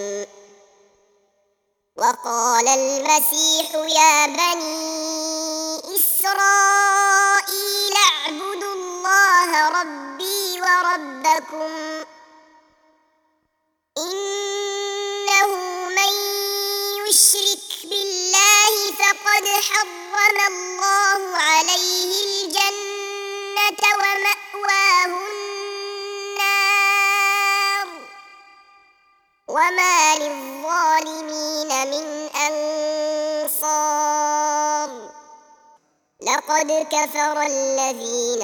وقال المسيح يا بني إسرائيل اعبدوا الله ربي وربكم إنه من يشرك بالله فقد حرم الله عليه الجنة ومأواه النار وما للظالمين من أنصار لقد كفر الذين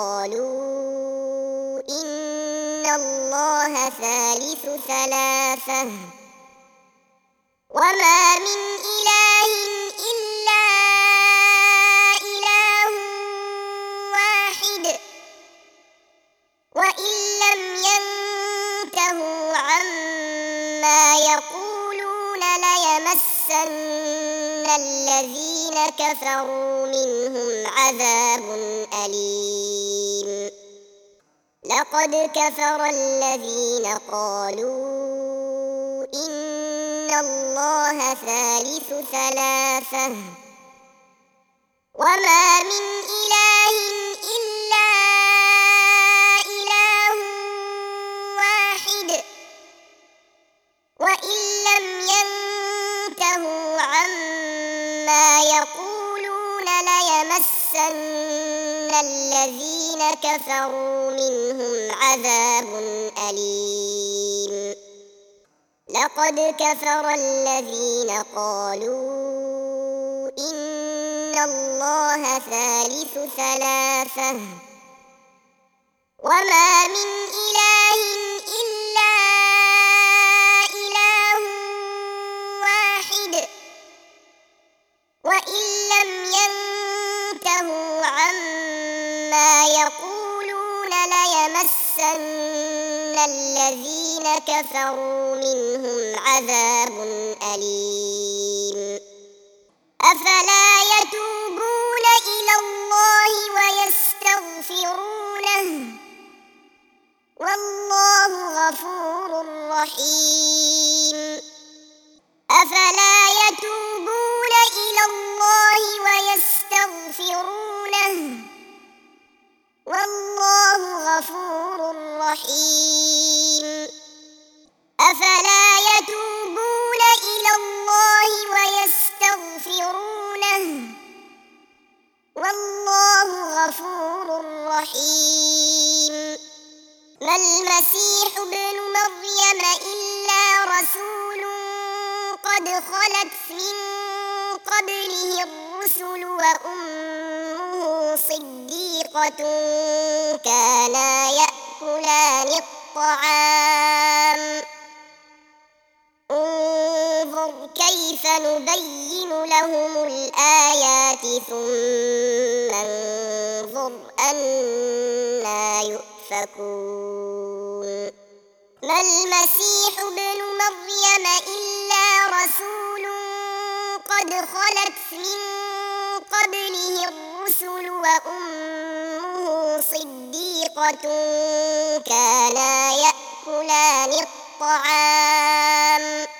قالوا إن الله ثالث ثلاثة وما من إله إلا إله واحد وإن لم ينتهوا عما يقولون الذين كفروا منهم عذاب أليم. لقد كفر الذين قالوا إن الله ثالث ثلاثة وما من إله إلا إله واحد وإن لم ينتهوا عما يقولون ليمسن الذين كفروا منهم عذاب أليم. لقد كفر الذين قالوا إن الله ثالث ثلاثة وما من إله إلا إله واحد وإن لم ينتهوا عما يقولون ليمسن الذين كفروا منهم عذاب أليم. أفلا يتوبون إلى الله ويستغفرونه والله غفور رحيم. أفلا يتوبون إلى الله ويستغفرونه والله غفور رحيم. أفلا يتوبون إلى الله ويستغفرونه والله غفور رحيم. ما المسيح ابن مريم إلا رسول قد خلت من قبله الرسل وأمه صديقة كانا يأكلان الطعام انظر كيف نبين لهم الآيات ثم انظر أنى يؤفكون. ما المسيح ابن مريم إلا رسول قد خلت من قبله الرسل وأمه صديقة كانا يأكلان الطعام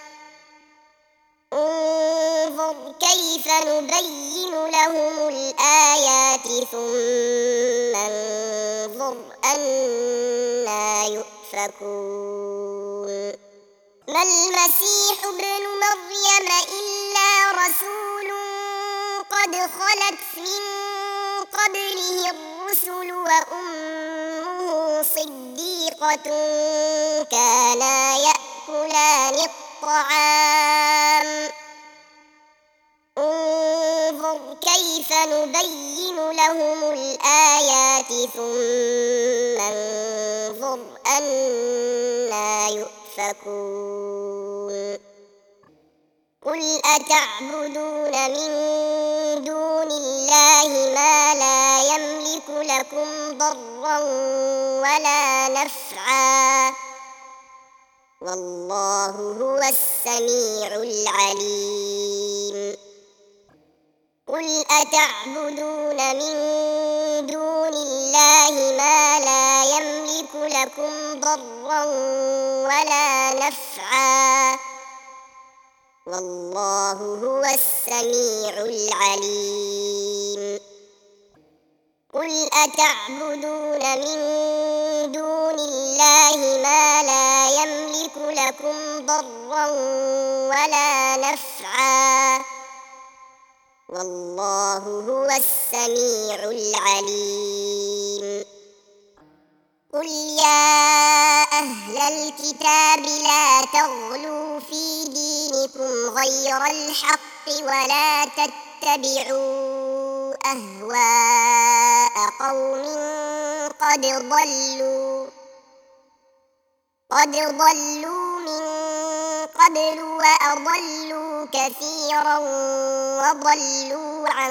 انظر كيف نبين لهم الآيات ثم انظر أنى يؤفكون. ما المسيح ابن مريم إلا رسول قد خلت من قبله الرسل وأمه صديقة كانا يأكلان الطعام انظر كيف نبين لهم الآيات ثم انظر أنى يؤفكون. قل أتعبدون من دون الله ما لا يملك لكم ضرا ولا نفعا والله هو السميع العليم. قل أتعبدون من دون الله ما لا يملك لكم ضرا ولا نفعا والله هو السميع العليم. قل أتعبدون من دون الله ما لا يملك لكم ضرا ولا نفعا والله هو السميع العليم. قل يا أهل الكتاب لا تغلوا في دينكم غير الحق ولا تتبعوا أهواء قوم قد ضلوا قد ضلوا من قبل وأضلوا كثيرا وضلوا عن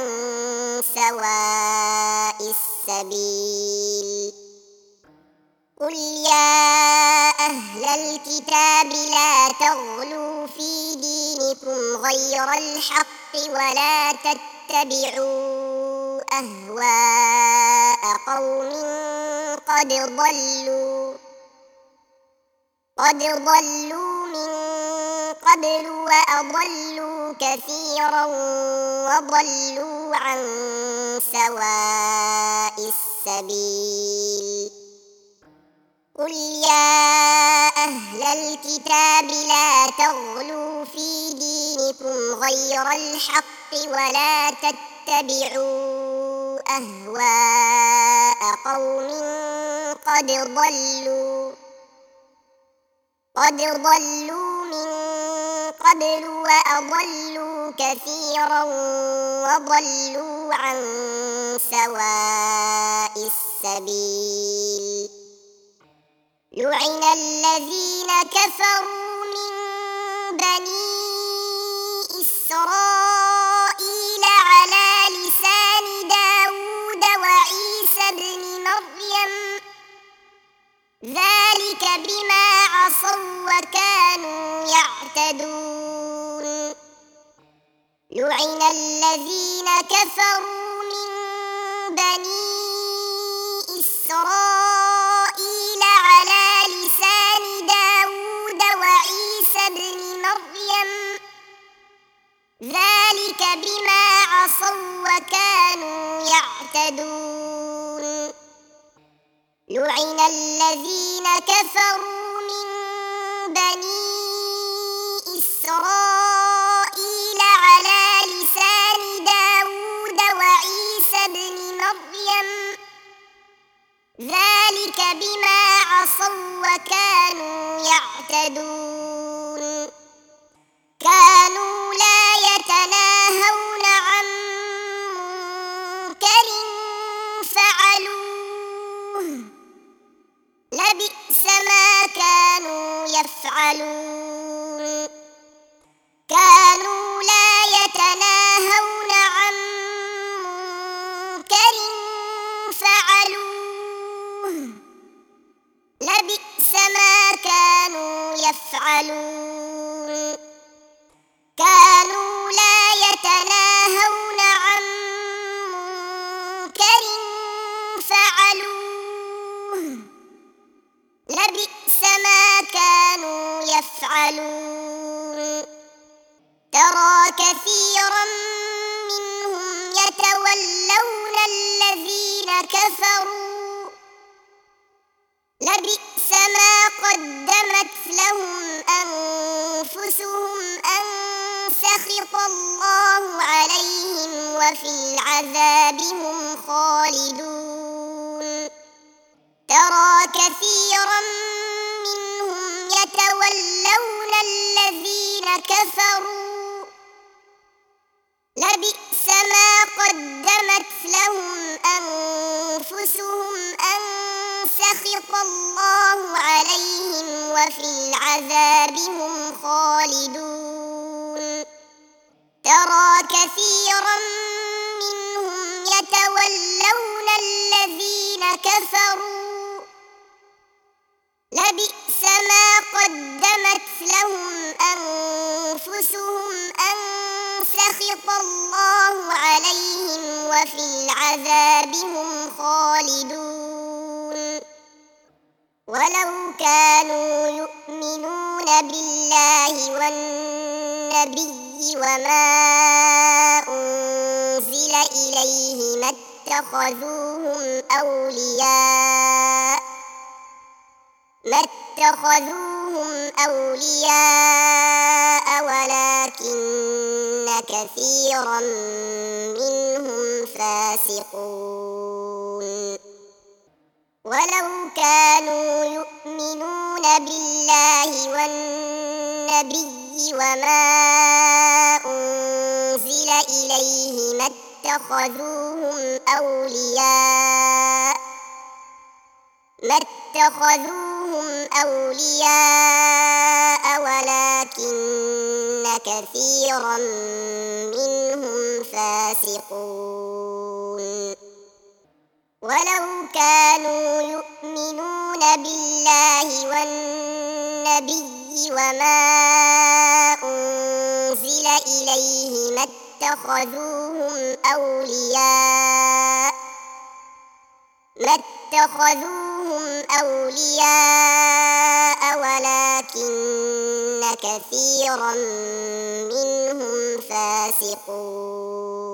سواء السبيل. قل يا أهل الكتاب لا تغلوا في دينكم غير الحق ولا تتبعوا أهواء قوم قد ضلوا قد ضلوا من قبل وأضلوا كثيرا وضلوا عن سواء السبيل. قل يا أهل الكتاب لا تغلوا في دينكم غير الحق ولا تتبعوا أهواء قوم قد ضلوا قد ضلوا من قبل وأضلوا كثيرا وضلوا عن سواء السبيل. لعن الذين كفروا من بني إسرائيل على لسان داود وعيسى بن مريم ذلك بما عصوا وكانوا يعتدون. لعن الذين كفروا من بني إسرائيل على لسان داود وعيسى بن مريم ذلك بما عصوا وكانوا يعتدون. لعن الذين كفروا من بني إسرائيل على لسان داود وعيسى بن مريم ذلك بما عصوا وكانوا يعتدون. كانوا لا يتناهون عن منكر فعلوه لبئس ما كانوا يفعلون. كانوا لا يتناهون عن منكر فعلوه لبئس ما كانوا يفعلون. كانوا لا يتناهون عن منكر فعلوه لبئس ما كانوا يفعلون. ترى كثيرا منهم يتولون الذين كفروا لبئس ما قدمت لهم أنفسهم أن سخط الله عليهم وفي العذاب هم خالدون. ترى كثيرا منهم يتولون الذين كفروا لبئس ما قدمت لهم أنفسهم أن سخط الله عليهم وفي العذاب هم خالدون. ترى كثيرا منهم يتولون الذين كفروا لبئس ما قدمت لهم أنفسهم أن سخط الله عليهم وفي العذاب هم خالدون. ولو كانوا يؤمنون بالله والنبي وما أنزل إليه ما اتخذوهم أولياء ما اتخذوهم أولياء ولكن كثيرا منهم فاسقون. ولو كانوا يؤمنون بالله والنبي وما أنزل إليه ما اتخذوهم أولياء ما اتخذوهم أولياء ولكن كثيرا منهم فاسقون. ولو كانوا يؤمنون بالله والنبي وما أنزل إليه ما اتخذوهم أولياء ما اتخذوهم أولياء ولكن كثيرا منهم فاسقون.